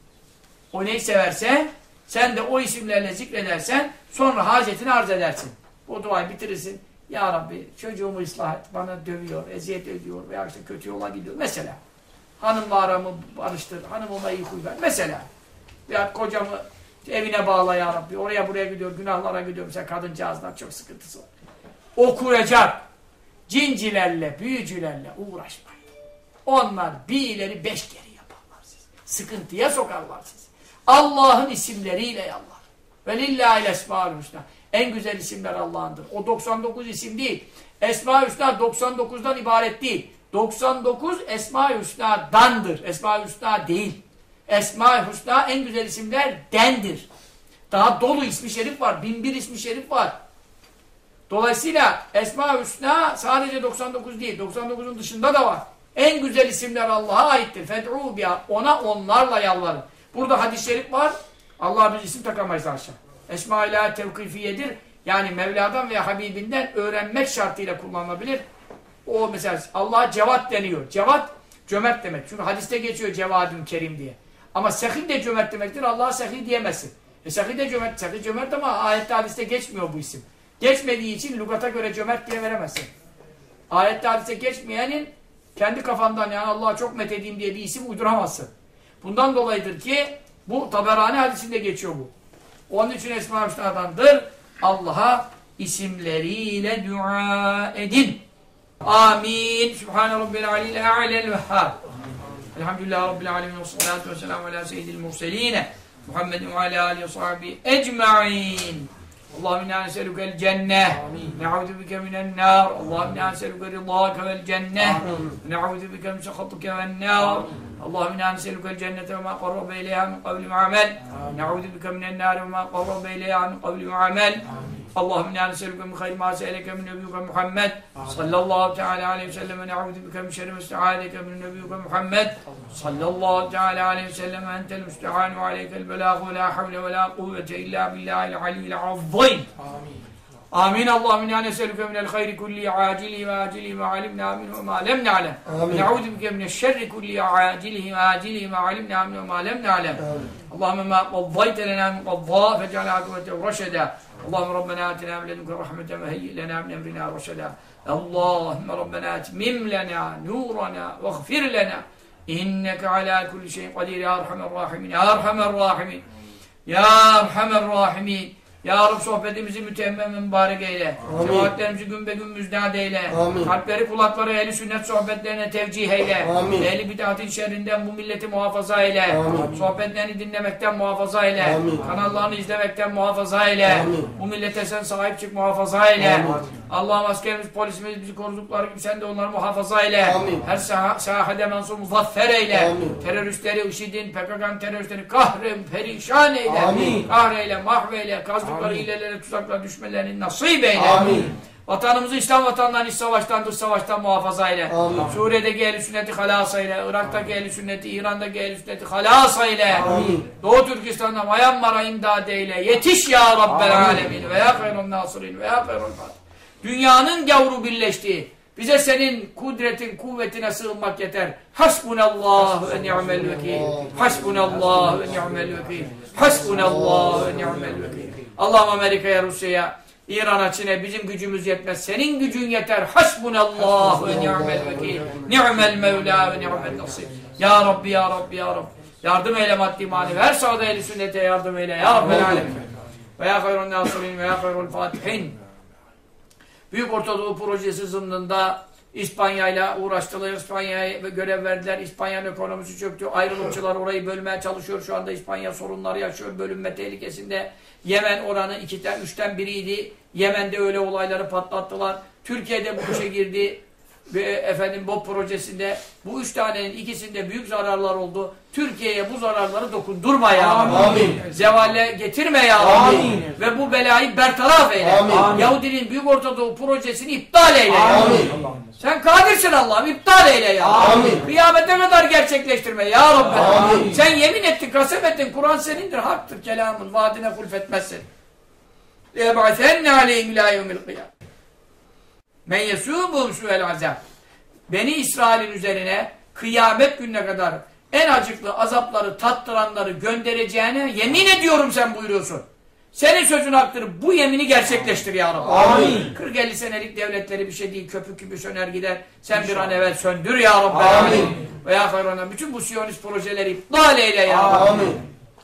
O neyi severse sen de o isimlerle zikredersen sonra hacetini arz edersin. O duayı bitirirsin. Ya Rabbi çocuğumu ıslah et, bana dövüyor, eziyet ediyor veya işte kötü yola gidiyor. Mesela hanımla aramı barıştır, hanımıma iyi huy ver. Mesela veya kocamı evine bağla ya Rabbi. Oraya buraya gidiyor, günahlara gidiyor. Mesela kadıncağızdan çok sıkıntısı var. Okuyacak. Cincilerle, büyücülerle uğraşmayın. Onlar bir ileri beş geri yaparlar sizi. Sıkıntıya sokarlar sizi. Allah'ın isimleriyle yalvar. Ve lillâhil esmâ-ül hüsnâ. En güzel isimler Allah'ındır. O 99 isim değil. Esma-ül hüsnâ 99'dan ibaret değil. 99 Esma-ül hüsnâ'dandır. Esma-ül hüsnâ değil. Esma-ül hüsnâ en güzel isimler dendir. Daha dolu ismi şerif var. 1001 ismi şerif var. Dolayısıyla Esma-ül hüsnâ sadece 99 değil. 99'un dışında da var. En güzel isimler Allah'a aittir. Fed'û biha. Ona onlarla yalvarın. Burada hadis-i şerif var. Allah'a biz isim takamayız aşağı. Esma-ül tevkifiyedir. Yani Mevla'dan veya Habibinden öğrenmek şartıyla kullanılabilir. O mesela Allah'a cevat deniyor. Cevat cömert demek. Çünkü hadiste geçiyor Cevadun Kerim diye. Ama sehi de cömert demektir. Allah'a sehi diyemezsin. Sehi de cömert. Sehi cömert ama ayette hadiste geçmiyor bu isim. Geçmediği için lügata göre cömert diye veremezsin. Ayette hadiste geçmeyenin kendi kafandan yani Allah'a çok methedeyim diye bir isim uyduramazsın. Bundan dolayıdır ki bu Taberani hadisinde geçiyor bu. Onun için Esma-ül Hüsna'dandır. Allah'a isimleriyle dua edin. Amin. Sübhane Rabbil Aleyhi A'lel Vehhab. Elhamdülillahi Rabbil Alemin ve salatu ve selamu ala seyyidil murseline Muhammedin ve ala alihi ve sahbihi ecma'in. Allahümme inna neselükel cenneh. Ne'udhu bike minen nar. Allahümme inna neselüke rıdâke vel cenneh. Ne'udhu bike min sekhatike ven nar. Allahümme inna neselükel cennete ve ma qarrabe ileyha min kavli ve amel. Ne'udhu bike minen nar ve ma qarrabe ileyha min kavli ve amel. Allahümme inna neselüke min hayri ma se'eleke min nebiyyuke Muhammed sallallahu teala aleyhi ve sellem ve ne'udhu bike min şerri ma ista'adeke min nebiyyuke Muhammed sallallahu teala aleyhi ve sellem ve entel müstehanu ve aleykel belâhu ve la havle ve la kuvvete illa billahil aliyyil azzim. Amin. Allahümme inna neselüke minel hayri kulli acilihi ve acilihi ma alimna minhu ve ma lem na'lem. Ne'udhu bike mineşşerri kulli acilihi ve acilihi ma alimna minhu ve ma lem na'lem. Allahümme ma qaddayte lena min qaddâ fec'al akıbete reşedâ. Allahümme Rabbena atina min ledunke rahmeten ve heyyi lena min emrina reşedâ. Allahümme Rabbena etmim lena nurana ve gfir lena. İnneke alâ kulli şeyin kadir ya erhamer rahimin. Ya erhamer rahimin. Ya erhamer rahimin. Ya Rabbi sohbetimizi mütemmem ve mübarek eyle. Cemaatlerimizi gün be gün müjdat eyle. Amin. Kalpleri kulakları ehli sünnet sohbetlerine tevcih eyle. Amin. Ehli bid'atin şerrinden bu milleti muhafaza eyle. Amin. Sohbetlerini dinlemekten muhafaza eyle. Amin. Kanallarını izlemekten muhafaza eyle. Amin. Bu millete sen sahip çık muhafaza eyle. Allah'ım askerimiz, polisimiz bizi korudukları gibi sen de onları muhafaza eyle. Amin. Her sahada mensur muzaffer eyle. Amin. Teröristleri, IŞİD'in, PKK'nın teröristleri kahrem, perişan eyle. Amin. Kahreyle, mahveyle, kazdıkları hilelere, tuzaklara düşmelerini nasip eyle. Amin. Vatanımızı İslam vatanından, iç savaştan, dış savaştan muhafaza eyle. Amin. Suriye'deki ehl-i sünneti halas eyle. Irak'taki ehl-i sünneti, İran'daki ehl-i sünneti halas eyle. Amin. Doğu Türkistan'da Myanmar'a imdad eyle. Yetiş ya Rabbel alemin ve ya hayrun nasirin ve ya hayrun fatih. Dünyanın gavru birleştiği, bize senin kudretin, kuvvetine sığınmak yeter. Hasbunallah ve ni'mel vekil. Hasbunallah ve ni'mel vekil. Hasbunallah ve ni'mel vekil. Allah'ım Amerika'ya, Rusya'ya, İran'a, Çin'e bizim gücümüz yetmez. Senin gücün yeter. Hasbunallah ve ni'mel vekil. Ni'mel mevla ve ni'mel nasir. Ya Rabbi, Ya Rabbi, Ya Rabbi. Yardım eyle maddi manevi. Her sağda ehl-i sünnete yardım eyle. Ya Rabbel alemin. Ve ya hayrun nasirin ve ya hayrul fatihin. Büyük Ortadoğu Projesi zımnında İspanya'yla uğraştılar. İspanya'ya görev verdiler. İspanya'nın ekonomisi çöktü. Ayrılıkçılar orayı bölmeye çalışıyor. Şu anda İspanya sorunları yaşıyor. Bölünme tehlikesinde. Yemen oranı 2'ten 3'ten biriydi. Yemen'de öyle olayları patlattılar. Türkiye'de bu işe girdi. Ve efendim bu projesinde bu 3 tanenin ikisinde büyük zararlar oldu. Türkiye'ye bu zararları dokundurma ya. Amin. Zevale getirme ya. Amin. Ve bu belayı bertaraf eyle. Amin. Yahudinin Büyük Ortadoğu projesini iptal eyle. Amin. Sen kadirsin Allah'ım, iptal eyle ya. Amin. Kıyamete kadar gerçekleştirme ya Rabbi. Amin. Sen yemin ettin, kasem ettin. Kur'an senindir, haktır kelamın. Vaadine hulfetmezsin. لَيَبْعَثَنَّ عَلَيْهِمْ لَا يَوْمِ الْقِيَامِ Men yesûbûm su'el azab. Beni İsrail'in üzerine kıyamet gününe kadar en acıklı azapları tattıranları göndereceğine yemin ediyorum sen buyuruyorsun. Senin sözün haktır. Bu yemini gerçekleştir ya Rabbi. Amin. 40-50 senelik devletleri bir şey değil. Köpük gibi söner gider. Sen bir an evvel söndür ya Rabbi. Amin. Veya hayrana bütün bu Siyonist projeleri iptal eyle ya Rabbi. Amin.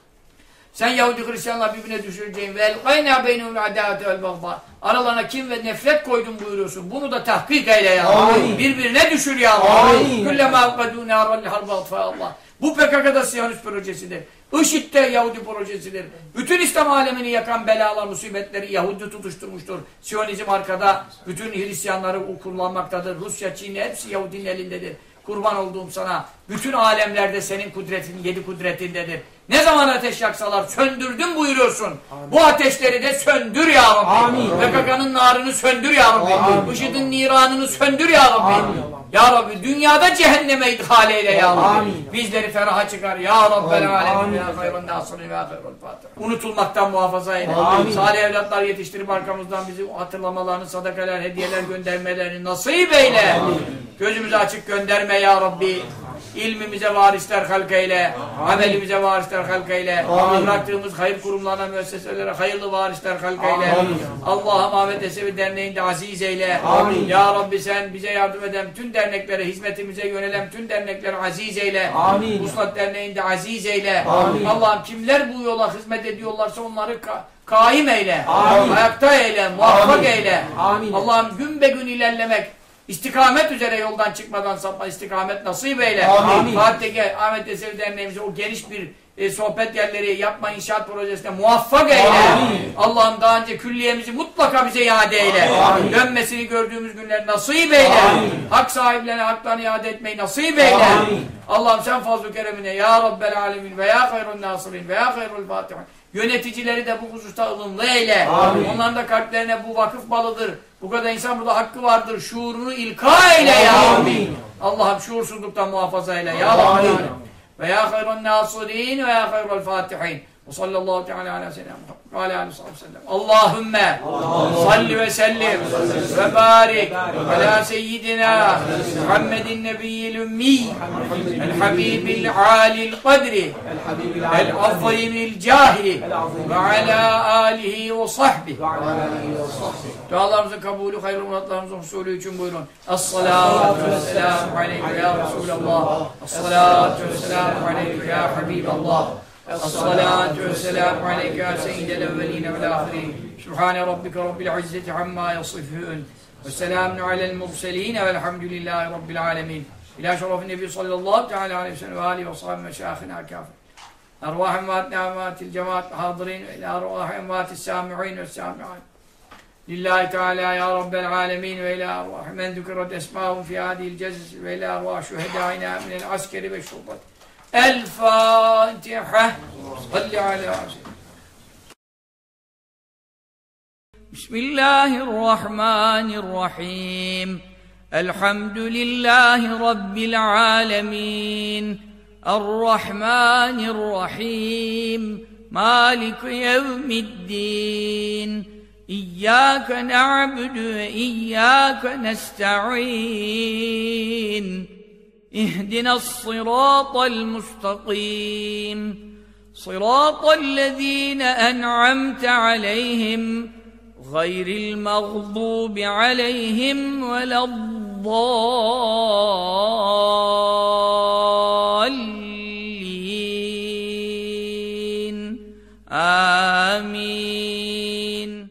Sen Yahudi Hristiyanlar birbirine düşüreceğin vel kayna beynul adavete vel bagda. Aralarına kim ve nefret koydun buyuruyorsun. Bunu da tahkik eyle ya. Amin. Birbirine düşür ya Rabbi. Kullema avkadû nâral harba Allah. Bu PKK'da Siyonist projesidir. IŞİD'de Yahudi projesidir. Bütün İslam alemini yakan belalar, musibetleri Yahudi tutuşturmuştur. Siyonizm arkada bütün Hristiyanları kullanmaktadır. Rusya, Çin hepsi Yahudinin elindedir. Kurban olduğum sana. Bütün alemlerde senin kudretin, 7 kudretindedir. Ne zaman ateş yaksalar söndürdün buyuruyorsun. Amin. Bu ateşleri de söndür ya Rabbi. PKK'nın narını söndür ya Rabbi. IŞİD'in niranını söndür ya Rabbi. Amin. Ya Rabbi dünyada cehenneme idhal eyle ya Rabbi. Amin. Bizleri feraha çıkar ya Rabbel alemin. Ya hayrun nasirin ve hayrul fatih. Unutulmaktan muhafaza eyle. Salih evlatlar yetiştirip arkamızdan bizi hatırlamalarını, sadakalar, hediyeler göndermelerini nasip eyle. Amin. Gözümüzü açık gönderme ya Rabbi. İlmimize varisler halk eyle. Amelimize varisler halk eyle. Bıraktığımız hayır kurumlarına, müesseselere hayırlı varisler halk eyle. Allah'ım Ahmet Esevi Derneği'nde aziz eyle. Amin. Ya Rabbi sen bize yardım eden bütün derneklere, hizmetimize yönelen bütün derneklere aziz eyle. Vuslat Derneği'nde aziz eyle. Allah'ım kimler bu yola hizmet ediyorlarsa onları kaim eyle. Amin. Ayakta eyle, muvaffak eyle. Allah'ım gün be gün ilerlemek, İstikamet üzere yoldan çıkmadan sapma istikamet nasip eyle. Fatih'e Ahmet Esevi Derneğimize o geniş bir sohbet yerleri yapma inşaat projesine muvaffak eyle. Allah'ım daha önce külliyemizi mutlaka bize iade eyle. Dönmesini gördüğümüz günler nasip eyle. Hak sahiplerine haklarını iade etmeyi nasip eyle. Allah'ım sen fazl-ı keremine ya Rabbel alemin ve ya hayrun nasirin ve ya hayrul fatihin. Yöneticileri de bu hususta ılımlı eyle. Onların da kalplerine bu vakıf balıdır. Bu kadar insan burada hakkı vardır. Şuurunu ilka eyle ya Rabbi. Allah'ım şuursuzluktan muhafaza eyle ya Rabbi. Ve ya hayrun nasirin ve ya hayrul fatihin. Ve sallallahu teala ala seyyidina Muhammed ve ala aleyhi ve sellem. Allahümme salli ve sellim ve barik ala seyyidina Muhammedin nebiyyil ümmi el habibil alil kadri el azimil cahili ve ala alihi ve sahbihi. Dualarımızın kabulü, hayırlı muratlarımızın husulü için buyurun. Es-salatu ve-selamu aleyke ya Resulallah. Es-salatu ve-selamu aleyke ya Habiballah. الصلاة والسلام عليك يا سيد الأولين والآخرين سبحان ربك رب العزة عما يصفون والسلام على المرسلين والحمد لله رب العالمين إلى شرف النبي صلى الله تعالى عليه وسلم وآله وصحبه مشايخنا كافة أرواح أمواتنا أموات الجماعة الحاضرين إلى أرواح أموات السامعين والسامعات لله تعالى يا رب العالمين وإلى أرواح من ذكرت أسماءهم في هذه الجلسة وإلى أرواح شهدائنا من العسكر والشرطة الفاتحة صل على سيدنا بسم الله الرحمن الرحيم الحمد لله رب العالمين الرحمن الرحيم مالك يوم الدين إياك نعبد وإياك نستعين اهدنا الصراط المستقيم صراط الذين أنعمت عليهم غير المغضوب عليهم ولا الضالين آمين